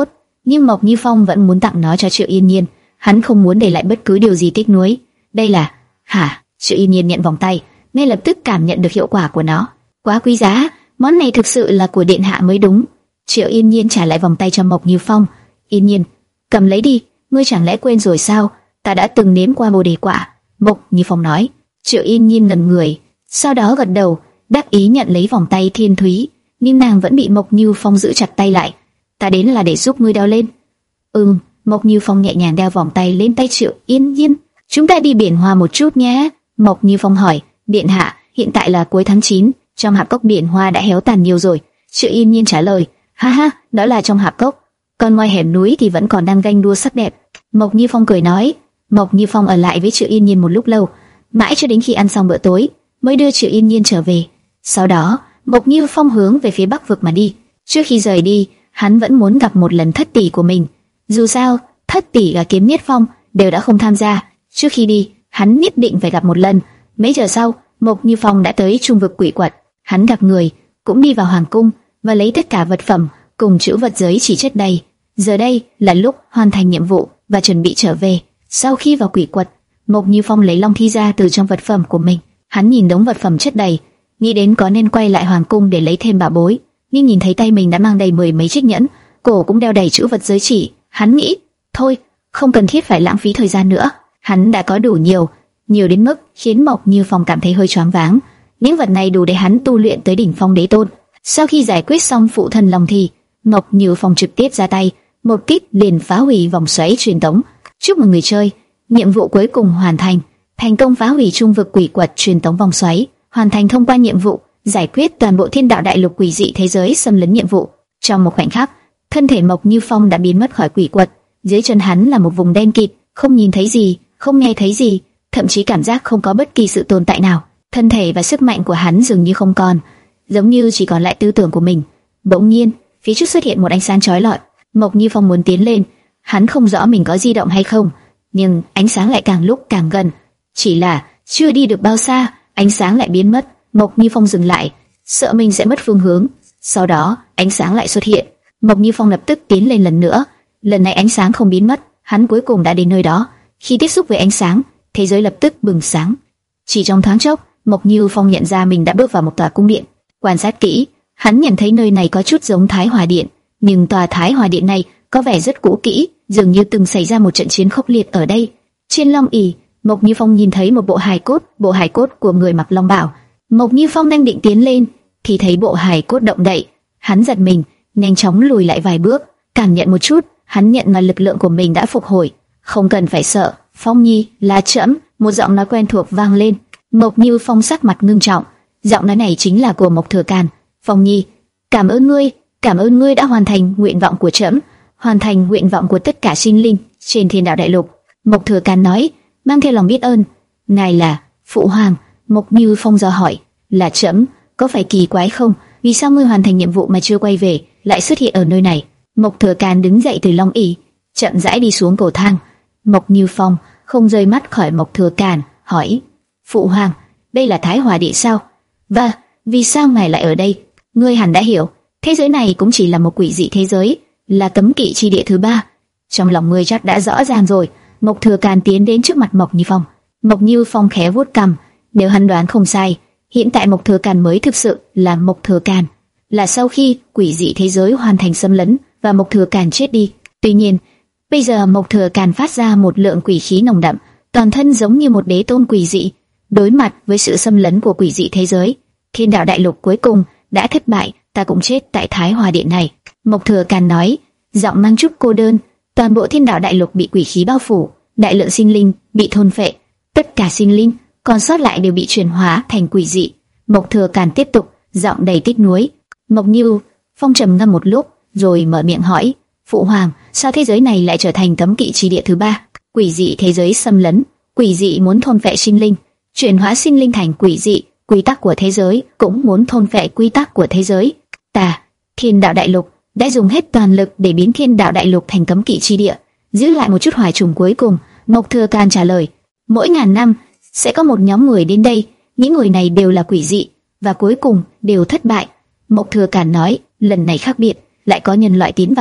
nhưng Mộc Như Phong vẫn muốn tặng nó cho Triệu Yên Nhiên. Hắn không muốn để lại bất cứ điều gì tiếc nuối. Đây là... Hả? Triệu Yên Nhiên nhận vòng tay, ngay lập tức cảm nhận được hiệu quả của nó. Quá quý giá, món này thực sự là của điện hạ mới đúng. Triệu Yên Nhiên trả lại vòng tay cho Mộc Như Phong. Yên Nhiên, cầm lấy đi, ngươi chẳng lẽ quên rồi sao? Ta đã từng nếm qua bồ đề quả. Mộc Như Phong nói. Triệu Yên Nhiên ngẩn người, sau đó gật đầu, đáp ý nhận lấy vòng tay thiên thúy, nhưng nàng vẫn bị Mộc Như Phong giữ chặt tay lại. Ta đến là để giúp ngươi đeo lên. Ừm. Mộc Như Phong nhẹ nhàng đeo vòng tay lên tay Triệu Yên Nhiên. Chúng ta đi biển hoa một chút nhé. Mộc Như Phong hỏi. Điện hạ, hiện tại là cuối tháng chín, trong hạp cốc biển hoa đã héo tàn nhiều rồi. Triệu Yên Nhiên trả lời. Ha ha, đó là trong hạp cốc, còn ngoài hẻm núi thì vẫn còn đang ganh đua sắc đẹp. Mộc Như Phong cười nói. Mộc Như Phong ở lại với Triệu Yên Nhiên một lúc lâu, mãi cho đến khi ăn xong bữa tối mới đưa Triệu Yên Nhiên trở về. Sau đó, Mộc Như Phong hướng về phía Bắc vực mà đi. Trước khi rời đi, hắn vẫn muốn gặp một lần thất tỷ của mình. Dù sao, thất tỷ và Kiếm Niết Phong đều đã không tham gia. Trước khi đi, hắn nhất định phải gặp một lần. Mấy giờ sau, Mộc Như Phong đã tới trung vực quỷ quật. Hắn gặp người, cũng đi vào hoàng cung và lấy tất cả vật phẩm cùng trữ vật giới chỉ chất đầy. Giờ đây là lúc hoàn thành nhiệm vụ và chuẩn bị trở về. Sau khi vào quỷ quật, Mộc Như Phong lấy long thi ra từ trong vật phẩm của mình. Hắn nhìn đống vật phẩm chất đầy, nghĩ đến có nên quay lại hoàng cung để lấy thêm bảo bối, nhưng nhìn thấy tay mình đã mang đầy mười mấy chiếc nhẫn, cổ cũng đeo đầy trữ vật giới chỉ. Hắn nghĩ, thôi, không cần thiết phải lãng phí thời gian nữa. Hắn đã có đủ nhiều, nhiều đến mức khiến Mộc Như Phong cảm thấy hơi choáng váng. Những vật này đủ để hắn tu luyện tới đỉnh phong đế tôn. Sau khi giải quyết xong phụ thân long thi, Mộc Như Phong trực tiếp ra tay, một kích liền phá hủy vòng xoáy truyền tống. Chúc mừng người chơi, nhiệm vụ cuối cùng hoàn thành, thành công phá hủy trung vực quỷ quật truyền tống vòng xoáy, hoàn thành thông qua nhiệm vụ, giải quyết toàn bộ thiên đạo đại lục quỷ dị thế giới xâm lấn nhiệm vụ. Trong một khoảnh khắc, thân thể Mộc Như Phong đã biến mất khỏi quỷ quật, dưới chân hắn là một vùng đen kịt, không nhìn thấy gì, không nghe thấy gì, thậm chí cảm giác không có bất kỳ sự tồn tại nào. Thân thể và sức mạnh của hắn dường như không còn, giống như chỉ còn lại tư tưởng của mình. Bỗng nhiên, phía trước xuất hiện một ánh sáng chói lọi. Mộc Như Phong muốn tiến lên, hắn không rõ mình có di động hay không, nhưng ánh sáng lại càng lúc càng gần. Chỉ là chưa đi được bao xa, ánh sáng lại biến mất. Mộc Như Phong dừng lại, sợ mình sẽ mất phương hướng. Sau đó, ánh sáng lại xuất hiện. Mộc Như Phong lập tức tiến lên lần nữa. Lần này ánh sáng không biến mất, hắn cuối cùng đã đến nơi đó. Khi tiếp xúc với ánh sáng, thế giới lập tức bừng sáng. Chỉ trong thoáng chốc, Mộc Như Phong nhận ra mình đã bước vào một tòa cung điện. Quan sát kỹ, hắn nhận thấy nơi này có chút giống Thái Hòa Điện, nhưng tòa Thái Hòa Điện này có vẻ rất cũ kỹ, dường như từng xảy ra một trận chiến khốc liệt ở đây. Trên long ỷ, Mộc Như Phong nhìn thấy một bộ hài cốt, bộ hài cốt của người mặc long bào. Mộc Như Phong đang định tiến lên, thì thấy bộ hài cốt động đậy. Hắn giật mình, nhanh chóng lùi lại vài bước, cảm nhận một chút, hắn nhận là lực lượng của mình đã phục hồi. Không cần phải sợ, Phong Nhi, là trẫm. Một giọng nói quen thuộc vang lên. Mộc Như Phong sắc mặt ngưng trọng, giọng nói này chính là của Mộc Thừa Càn. Phong Nhi, cảm ơn ngươi, cảm ơn ngươi đã hoàn thành nguyện vọng của trẫm, hoàn thành nguyện vọng của tất cả sinh linh trên thiên đạo đại lục. Mộc Thừa Càn nói, mang theo lòng biết ơn. Ngài là Phụ Hoàng? Mộc Như Phong dò hỏi. Là trẫm. Có phải kỳ quái không? Vì sao ngươi hoàn thành nhiệm vụ mà chưa quay về, lại xuất hiện ở nơi này? Mộc Thừa Càn đứng dậy từ long ỷ, chậm rãi đi xuống cầu thang. Mộc Như Phong không rời mắt khỏi Mộc Thừa Càn, hỏi: Phụ Hoàng, đây là Thái Hòa Điện sao? Và vì sao ngài lại ở đây? Ngươi hẳn đã hiểu, thế giới này cũng chỉ là một quỷ dị thế giới, là cấm kỵ chi địa thứ ba. Trong lòng ngươi chắc đã rõ ràng rồi. Mộc Thừa Càn tiến đến trước mặt Mộc Như Phong. Mộc Như Phong khẽ vuốt cằm, nếu hắn đoán không sai, hiện tại Mộc Thừa Càn mới thực sự là Mộc Thừa Càn, là sau khi quỷ dị thế giới hoàn thành xâm lấn và Mộc Thừa Càn chết đi. Tuy nhiên, bây giờ Mộc Thừa Càn phát ra một lượng quỷ khí nồng đậm, toàn thân giống như một đế tôn quỷ dị. Đối mặt với sự xâm lấn của quỷ dị thế giới, thiên đạo đại lục cuối cùng đã thất bại, ta cũng chết tại Thái Hòa Điện này. Mộc Thừa Càn nói, giọng mang chút cô đơn. Toàn bộ thiên đạo đại lục bị quỷ khí bao phủ, đại lượng sinh linh bị thôn phệ, tất cả sinh linh còn sót lại đều bị chuyển hóa thành quỷ dị. Mộc Thừa Càn tiếp tục, giọng đầy tiếc nuối. Mộc Như Phong trầm ngâm một lúc, rồi mở miệng hỏi: Phụ Hoàng, sao thế giới này lại trở thành cấm kỵ chi địa thứ ba? Quỷ dị thế giới xâm lấn, quỷ dị muốn thôn phệ sinh linh, chuyển hóa sinh linh thành quỷ dị. Quy tắc của thế giới cũng muốn thôn phệ quy tắc của thế giới. Ta, thiên đạo đại lục, đã dùng hết toàn lực để biến thiên đạo đại lục thành cấm kỵ chi địa, giữ lại một chút hoài trùng cuối cùng. Mộc Thừa Càn trả lời: mỗi ngàn năm sẽ có một nhóm người đến đây, những người này đều là quỷ dị và cuối cùng đều thất bại. Mộc Thừa Càn nói, lần này khác biệt, lại có nhân loại tiến vào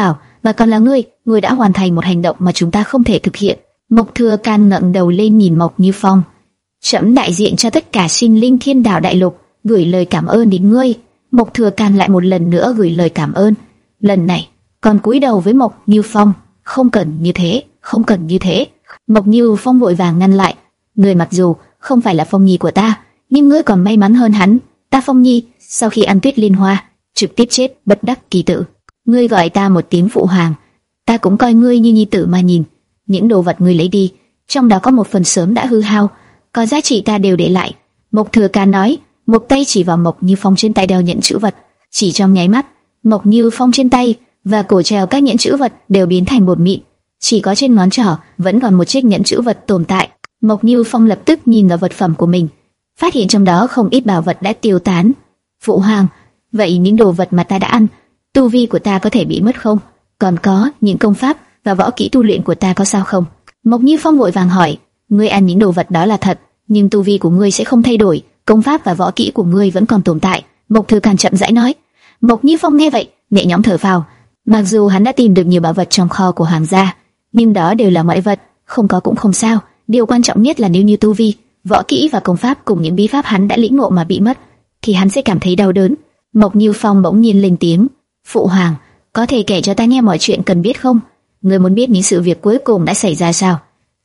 và còn là ngươi, ngươi đã hoàn thành một hành động mà chúng ta không thể thực hiện. Mộc Thừa Can ngẩng đầu lên nhìn Mộc Như Phong. Trẫm đại diện cho tất cả sinh linh thiên đạo đại lục, gửi lời cảm ơn đến ngươi. Mộc Thừa Can lại một lần nữa gửi lời cảm ơn. Lần này, còn cúi đầu với Mộc Như Phong. Không cần như thế, không cần như thế. Mộc Như Phong vội vàng ngăn lại. Ngươi mặc dù không phải là Phong Nhi của ta, nhưng ngươi còn may mắn hơn hắn. Ta Phong Nhi, sau khi ăn Tuyết Liên Hoa, trực tiếp chết bất đắc kỳ tử. Ngươi gọi ta một tiếng phụ hoàng, ta cũng coi ngươi như nhi tử mà nhìn. Những đồ vật ngươi lấy đi, trong đó có một phần sớm đã hư hao, có giá trị ta đều để lại. Mộc Thừa Can nói, một tay chỉ vào Mộc Như Phong trên tay đeo nhẫn chữ vật. Chỉ trong nháy mắt, Mộc Như Phong trên tay và cổ treo các nhẫn chữ vật đều biến thành bột mịn, chỉ có trên ngón trỏ vẫn còn một chiếc nhẫn chữ vật tồn tại. Mộc Như Phong lập tức nhìn vào vật phẩm của mình, phát hiện trong đó không ít bảo vật đã tiêu tán. Phụ hoàng, vậy những đồ vật mà ta đã ăn, tu vi của ta có thể bị mất không? Còn có những công pháp và võ kỹ tu luyện của ta có sao không? Mộc Như Phong vội vàng hỏi, ngươi ăn những đồ vật đó là thật, nhưng tu vi của ngươi sẽ không thay đổi, công pháp và võ kỹ của ngươi vẫn còn tồn tại. Mộc Thừa Can chậm rãi nói. Mộc Như Phong nghe vậy, nhẹ nhõm thở phào. Mặc dù hắn đã tìm được nhiều bảo vật trong kho của hoàng gia, nhưng đó đều là ngoại vật, không có cũng không sao. Điều quan trọng nhất là nếu như tu vi, võ kỹ và công pháp cùng những bí pháp hắn đã lĩnh ngộ mà bị mất, thì hắn sẽ cảm thấy đau đớn. Mộc Như Phong bỗng nhiên lên tiếng, phụ hoàng, có thể kể cho ta nghe mọi chuyện cần biết không? Ngươi muốn biết những sự việc cuối cùng đã xảy ra sao?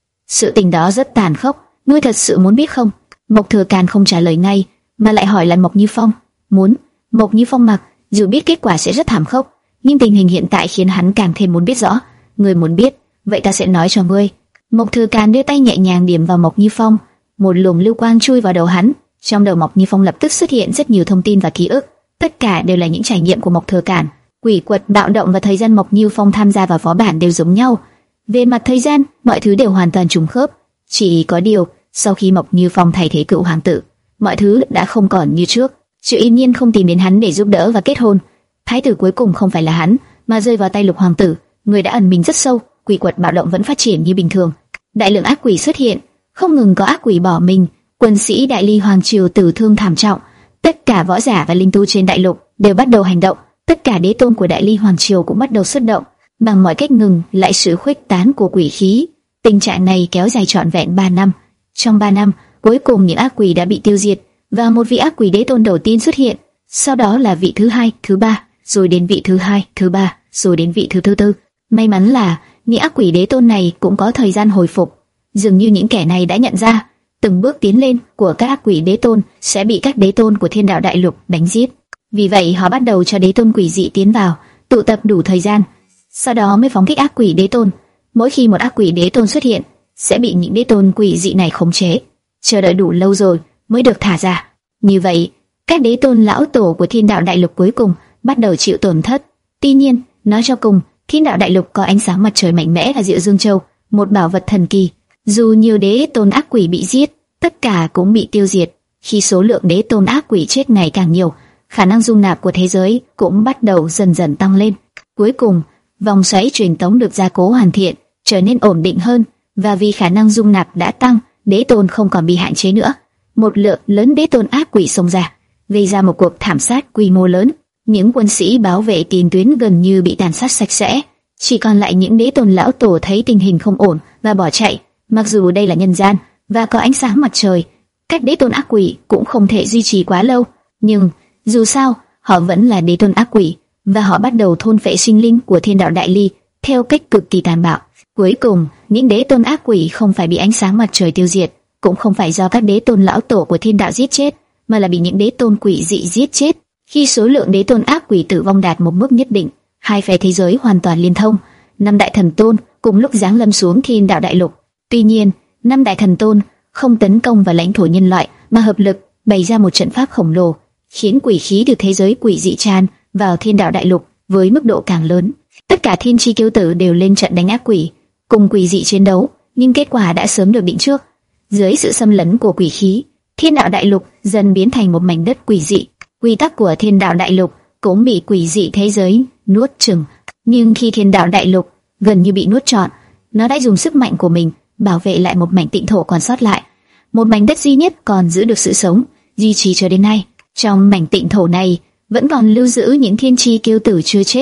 Sự tình đó rất tàn khốc, ngươi thật sự muốn biết không? Mộc Thừa Can không trả lời ngay, mà lại hỏi lại Mộc Như Phong. Muốn. Mộc Như Phong mặc dù biết kết quả sẽ rất thảm khốc, nhưng tình hình hiện tại khiến hắn càng thêm muốn biết rõ. Ngươi muốn biết, vậy ta sẽ nói cho ngươi. Mộc Thừa Can đưa tay nhẹ nhàng điểm vào Mộc Như Phong, một luồng lưu quang chui vào đầu hắn. Trong đầu Mộc Như Phong lập tức xuất hiện rất nhiều thông tin và ký ức, tất cả đều là những trải nghiệm của Mộc Thừa Can. Quỷ quật, bạo động và thời gian Mộc Như Phong tham gia vào phó bản đều giống nhau. Về mặt thời gian, mọi thứ đều hoàn toàn trùng khớp. Chỉ có điều, sau khi Mộc Như Phong thay thế cựu hoàng tử, mọi thứ đã không còn như trước. Triệu Yên Nhiên không tìm đến hắn để giúp đỡ và kết hôn. Thái tử cuối cùng không phải là hắn, mà rơi vào tay Lục hoàng tử, người đã ẩn mình rất sâu. Quỷ quật bạo động vẫn phát triển như bình thường. Đại lượng ác quỷ xuất hiện, không ngừng có ác quỷ bỏ mình. Quân sĩ Đại Ly hoàng triều tử thương thảm trọng. Tất cả võ giả và linh tu trên đại lục đều bắt đầu hành động. Tất cả đế tôn của Đại Ly hoàng triều cũng bắt đầu xuất động, bằng mọi cách ngừng lại sự khuếch tán của quỷ khí. Tình trạng này kéo dài trọn vẹn ba năm. Trong ba năm, cuối cùng những ác quỷ đã bị tiêu diệt, và một vị ác quỷ đế tôn đầu tiên xuất hiện. Sau đó là vị thứ hai, thứ ba, rồi đến vị thứ hai, thứ ba, rồi đến vị thứ thứ tư. May mắn là những ác quỷ đế tôn này cũng có thời gian hồi phục. Dường như những kẻ này đã nhận ra, từng bước tiến lên của các ác quỷ đế tôn sẽ bị các đế tôn của thiên đạo đại lục đánh giết. Vì vậy họ bắt đầu cho đế tôn quỷ dị tiến vào, tụ tập đủ thời gian, sau đó mới phóng thích ác quỷ đế tôn. Mỗi khi một ác quỷ đế tôn xuất hiện, sẽ bị những đế tôn quỷ dị này khống chế, chờ đợi đủ lâu rồi mới được thả ra. Như vậy, các đế tôn lão tổ của thiên đạo đại lục cuối cùng bắt đầu chịu tổn thất. Tuy nhiên, nói cho cùng, thiên đạo đại lục có ánh sáng mặt trời mạnh mẽ là Diệu Dương Châu, một bảo vật thần kỳ. Dù nhiều đế tôn ác quỷ bị giết, tất cả cũng bị tiêu diệt. Khi số lượng đế tôn ác quỷ chết ngày càng nhiều, khả năng dung nạp của thế giới cũng bắt đầu dần dần tăng lên. Cuối cùng, vòng xoáy truyền tống được gia cố hoàn thiện, trở nên ổn định hơn, và vì khả năng dung nạp đã tăng, đế tôn không còn bị hạn chế nữa. Một lượng lớn đế tôn ác quỷ xông ra, gây ra một cuộc thảm sát quy mô lớn. Những quân sĩ bảo vệ tiền tuyến gần như bị tàn sát sạch sẽ, chỉ còn lại những đế tôn lão tổ thấy tình hình không ổn và bỏ chạy. Mặc dù đây là nhân gian và có ánh sáng mặt trời, các đế tôn ác quỷ cũng không thể duy trì quá lâu, nhưng dù sao họ vẫn là đế tôn ác quỷ, và họ bắt đầu thôn phệ sinh linh của thiên đạo đại ly theo cách cực kỳ tàn bạo. Cuối cùng, những đế tôn ác quỷ không phải bị ánh sáng mặt trời tiêu diệt, cũng không phải do các đế tôn lão tổ của thiên đạo giết chết, mà là bị những đế tôn quỷ dị giết chết. Khi số lượng đế tôn ác quỷ tử vong đạt một mức nhất định, hai phe thế giới hoàn toàn liên thông. Năm đại thần tôn cùng lúc giáng lâm xuống thiên đạo đại lục. Tuy nhiên, năm đại thần tôn không tấn công vào lãnh thổ nhân loại, mà hợp lực bày ra một trận pháp khổng lồ, khiến quỷ khí từ thế giới quỷ dị tràn vào thiên đạo đại lục với mức độ càng lớn. Tất cả thiên chi kiêu tử đều lên trận đánh ác quỷ, cùng quỷ dị chiến đấu, nhưng kết quả đã sớm được định trước. Dưới sự xâm lấn của quỷ khí, thiên đạo đại lục dần biến thành một mảnh đất quỷ dị. Quy tắc của thiên đạo đại lục cũng bị quỷ dị thế giới nuốt chửng. Nhưng khi thiên đạo đại lục gần như bị nuốt trọn, nó đã dùng sức mạnh của mình bảo vệ lại một mảnh tịnh thổ còn sót lại, một mảnh đất duy nhất còn giữ được sự sống, duy trì cho đến nay. Trong mảnh tịnh thổ này vẫn còn lưu giữ những thiên chi kiêu tử chưa chết,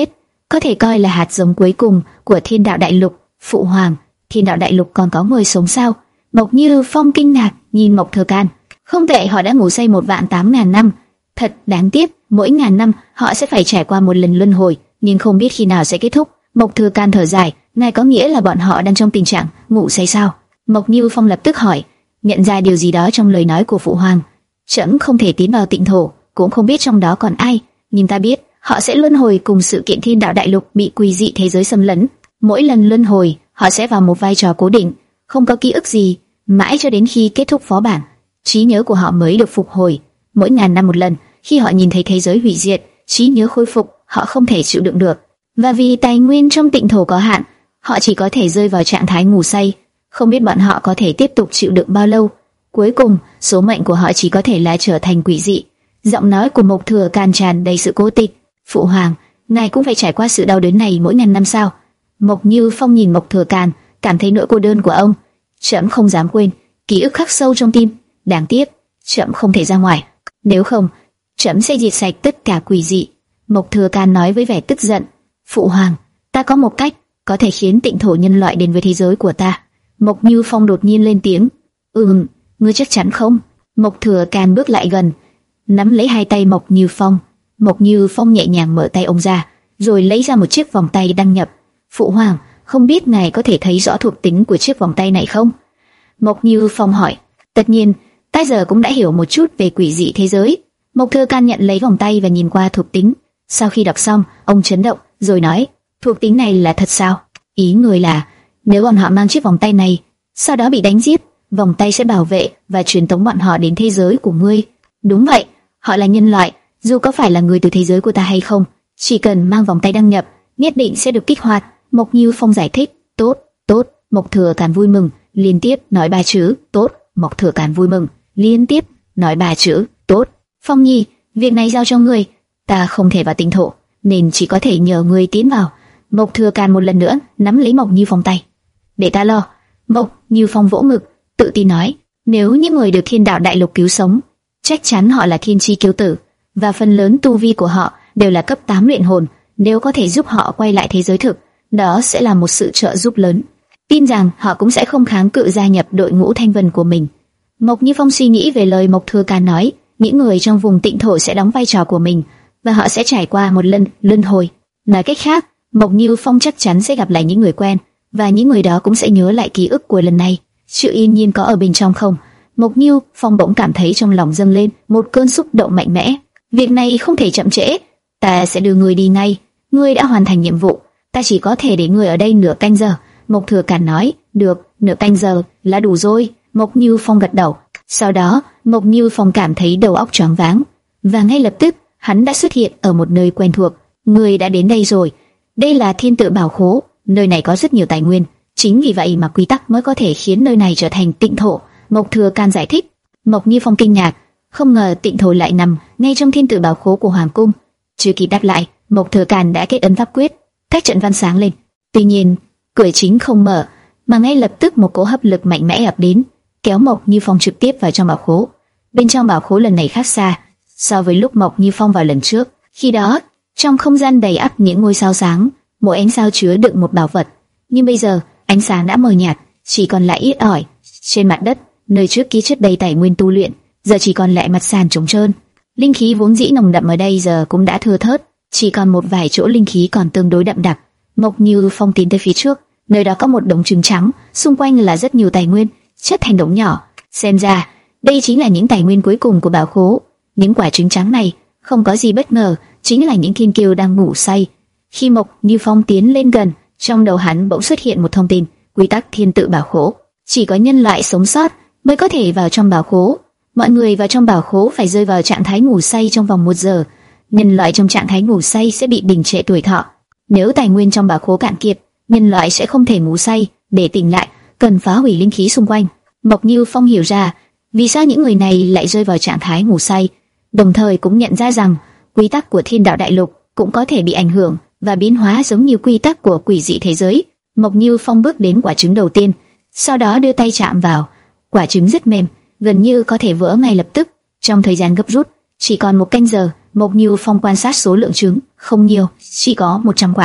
có thể coi là hạt giống cuối cùng của Thiên Đạo Đại Lục. Phụ hoàng, Thiên Đạo Đại Lục còn có người sống sao? Mộc Như Phong kinh ngạc nhìn Mộc Thừa Can. Không tệ, họ đã ngủ say một vạn tám ngàn năm. Thật đáng tiếc, mỗi ngàn năm họ sẽ phải trải qua một lần luân hồi, nhưng không biết khi nào sẽ kết thúc. Mộc Thừa Can thở dài, ngài có nghĩa là bọn họ đang trong tình trạng ngủ say sao? Mộc Như Phong lập tức hỏi, nhận ra điều gì đó trong lời nói của phụ hoàng. Trẫm không thể tiến vào Tịnh Thổ, cũng không biết trong đó còn ai, nhưng ta biết họ sẽ luân hồi cùng sự kiện Thiên Đạo Đại Lục bị quỷ dị thế giới xâm lấn. Mỗi lần luân hồi, họ sẽ vào một vai trò cố định, không có ký ức gì, mãi cho đến khi kết thúc phó bản, trí nhớ của họ mới được phục hồi. Mỗi ngàn năm một lần, khi họ nhìn thấy thế giới hủy diệt, trí nhớ khôi phục, họ không thể chịu đựng được. Và vì tài nguyên trong Tịnh Thổ có hạn, họ chỉ có thể rơi vào trạng thái ngủ say. Không biết bọn họ có thể tiếp tục chịu đựng bao lâu. Cuối cùng, số mệnh của họ chỉ có thể là trở thành quỷ dị. Giọng nói của Mộc Thừa Can tràn đầy sự cố tịch. Phụ hoàng, ngài cũng phải trải qua sự đau đớn này mỗi ngàn năm sao? Mộc Như Phong nhìn Mộc Thừa Can, cảm thấy nỗi cô đơn của ông. Trẫm không dám quên, ký ức khắc sâu trong tim. Đáng tiếc, trẫm không thể ra ngoài. Nếu không, trẫm sẽ diệt sạch tất cả quỷ dị. Mộc Thừa Can nói với vẻ tức giận. Phụ hoàng, ta có một cách có thể khiến Tịnh Thổ nhân loại đến với thế giới của ta. Mộc Như Phong đột nhiên lên tiếng. Ừm, ngươi chắc chắn không? Mộc Thừa Can bước lại gần, nắm lấy hai tay Mộc Như Phong. Mộc Như Phong nhẹ nhàng mở tay ông ra, rồi lấy ra một chiếc vòng tay đăng nhập. Phụ hoàng, không biết ngài có thể thấy rõ thuộc tính của chiếc vòng tay này không? Mộc Như Phong hỏi. Tất nhiên, ta giờ cũng đã hiểu một chút về quỷ dị thế giới. Mộc Thừa Can nhận lấy vòng tay và nhìn qua thuộc tính. Sau khi đọc xong, ông chấn động, rồi nói, thuộc tính này là thật sao? Ý người là, nếu bọn họ mang chiếc vòng tay này, sau đó bị đánh giết, vòng tay sẽ bảo vệ và truyền tống bọn họ đến thế giới của ngươi. Đúng vậy, họ là nhân loại, dù có phải là người từ thế giới của ta hay không, chỉ cần mang vòng tay đăng nhập, nhất định sẽ được kích hoạt. Mộc Như Phong giải thích. Tốt, tốt. Mộc Thừa Can vui mừng, liên tiếp nói ba chữ tốt. Mộc Thừa Can vui mừng, liên tiếp nói ba chữ tốt. Phong Nhi, việc này giao cho ngươi, ta không thể vào Tịnh Thổ, nên chỉ có thể nhờ ngươi tiến vào. Mộc Thừa Can một lần nữa nắm lấy Mộc Như Phong tay. Để ta lo. Mộc Như Phong vỗ ngực, tự tin nói, nếu những người được Thiên Đạo Đại Lục cứu sống, chắc chắn họ là thiên chi kiêu tử, và phần lớn tu vi của họ đều là cấp tám luyện hồn. Nếu có thể giúp họ quay lại thế giới thực, đó sẽ là một sự trợ giúp lớn. Tin rằng họ cũng sẽ không kháng cự gia nhập đội ngũ Thanh Vân của mình. Mộc Như Phong suy nghĩ về lời Mộc Thừa Can nói, những người trong vùng Tịnh Thổ sẽ đóng vai trò của mình, và họ sẽ trải qua một lần luân hồi. Nói cách khác, Mộc Như Phong chắc chắn sẽ gặp lại những người quen, và những người đó cũng sẽ nhớ lại ký ức của lần này. Sự yên nhiên có ở bên trong không? Mộc Như Phong bỗng cảm thấy trong lòng dâng lên một cơn xúc động mạnh mẽ. Việc này không thể chậm trễ, ta sẽ đưa người đi ngay. Ngươi đã hoàn thành nhiệm vụ, ta chỉ có thể để ngươi ở đây nửa canh giờ. Mộc Thừa Can nói. Được, nửa canh giờ là đủ rồi. Mộc Như Phong gật đầu. Sau đó, Mộc Như Phong cảm thấy đầu óc choáng váng, và ngay lập tức hắn đã xuất hiện ở một nơi quen thuộc. Ngươi đã đến đây rồi. Đây là Thiên Tự Bảo Khố, nơi này có rất nhiều tài nguyên, chính vì vậy mà quy tắc mới có thể khiến nơi này trở thành Tịnh Thổ. Mộc Thừa Can giải thích. Mộc Như Phong kinh ngạc, không ngờ Tịnh Thổ lại nằm ngay trong Thiên Tự Bảo Khố của Hoàng cung. Chưa kịp đáp lại, Mộc Thừa Can đã kết ấn pháp quyết, các trận văn sáng lên. Tuy nhiên, cửa chính không mở, mà ngay lập tức một cỗ hấp lực mạnh mẽ ập đến, kéo Mộc Như Phong trực tiếp vào trong bảo khố. Bên trong bảo khố lần này khác xa so với lúc Mộc Như Phong vào lần trước. Khi đó, trong không gian đầy ắp những ngôi sao sáng, mỗi ánh sao chứa đựng một bảo vật. Nhưng bây giờ, ánh sáng đã mờ nhạt, chỉ còn lại ít ỏi. Trên mặt đất, nơi trước kia chất đầy tài nguyên tu luyện, giờ chỉ còn lại mặt sàn trống trơn. Linh khí vốn dĩ nồng đậm ở đây giờ cũng đã thưa thớt, chỉ còn một vài chỗ linh khí còn tương đối đậm đặc. Mộc Như Phong tiến tới phía trước, nơi đó có một đống trứng trắng, xung quanh là rất nhiều tài nguyên, chất thành đống nhỏ. Xem ra, đây chính là những tài nguyên cuối cùng của bảo khố. Những quả trứng trắng này, không có gì bất ngờ, chính là những thiên kiêu đang ngủ say. Khi Mộc Như Phong tiến lên gần, trong đầu hắn bỗng xuất hiện một thông tin: quy tắc Thiên Tự Bảo Khố, chỉ có nhân loại sống sót mới có thể vào trong bảo khố. Mọi người vào trong bảo khố phải rơi vào trạng thái ngủ say trong vòng một giờ. Nhân loại trong trạng thái ngủ say sẽ bị đình trệ tuổi thọ. Nếu tài nguyên trong bảo khố cạn kiệt, nhân loại sẽ không thể ngủ say. Để tỉnh lại, cần phá hủy linh khí xung quanh. Mộc Như Phong hiểu ra vì sao những người này lại rơi vào trạng thái ngủ say, đồng thời cũng nhận ra rằng quy tắc của Thiên Đạo Đại Lục cũng có thể bị ảnh hưởng và biến hóa giống như quy tắc của quỷ dị thế giới. Mộc Như Phong bước đến quả trứng đầu tiên, sau đó đưa tay chạm vào. Quả trứng rất mềm, gần như có thể vỡ ngay lập tức. Trong thời gian gấp rút, chỉ còn một canh giờ, Mộc Như Phong quan sát số lượng trứng, không nhiều, chỉ có một trăm quả.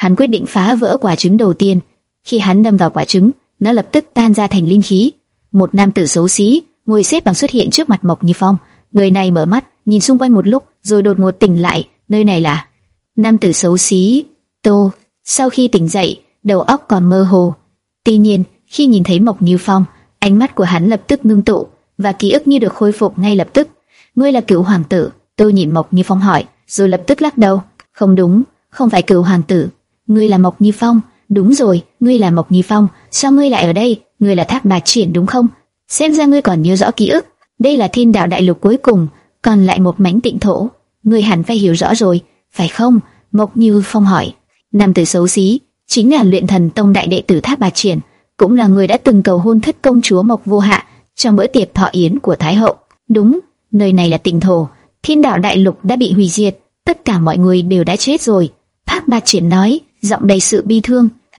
Hắn quyết định phá vỡ quả trứng đầu tiên. Khi hắn đâm vào quả trứng, nó lập tức tan ra thành linh khí. Một nam tử xấu xí ngồi xếp bằng xuất hiện trước mặt Mộc Như Phong. Người này mở mắt, nhìn xung quanh một lúc, rồi đột ngột tỉnh lại. Nơi này là... Nam tử xấu xí Tô sau khi tỉnh dậy, đầu óc còn mơ hồ. Tuy nhiên, khi nhìn thấy Mộc Như Phong, ánh mắt của hắn lập tức ngưng tụ và ký ức như được khôi phục ngay lập tức. Ngươi là Cửu hoàng tử? Tô nhìn Mộc Như Phong hỏi, rồi lập tức lắc đầu. Không đúng, không phải Cửu hoàng tử. Ngươi là Mộc Như Phong? Đúng rồi, ngươi là Mộc Như Phong. Sao ngươi lại ở đây? Ngươi là Thác Bạt Triển đúng không? Xem ra ngươi còn nhớ rõ ký ức. Đây là Thiên Đạo Đại Lục cuối cùng, còn lại một mảnh tịnh thổ. Ngươi hẳn phải hiểu rõ rồi, phải không? Mộc Như Phong hỏi. Nam tử xấu xí chính là Luyện Thần Tông đại đệ tử Thác Bạt Triển, cũng là người đã từng cầu hôn thất công chúa Mộc Vô Hạ trong bữa tiệc thọ yến của Thái hậu. Đúng, nơi này là tịnh thổ. Thiên Đạo Đại Lục đã bị hủy diệt, tất cả mọi người đều đã chết rồi. Thác Bạt Triển nói, giọng đầy sự bi thương.